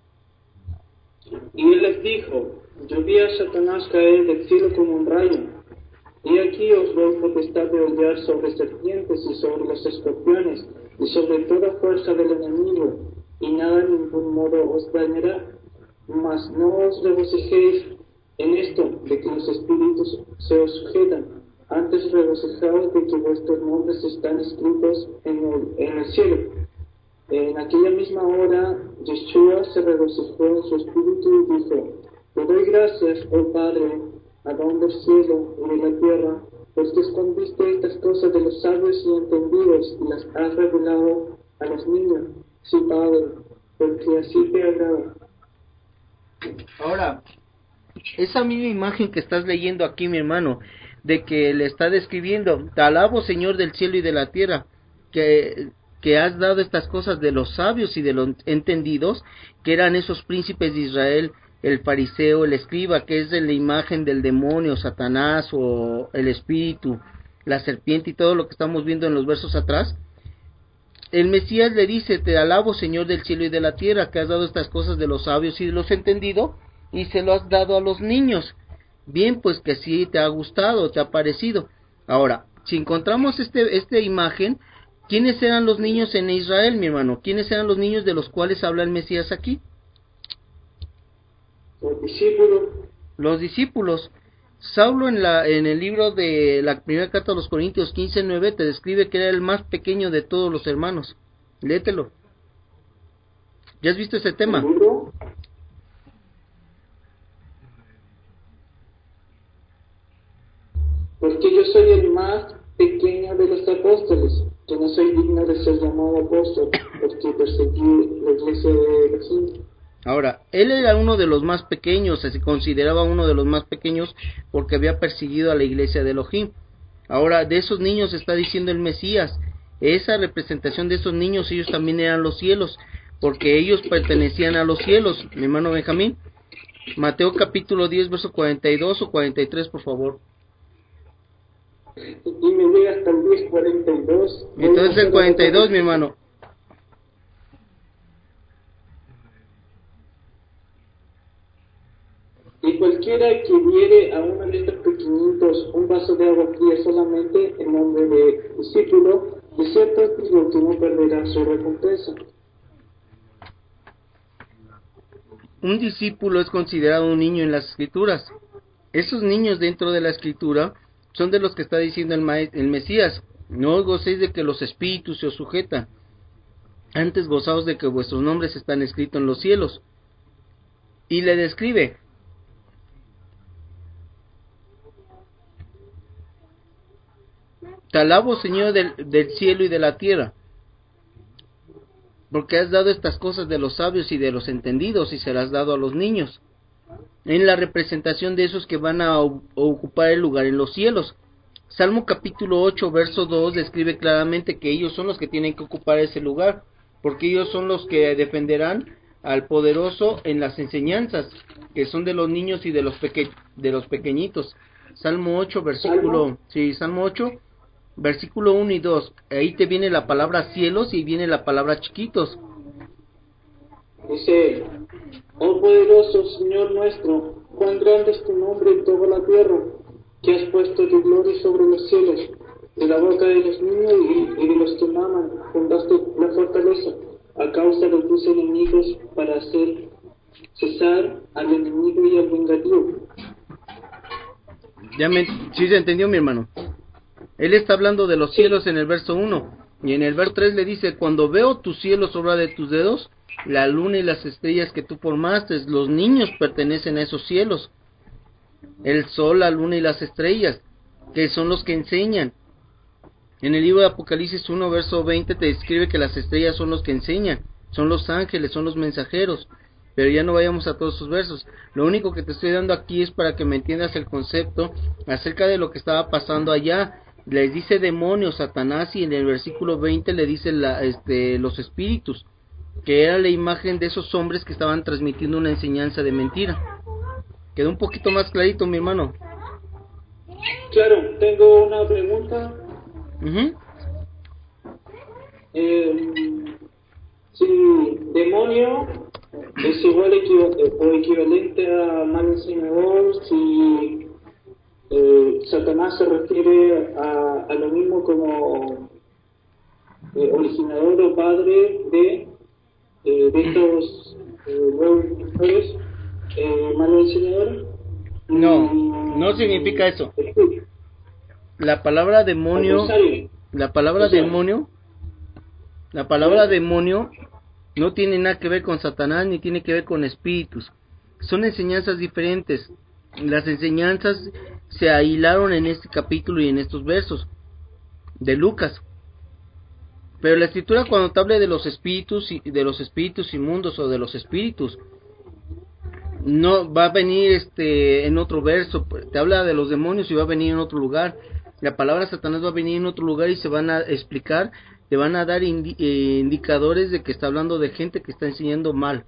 Y él les dijo: yo vi a Satanás caer del cielo como un rayo. Y aquí os doy potestad de hollar sobre serpientes y sobre los escorpiones y sobre toda fuerza del enemigo, y nada en ningún modo os dañará. Mas no os regocijéis en esto de que los espíritus se os sujetan, antes regocijaos de que vuestros nombres están escritos en el, en el cielo. En aquella misma hora, Yeshua se regocijó en su espíritu y dijo: te doy gracias, oh Padre, Adón del cielo y de la tierra, porque escondiste estas cosas de los sabios y entendidos y las has revelado a los niños. Sí, Padre, porque así te agrada. Ahora, esa misma imagen que estás leyendo aquí, mi hermano, de que le está describiendo: te alabo, Señor del cielo y de la tierra, que que has dado estas cosas de los sabios y de los entendidos, que eran esos príncipes de Israel, el fariseo, el escriba, que es de la imagen del demonio, Satanás o el espíritu, la serpiente y todo lo que estamos viendo en los versos atrás. El Mesías le dice: te alabo, Señor del cielo y de la tierra, que has dado estas cosas de los sabios y de los entendidos, y se lo has dado a los niños. Bien, pues que sí te ha gustado, te ha parecido. Ahora, si encontramos este, esta imagen, ¿quiénes eran los niños en Israel, mi hermano? ¿Quiénes eran los niños de los cuales habla el Mesías aquí? Los discípulos. Los discípulos. Saulo en la en el libro de la primera carta a los Corintios quince nueve te describe que era el más pequeño de todos los hermanos. Léetelo. ¿Ya has visto ese tema? ¿Seguro? Porque yo soy el más pequeño de los apóstoles, que no soy digno de ser llamado apóstol, porque perseguí la iglesia de Elohim. Ahora, él era uno de los más pequeños, se consideraba uno de los más pequeños porque había perseguido a la iglesia de Elohim. Ahora, de esos niños está diciendo el Mesías, esa representación de esos niños, ellos también eran los cielos, porque ellos pertenecían a los cielos, mi hermano Benjamín. Mateo capítulo diez, verso cuarenta y dos o cuarenta y tres, por favor. Y me llega hasta el diez cuarenta y dos. Entonces el cuarenta y dos, mi hermano. Y cualquiera que diere a uno de estos pequeñitos un vaso de agua fría solamente en nombre de discípulo, de cierto digo que no perderá su recompensa. Un discípulo es considerado un niño en las escrituras. Esos niños dentro de la escritura son de los que está diciendo el, maest- el Mesías: no os gocéis de que los espíritus se os sujetan, antes gozaos de que vuestros nombres están escritos en los cielos. Y le describe: Te alabo, Señor, del, del cielo y de la tierra, porque has dado estas cosas de los sabios y de los entendidos y se las has dado a los niños, en la representación de esos que van a ocupar el lugar en los cielos. Salmo capítulo ocho, verso dos, describe claramente que ellos son los que tienen que ocupar ese lugar, porque ellos son los que defenderán al poderoso en las enseñanzas, que son de los niños y de los peque de los pequeñitos. Salmo ocho, versículo, ¿Salmo? sí, Salmo ocho, versículo uno y dos, ahí te viene la palabra cielos y viene la palabra chiquitos. Dice: oh poderoso Señor nuestro, cuán grande es tu nombre en toda la tierra, que has puesto tu gloria sobre los cielos. De la boca de los niños y, y de los que maman fundaste la fortaleza, a causa de tus enemigos, para hacer cesar al enemigo y al vengativo. Ya me, sí se entendió, mi hermano. Él está hablando de los cielos en el verso uno, y en el verso tres le dice: cuando veo tus cielos obra de tus dedos, la luna y las estrellas que tú formaste, los niños pertenecen a esos cielos. El sol, la luna y las estrellas, que son los que enseñan. En el libro de Apocalipsis uno, verso veinte, te describe que las estrellas son los que enseñan, son los ángeles, son los mensajeros. Pero ya no vayamos a todos sus versos. Lo único que te estoy dando aquí es para que me entiendas el concepto acerca de lo que estaba pasando allá. Les dice demonios, Satanás, y en el versículo veinte le dice la, este, los espíritus, que era la imagen de esos hombres que estaban transmitiendo una enseñanza de mentira. ¿Quedó un poquito más clarito, mi hermano? Claro, tengo una pregunta. Uh-huh. Eh, si demonio es igual equiv- o equivalente a mal enseñador, si eh, Satanás se refiere a, a lo mismo como eh, originador o padre de, eh, de estos eh, eh, mal enseñadores. No, no significa eso. La palabra demonio, la palabra demonio, la palabra demonio no tiene nada que ver con Satanás ni tiene que ver con espíritus. Son enseñanzas diferentes. Las enseñanzas se ahilaron en este capítulo y en estos versos de Lucas. Pero la escritura, cuando te habla de los espíritus y de los espíritus inmundos o de los espíritus, no va a venir este en otro verso. Te habla de los demonios y va a venir en otro lugar. La palabra Satanás va a venir en otro lugar y se van a explicar, te van a dar indi eh, indicadores de que está hablando de gente que está enseñando mal.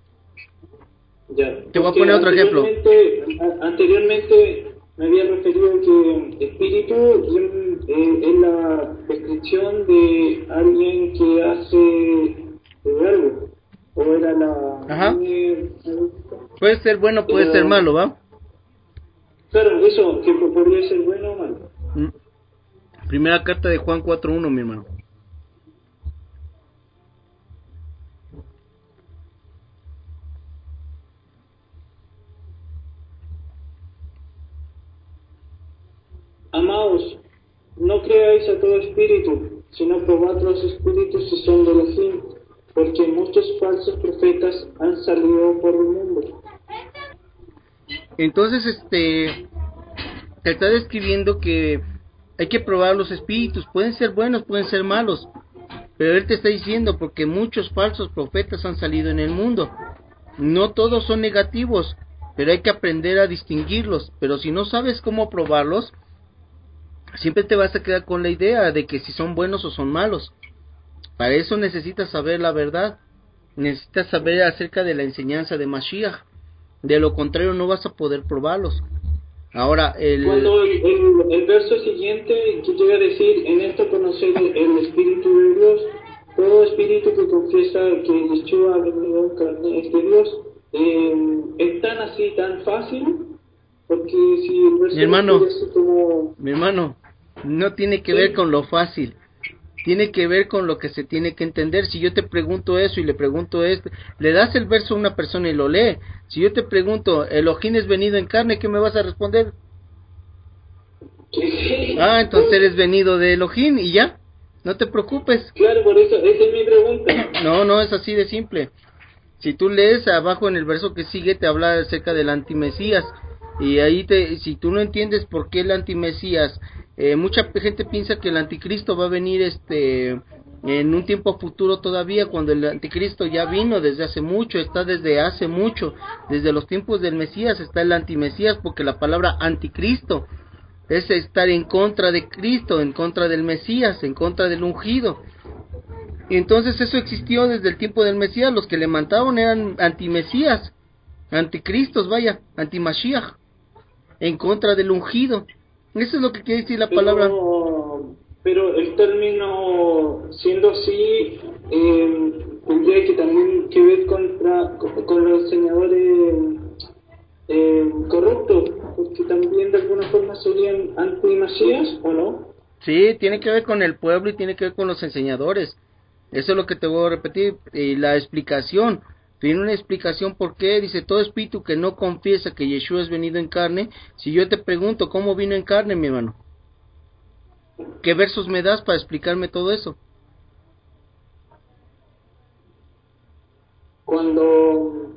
Ya, te voy a poner otro ejemplo. Anteriormente me había referido que espíritu eh, es la descripción de alguien que hace eh, algo. O era la... Ajá. Eh, puede ser bueno, puede era, ser malo, ¿va? Claro, eso, que podría ser bueno o malo. Primera carta de Juan cuatro uno, mi hermano. Amados, no creáis a todo espíritu, sino probad los espíritus si son de Elohim, porque muchos falsos profetas han salido por el mundo. Entonces, este, te está describiendo que hay que probar los espíritus. Pueden ser buenos, pueden ser malos, pero él te está diciendo porque muchos falsos profetas han salido en el mundo. No todos son negativos, pero hay que aprender a distinguirlos. Pero si no sabes cómo probarlos, siempre te vas a quedar con la idea de que si son buenos o son malos. Para eso necesitas saber la verdad. Necesitas saber acerca de la enseñanza de Mashiach. De lo contrario no vas a poder probarlos. Ahora, el... Cuando el, el, el verso siguiente que llega a decir: en esto conocer el, el Espíritu de Dios, todo espíritu que confiesa que Yeshua ha venido en carne es de Dios, eh, ¿es tan así, tan fácil? Porque si el verso mi hermano, como... mi hermano, no tiene que ¿Sí? ver con lo fácil. Tiene que ver con lo que se tiene que entender. Si yo te pregunto eso y le pregunto esto, le das el verso a una persona y lo lee. Si yo te pregunto, Elohim es venido en carne, ¿qué me vas a responder? Sí. Ah, entonces eres venido de Elohim y ya, no te preocupes. Claro, por eso, esa es mi pregunta. No, no es así de simple. Si tú lees abajo en el verso que sigue, te habla acerca del antimesías. Y ahí, te, si tú no entiendes por qué el antimesías eh, mucha gente piensa que el anticristo va a venir este en un tiempo futuro todavía, cuando el anticristo ya vino desde hace mucho, está desde hace mucho, desde los tiempos del Mesías está el antimesías, porque la palabra anticristo es estar en contra de Cristo, en contra del Mesías, en contra del ungido. Y entonces eso existió desde el tiempo del Mesías. Los que le mataban eran antimesías, anticristos, vaya, antimashiach, en contra del ungido. Eso es lo que quiere decir la pero, palabra. Pero el término, siendo así, eh, tendría que también que ver contra, con, con los enseñadores eh, corruptos, porque también de alguna forma serían anti-masías, ¿o no? Sí, tiene que ver con el pueblo y tiene que ver con los enseñadores. Eso es lo que te voy a repetir. Y la explicación, tiene una explicación por qué. Dice, todo espíritu que no confiesa que Yeshua es venido en carne. Si yo te pregunto, ¿cómo vino en carne, mi hermano? ¿Qué versos me das para explicarme todo eso? Cuando...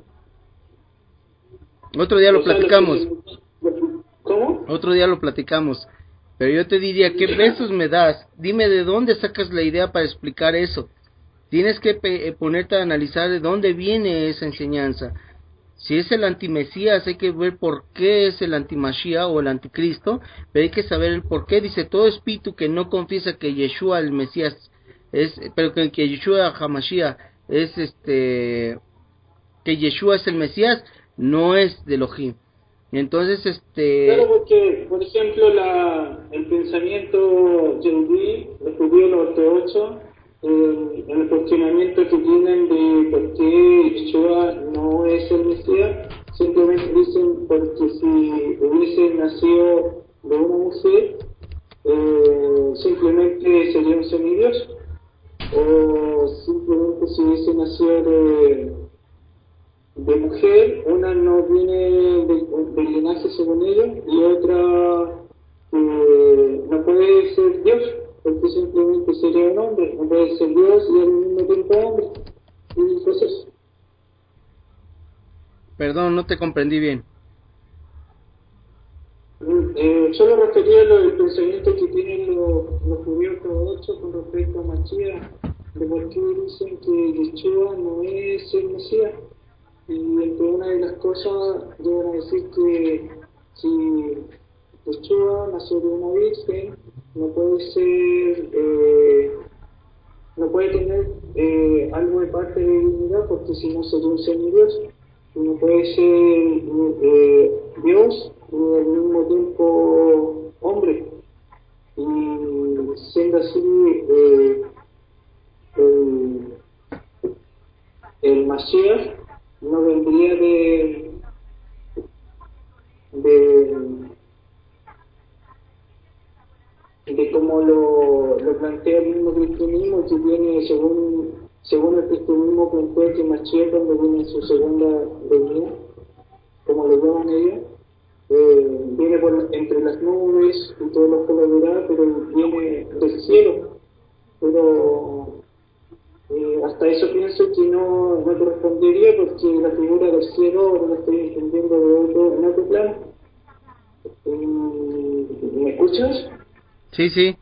Otro día lo o sea, platicamos. Lo que, ¿Cómo? Otro día lo platicamos. Pero yo te diría, ¿qué versos me das? Dime de dónde sacas la idea para explicar eso. Tienes que pe- ponerte a analizar de dónde viene esa enseñanza. Si es el antimesías, hay que ver por qué es el antimashiach o el anticristo, pero hay que saber el por qué. Dice, todo espíritu que no confiesa que Yeshua el Mesías es, pero que, que Yeshua Hamashiach es este, que Yeshua es el Mesías, no es de Elohim. Entonces, este... Claro, porque, por ejemplo, la, el pensamiento yehudí, los judíos, los ortodoxos, eh, en el cuestionamiento que tienen de por qué Yeshua no es el Mesías, simplemente dicen porque si hubiese nacido de una mujer, eh, simplemente sería un semidios, o simplemente si hubiese nacido de de mujer, una no viene del de linaje según ellos y otra eh, no puede ser Dios porque simplemente sería un hombre, no puede ser Dios y al mismo tiempo hombre y cosas. Perdón, no te comprendí bien. Eh, yo me refería a lo del pensamiento que tienen los, los judíos ortodoxos con respecto a Mashiach, de por qué dicen que Yeshua no es el Mesías. Y entre una de las cosas, llegan a decir que si Yeshua nació de una virgen, no puede ser, eh, no puede tener eh, algo de parte de divinidad, porque si no sería un semidios, y no puede ser eh, Dios y al mismo tiempo hombre. Y siendo así, eh, el, el Mashiach no vendría de de de cómo lo, lo plantea el mismo cristianismo, que viene según según el cristianismo plantea que Mashiach cuando viene en su segunda venida, como lo llaman ellos, eh, viene por entre las nubes y todos los pueblos verá, pero viene del cielo, pero Eh, hasta eso pienso que no, no correspondería porque la figura del cielo ahora la estoy entendiendo de otro, en otro plano. Eh, ¿Me escuchas? Sí, sí.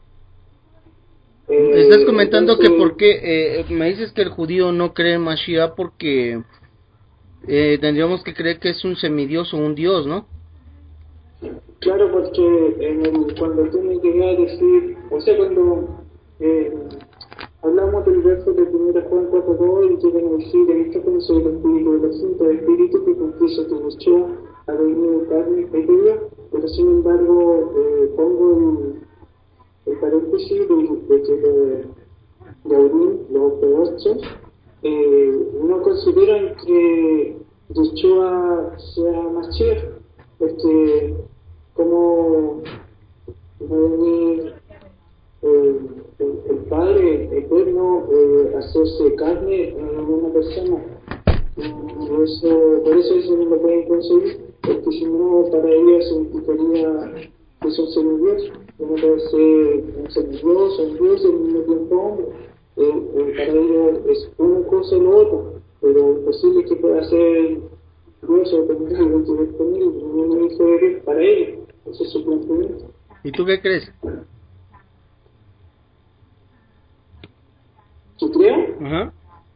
Eh, Estás comentando entonces, que por qué, eh, me dices que el judío no cree en Mashiach porque eh, tendríamos que creer que es un semidios o un dios, ¿no? claro, porque en el, cuando tú me llegas a decir, o sea, cuando eh, hablamos del verso de primera Juan cuatro dos y llegan a decir, en esta conoce el espíritu del asunto, el espíritu que confiesa que Yeshua ha venido de carne y Dios, pero sin embargo eh, pongo el, el paréntesis de, de que de, de Aurín, los ortodoxos, eh, no consideran que Yeshua sea Mashiach, porque como va a venir eh, el, el Padre eterno eh, hacerse carne en una persona, y eso, por eso eso no lo pueden conseguir, porque si no para ellos significaría que son semidios, que no puede ser un semidios o un dios y al mismo tiempo hombre. Eh, eh, para ellos es una cosa o lo otro, pero imposible que pueda ser Dios o tener algo que ver con él, ni un hijo de Dios para ellos. Ese es su planteamiento. ¿Y tú qué crees? ¿Yo creo? Ajá.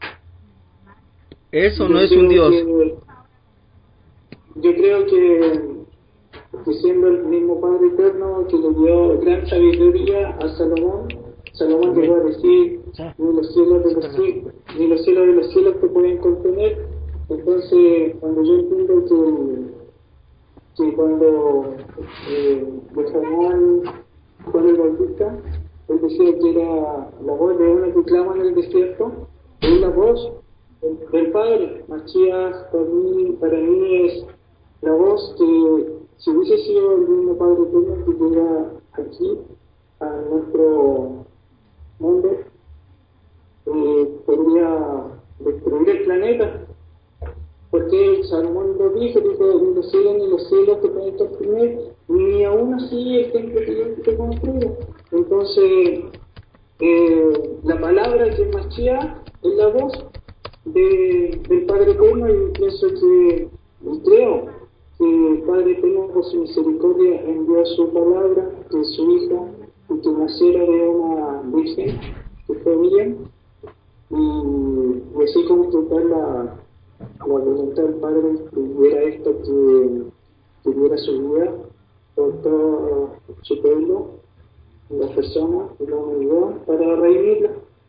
Eso Yo no es creo un Dios. que- yo creo que, que siendo el mismo Padre Eterno que le dio gran sabiduría a Salomón, Salomón llegó a decir, ni los cielos de los cielos, ni los cielos de los cielos te pueden contener. Entonces, cuando yo entiendo que, que cuando eh, Juan, Juan el Bautista, él decía que era la voz de uno que clama en el desierto, es la voz del, del Padre. Mashiach para mí, para mí es la voz que, si hubiese sido el mismo Padre Eterno que llega aquí a nuestro mundo, eh, podría destruir el planeta, porque Salomón lo dijo, dijo, ni los cielos ni los cielos te pueden contener, ni aún así el templo que yo te construyo. Entonces, eh, la palabra que es Mashiach es la voz de, del Padre Eterno, y pienso que, y creo que el Padre Eterno por su misericordia envió su palabra, que es su hija, y que naciera de una virgen, que fue Miriam, y, y así completar la, la voluntad del Padre, que hubiera esto, que, que diera su vida por todo su pueblo, las personas y la humanidad, para redimirla.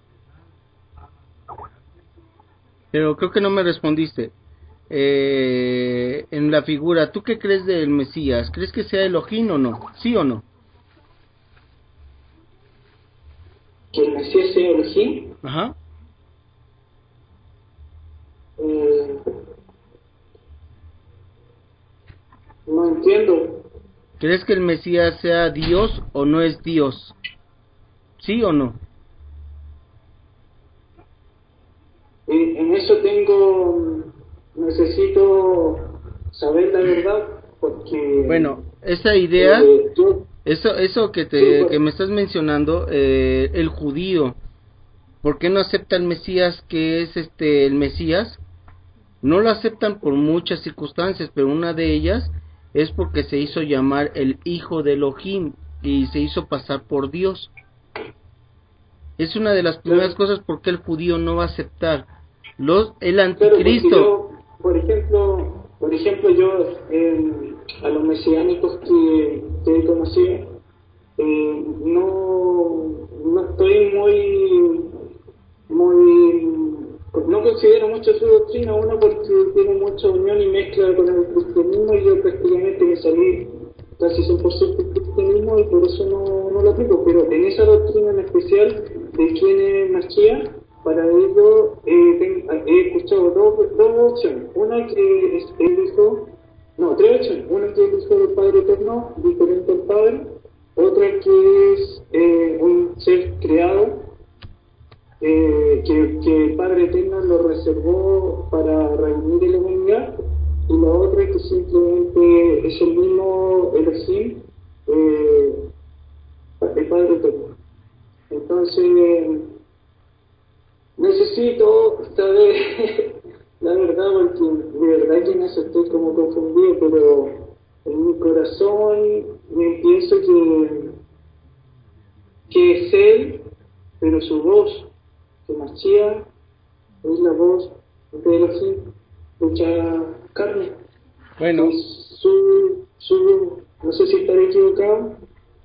Pero creo que no me respondiste. Eh, en la figura, ¿tú qué crees del Mesías? ¿Crees que sea Elohim o no? ¿Sí o no? Que el Mesías sea Elohim. Ajá. Eh, no entiendo. ¿Crees que el Mesías sea Dios o no es Dios? ¿Sí o no? Eh, en eso tengo, necesito saber la verdad, porque Bueno, esa idea, eh, yo, eso eso que sí, te pues, que me estás mencionando, eh, el judío, ¿por qué no acepta el Mesías que es este el Mesías? No lo aceptan por muchas circunstancias, pero una de ellas es porque se hizo llamar el hijo de Elohim y se hizo pasar por Dios. Es una de las primeras claro, cosas por qué el judío no va a aceptar. Los el claro, porque anticristo. yo, por ejemplo, por ejemplo yo eh, a los mesiánicos que, que he conocido, eh, no, no estoy muy, muy, no considero mucho su doctrina, uno porque tiene mucha unión y mezcla con el cristianismo, y yo prácticamente me salí casi cien por ciento del cristianismo, y por eso no, no lo aplico. Pero en esa doctrina en especial de quién es Mashiach, para ello eh, ten, he escuchado dos, dos opciones. Una que es el hijo, no, tres opciones. Una que es el hijo del Padre Eterno, diferente al Padre. Otra que es eh, un ser creado, eh, que, que el Padre Eterno lo reservó para reunir a la humanidad, y la otra que simplemente es el mismo Elohim, eh, el Padre Eterno. Entonces, necesito saber la verdad, porque de verdad que en eso estoy como confundido, pero en mi corazón me pienso que, que es Él, pero su voz, que Mashiach es la voz de Elohim hecha carne. Bueno, Es su, su, no sé si estaré equivocado.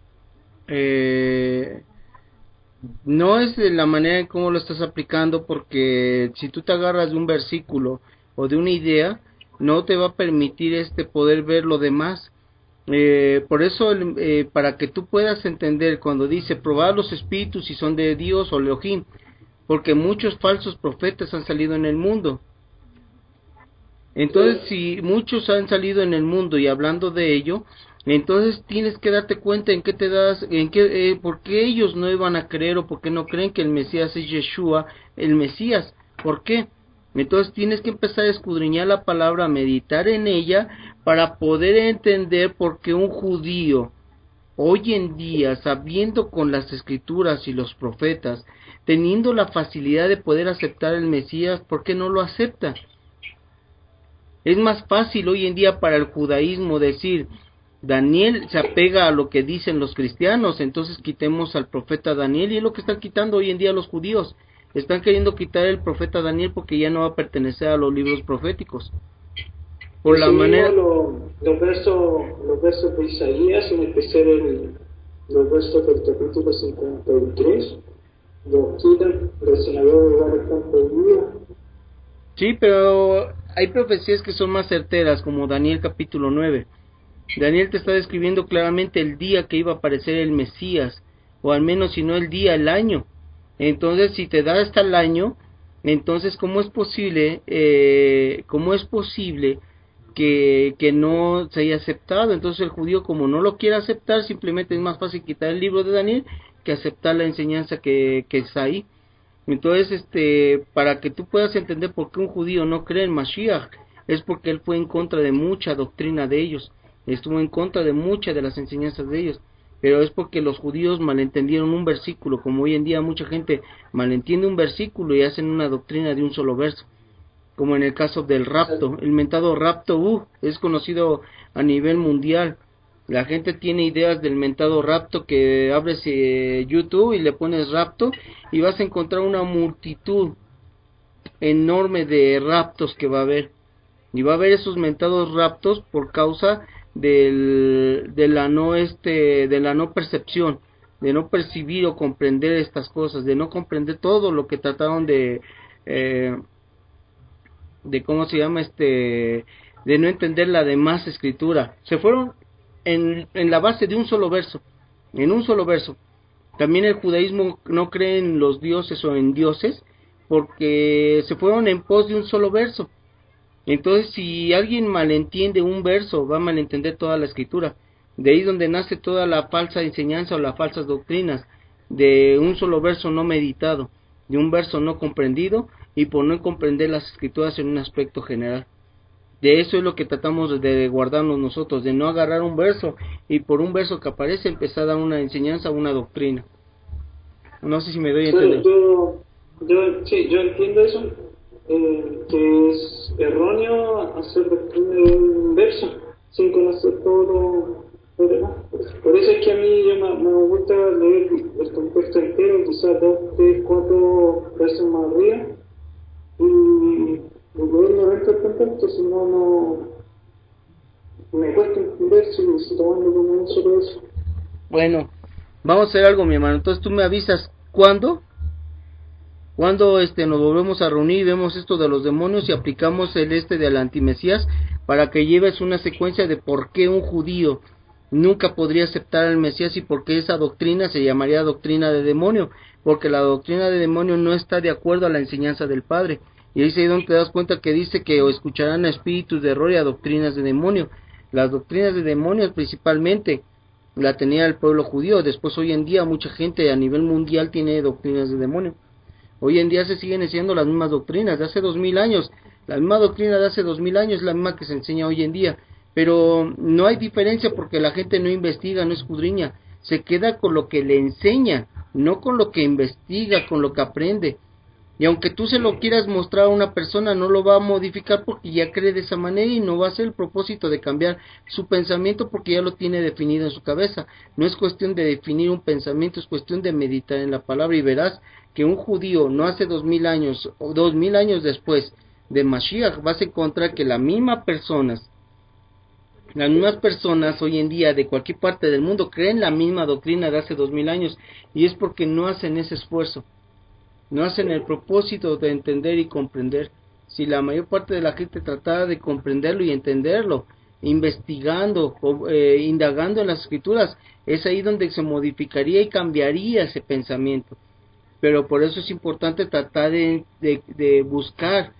eh, no es de la manera en cómo lo estás aplicando, porque si tú te agarras de un versículo o de una idea, no te va a permitir este poder ver lo demás. Eh, por eso, eh, para que tú puedas entender cuando dice probar los espíritus si son de Dios o Elohim, porque muchos falsos profetas han salido en el mundo. Entonces, si muchos han salido en el mundo y hablando de ello, entonces tienes que darte cuenta en qué te das, en qué, eh, por qué ellos no iban a creer o por qué no creen que el Mesías es Yeshua, el Mesías. ¿Por qué? Entonces tienes que empezar a escudriñar la palabra, a meditar en ella, para poder entender por qué un judío, hoy en día, sabiendo con las escrituras y los profetas, teniendo la facilidad de poder aceptar el Mesías, ¿por qué no lo acepta? Es más fácil hoy en día para el judaísmo decir, Daniel se apega a lo que dicen los cristianos, entonces quitemos al profeta Daniel, y es lo que están quitando hoy en día los judíos. Están queriendo quitar el profeta Daniel porque ya no va a pertenecer a los libros proféticos. Por la manera... Lo, los, versos, los versos de Isaías, en especial el, los versos del capítulo cincuenta y tres, los quitan del senador de lugar campo de vida. Sí, pero hay profecías que son más certeras, como Daniel capítulo nueve. Daniel te está describiendo claramente el día que iba a aparecer el Mesías, o al menos si no el día, el año. Entonces, si te da hasta el año, entonces, ¿cómo es posible, eh, cómo es posible que, que no se haya aceptado? Entonces, el judío, como no lo quiere aceptar, simplemente es más fácil quitar el libro de Daniel que aceptar la enseñanza que, que está ahí. Entonces, este, para que tú puedas entender por qué un judío no cree en Mashiach, es porque él fue en contra de mucha doctrina de ellos. Estuvo en contra de muchas de las enseñanzas de ellos, pero es porque los judíos malentendieron un versículo, como hoy en día mucha gente malentiende un versículo y hacen una doctrina de un solo verso, como en el caso del rapto. El mentado rapto uh, es conocido a nivel mundial. La gente tiene ideas del mentado rapto, que abres eh, YouTube y le pones rapto y vas a encontrar una multitud enorme de raptos que va a haber, y va a haber esos mentados raptos por causa del, de la no este de la no percepción, de no percibir o comprender estas cosas, de no comprender todo lo que trataron de eh, de cómo se llama este de no entender la demás escritura. Se fueron en, en la base de un solo verso, en un solo verso. También el judaísmo no cree en los dioses o en dioses porque se fueron en pos de un solo verso. Entonces, si alguien malentiende un verso, va a malentender toda la escritura. De ahí donde nace toda la falsa enseñanza o las falsas doctrinas, de un solo verso no meditado, de un verso no comprendido, y por no comprender las escrituras en un aspecto general. De eso es lo que tratamos de guardarnos nosotros, de no agarrar un verso y por un verso que aparece empezar a dar una enseñanza o una doctrina. No sé si me doy a entender. Yo, yo, sí, yo entiendo eso, eh, que es erróneo hacer doctrina de un verso sin conocer todo lo demás. Por eso es que a mí yo me, me gusta leer el contexto entero, quizás dos, tres, cuatro versos más arriba, y leerlo dentro del contexto, si no, no me cuesta entender si, si tomando como un solo verso. Bueno, vamos a hacer algo, mi hermano. Entonces tú me avisas cuándo, cuándo este nos volvemos a reunir y vemos esto de los demonios y aplicamos el este del antimesías, para que lleves una secuencia de por qué un judío nunca podría aceptar al Mesías y por qué esa doctrina se llamaría doctrina de demonio, porque la doctrina de demonio no está de acuerdo a la enseñanza del Padre. Y ahí es donde te das cuenta que dice que o escucharán a espíritus de error y a doctrinas de demonio. Las doctrinas de demonios principalmente la tenía el pueblo judío. Después, hoy en día, mucha gente a nivel mundial tiene doctrinas de demonio. Hoy en día se siguen enseñando las mismas doctrinas de hace dos mil años. La misma doctrina de hace dos mil años es la misma que se enseña hoy en día. Pero no hay diferencia porque la gente no investiga, no escudriña. Se queda con lo que le enseña, no con lo que investiga, con lo que aprende. Y aunque tú se lo quieras mostrar a una persona, no lo va a modificar porque ya cree de esa manera y no va a ser el propósito de cambiar su pensamiento porque ya lo tiene definido en su cabeza. No es cuestión de definir un pensamiento, es cuestión de meditar en la palabra, y verás que un judío no hace dos mil años o dos mil años después de Mashiach vas a encontrar que las mismas personas, las mismas personas hoy en día de cualquier parte del mundo creen la misma doctrina de hace dos mil años, y es porque no hacen ese esfuerzo. No hacen el propósito de entender y comprender. Si la mayor parte de la gente tratara de comprenderlo y entenderlo, investigando, eh, indagando en las escrituras, es ahí donde se modificaría y cambiaría ese pensamiento. Pero por eso es importante tratar de, de, de buscar,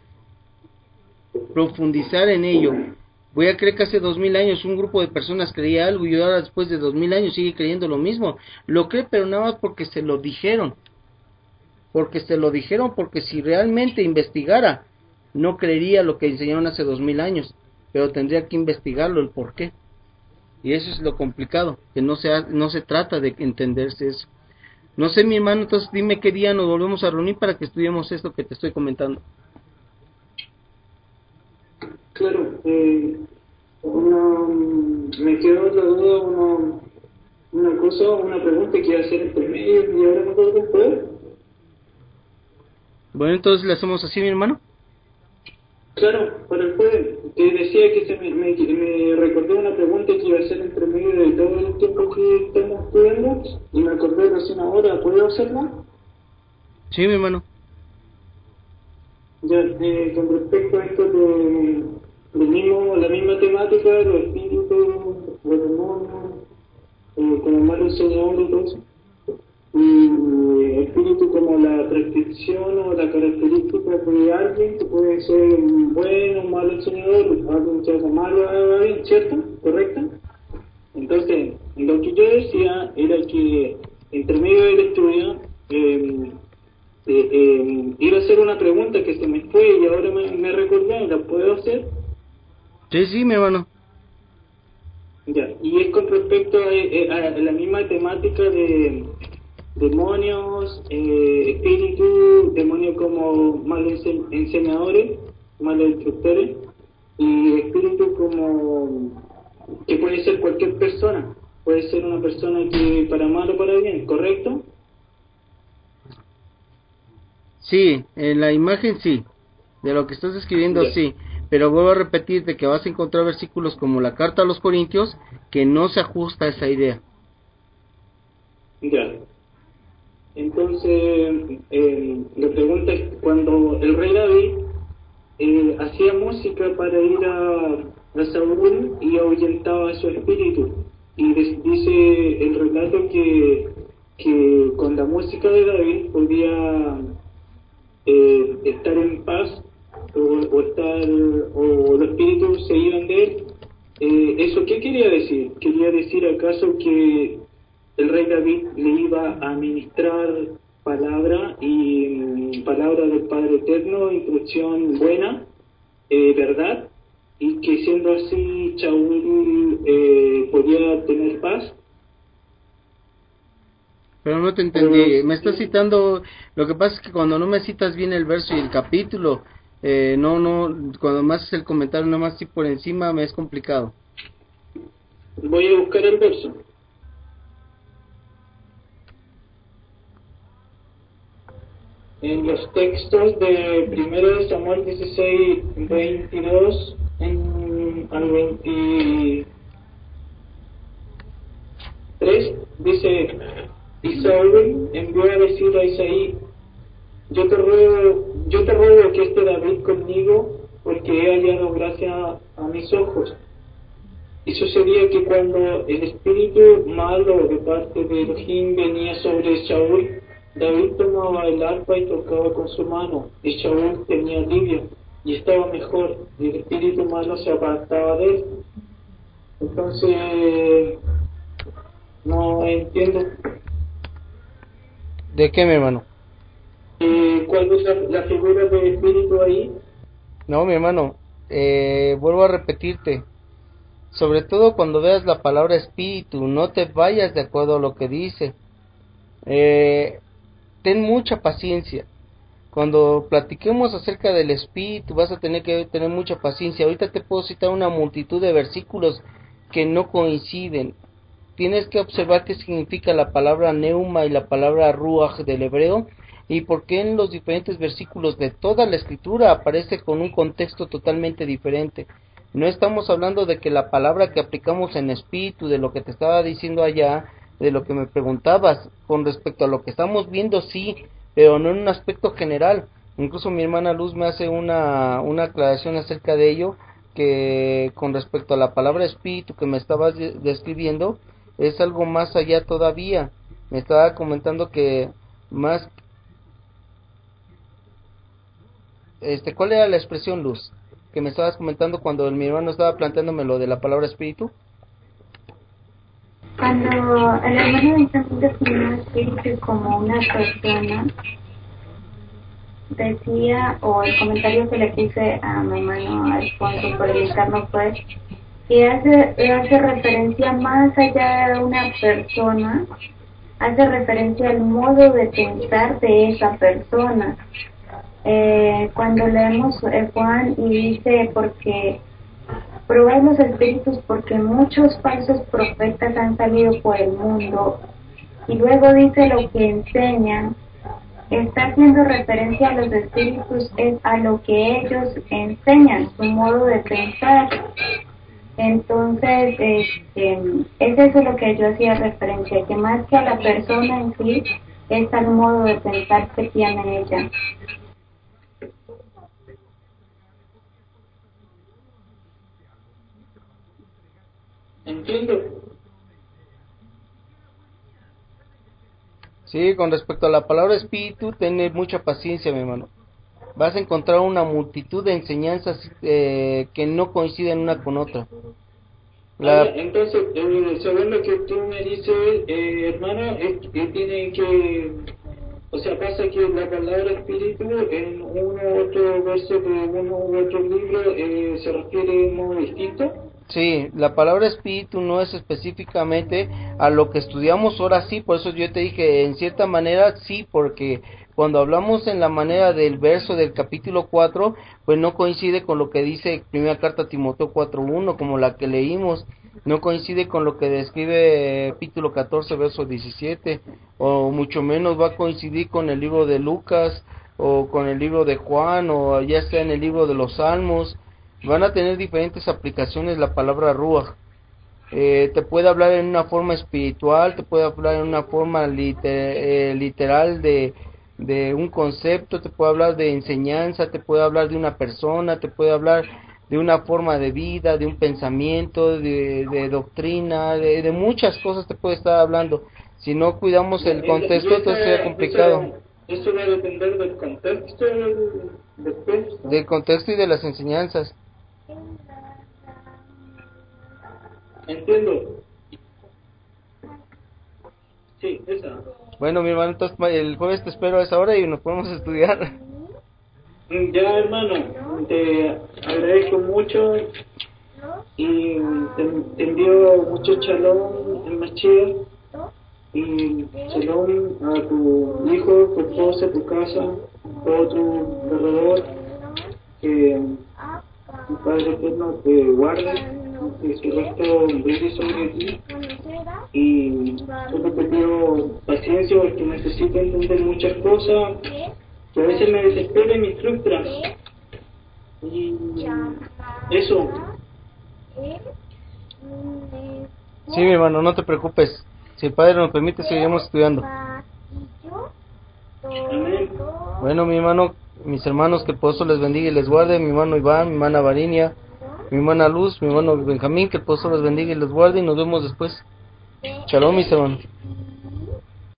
profundizar en ello. Voy a creer que hace dos mil años un grupo de personas creía algo y ahora después de dos mil años sigue creyendo lo mismo. Lo cree, pero nada más porque se lo dijeron. Porque se lo dijeron, porque si realmente investigara, no creería lo que enseñaron hace dos mil años, pero tendría que investigarlo, el por qué. Y eso es lo complicado, que no se, no se trata de entenderse eso. No sé, mi hermano, entonces dime qué día nos volvemos a reunir para que estudiemos esto que te estoy comentando. Claro, eh, una, me quedó otra duda, una, una cosa, una pregunta que iba a hacer entre medio y ahora no puedo responder. Bueno, entonces le hacemos así, mi hermano. Claro, para el jueves, te decía que se me, me, me recordé una pregunta que iba a hacer entre medio de todo el tiempo que estamos estudiando y me acordé recién ahora, ¿puedo hacerla? Sí, mi hermano. Ya, eh, con respecto a esto de, de mismo, la misma temática, los espíritus, los demonios, eh, como mal enseñador y todo eso, y, y espíritu como la prescripción o la característica de alguien que puede ser un buen o un mal enseñador, alguien que haga malo o haga bien, ¿cierto? ¿Correcto? Entonces, lo que yo decía era que entre medio del estudio, eh, Eh, eh, iba a hacer una pregunta que se me fue y ahora me, me recordé, ¿la puedo hacer? Sí, sí, mi hermano. Ya, y es con respecto a, a, a la misma temática de demonios, eh, espíritus, demonios como malos ense- enseñadores, malos instructores, y espíritus como que puede ser cualquier persona, puede ser una persona que para mal o para bien, ¿correcto? Sí, en la imagen sí. De lo que estás escribiendo Ya. sí. Pero vuelvo a repetirte que vas a encontrar versículos como la carta a los Corintios que no se ajusta a esa idea. Ya. Entonces, eh, la pregunta es, cuando el rey David eh, hacía música para ir a, a Saúl y ahuyentaba a su espíritu, y des- dice el relato que, que con la música de David podía eh, estar en paz o, o estar o los espíritus se iban de él. Eh, ¿eso qué quería decir? ¿Quería decir acaso que el rey David le iba a ministrar palabra y mm, palabra del Padre Eterno, instrucción buena, eh, verdad, y que siendo así Shaul eh, podía tener paz? Pero no te Pero entendí. Me estás sí, citando. Lo que pasa es que cuando no me citas bien el verso y el capítulo, eh, no, no. Cuando me haces el comentario nada más así por encima, me es complicado. voy a buscar el verso. En los textos de primero de Samuel dieciséis, veintidós en, al veintitrés, dice: y Saúl envió a decir a Isaí: yo te ruego, yo te ruego que esté David conmigo, porque he hallado gracia a mis ojos. Y sucedía que cuando el espíritu malo de parte de Elohim venía sobre Shaul, David tomaba el arpa y tocaba con su mano, y Shaul tenía alivio y estaba mejor, y el espíritu malo se apartaba de él. Entonces, no entiendo ¿De qué, mi hermano? eh, cuál es la, la figura del espíritu ahí. No, mi hermano. Eh, vuelvo a repetirte. Sobre todo cuando veas la palabra espíritu, no te vayas de acuerdo a lo que dice. Eh, ten mucha paciencia. Cuando platiquemos acerca del espíritu vas a tener que tener mucha paciencia. Ahorita te puedo citar una multitud de versículos que no coinciden. Tienes que observar qué significa la palabra neuma y la palabra ruach del hebreo y por qué en los diferentes versículos de toda la escritura aparece con un contexto totalmente diferente. No estamos hablando de que la palabra que aplicamos en espíritu, de lo que te estaba diciendo allá, de lo que me preguntabas con respecto a lo que estamos viendo, sí, pero no en un aspecto general. Incluso mi hermana Luz me hace una, una aclaración acerca de ello, que con respecto a la palabra espíritu que me estabas describiendo, es algo más allá todavía. Me estaba comentando que más, este, ¿cuál era la expresión, Luz? Que me estabas comentando cuando mi hermano estaba planteándome lo de la palabra espíritu. Cuando el hermano Benjamín definió espíritu como una persona, decía, o el comentario que le puse a mi hermano Alfonso por invitarnos fue que hace, hace referencia más allá de una persona, hace referencia al modo de pensar de esa persona. Eh, cuando leemos eh, Juan y dice, porque probad los espíritus porque muchos falsos profetas han salido por el mundo. Y luego dice lo que enseñan. Está haciendo referencia a los espíritus, es a lo que ellos enseñan, su modo de pensar. Entonces, este, es eso lo que yo hacía referencia, que más que a la persona en sí, es al modo de pensar que tiene ella. Entiendo. Sí, con respecto a la palabra espíritu, ten mucha paciencia, mi hermano. Vas a encontrar una multitud de enseñanzas eh, que no coinciden una con otra. La... Ah, entonces, eh, según lo que tú me dices, eh, hermano, es que tiene que, o sea, pasa que la palabra espíritu en uno u otro verso de uno u otro libro eh, se refiere de un modo distinto. Sí, la palabra espíritu no es específicamente a lo que estudiamos ahora sí, por eso yo te dije, en cierta manera sí, porque cuando hablamos en la manera del verso del capítulo cuatro, pues no coincide con lo que dice primera carta a Timoteo cuatro uno, como la que leímos, no coincide con lo que describe capítulo catorce, verso diecisiete, o mucho menos va a coincidir con el libro de Lucas, o con el libro de Juan, o ya sea en el libro de los Salmos. Van a tener diferentes aplicaciones la palabra ruaj. Eh, te puede hablar en una forma espiritual, te puede hablar en una forma liter, eh, literal de, de un concepto, te puede hablar de enseñanza, te puede hablar de una persona, te puede hablar de una forma de vida, de un pensamiento, de, de doctrina, de, de muchas cosas te puede estar hablando. Si no cuidamos el contexto, entonces sería complicado. Eso, eso va a depender del contexto del, del texto. Del contexto y de las enseñanzas. Entiendo. Sí, esa. Bueno, mi hermano, entonces el jueves te espero a esa hora y nos podemos estudiar. Ya, hermano, te agradezco mucho y te, te envío mucho shalom en Mashiach y shalom a tu hijo, tu esposa, tu casa, todo tu alrededor, que el Padre Eterno te guarde, que su rostro brille sobre ti y solo te pido paciencia porque necesito entender muchas cosas que a veces me desespera y me frustra. Y eso. Sí, mi hermano, no te preocupes. Si el Padre nos permite, seguiremos estudiando. Amén. Bueno, mi hermano, mis hermanos, que el Pozo les bendiga y les guarde. Mi hermano Iván, mi hermana Varinia, mi hermana Luz, mi hermano Benjamín, que el Pozo les bendiga y les guarde. Y nos vemos después. Shalom, mis hermanos.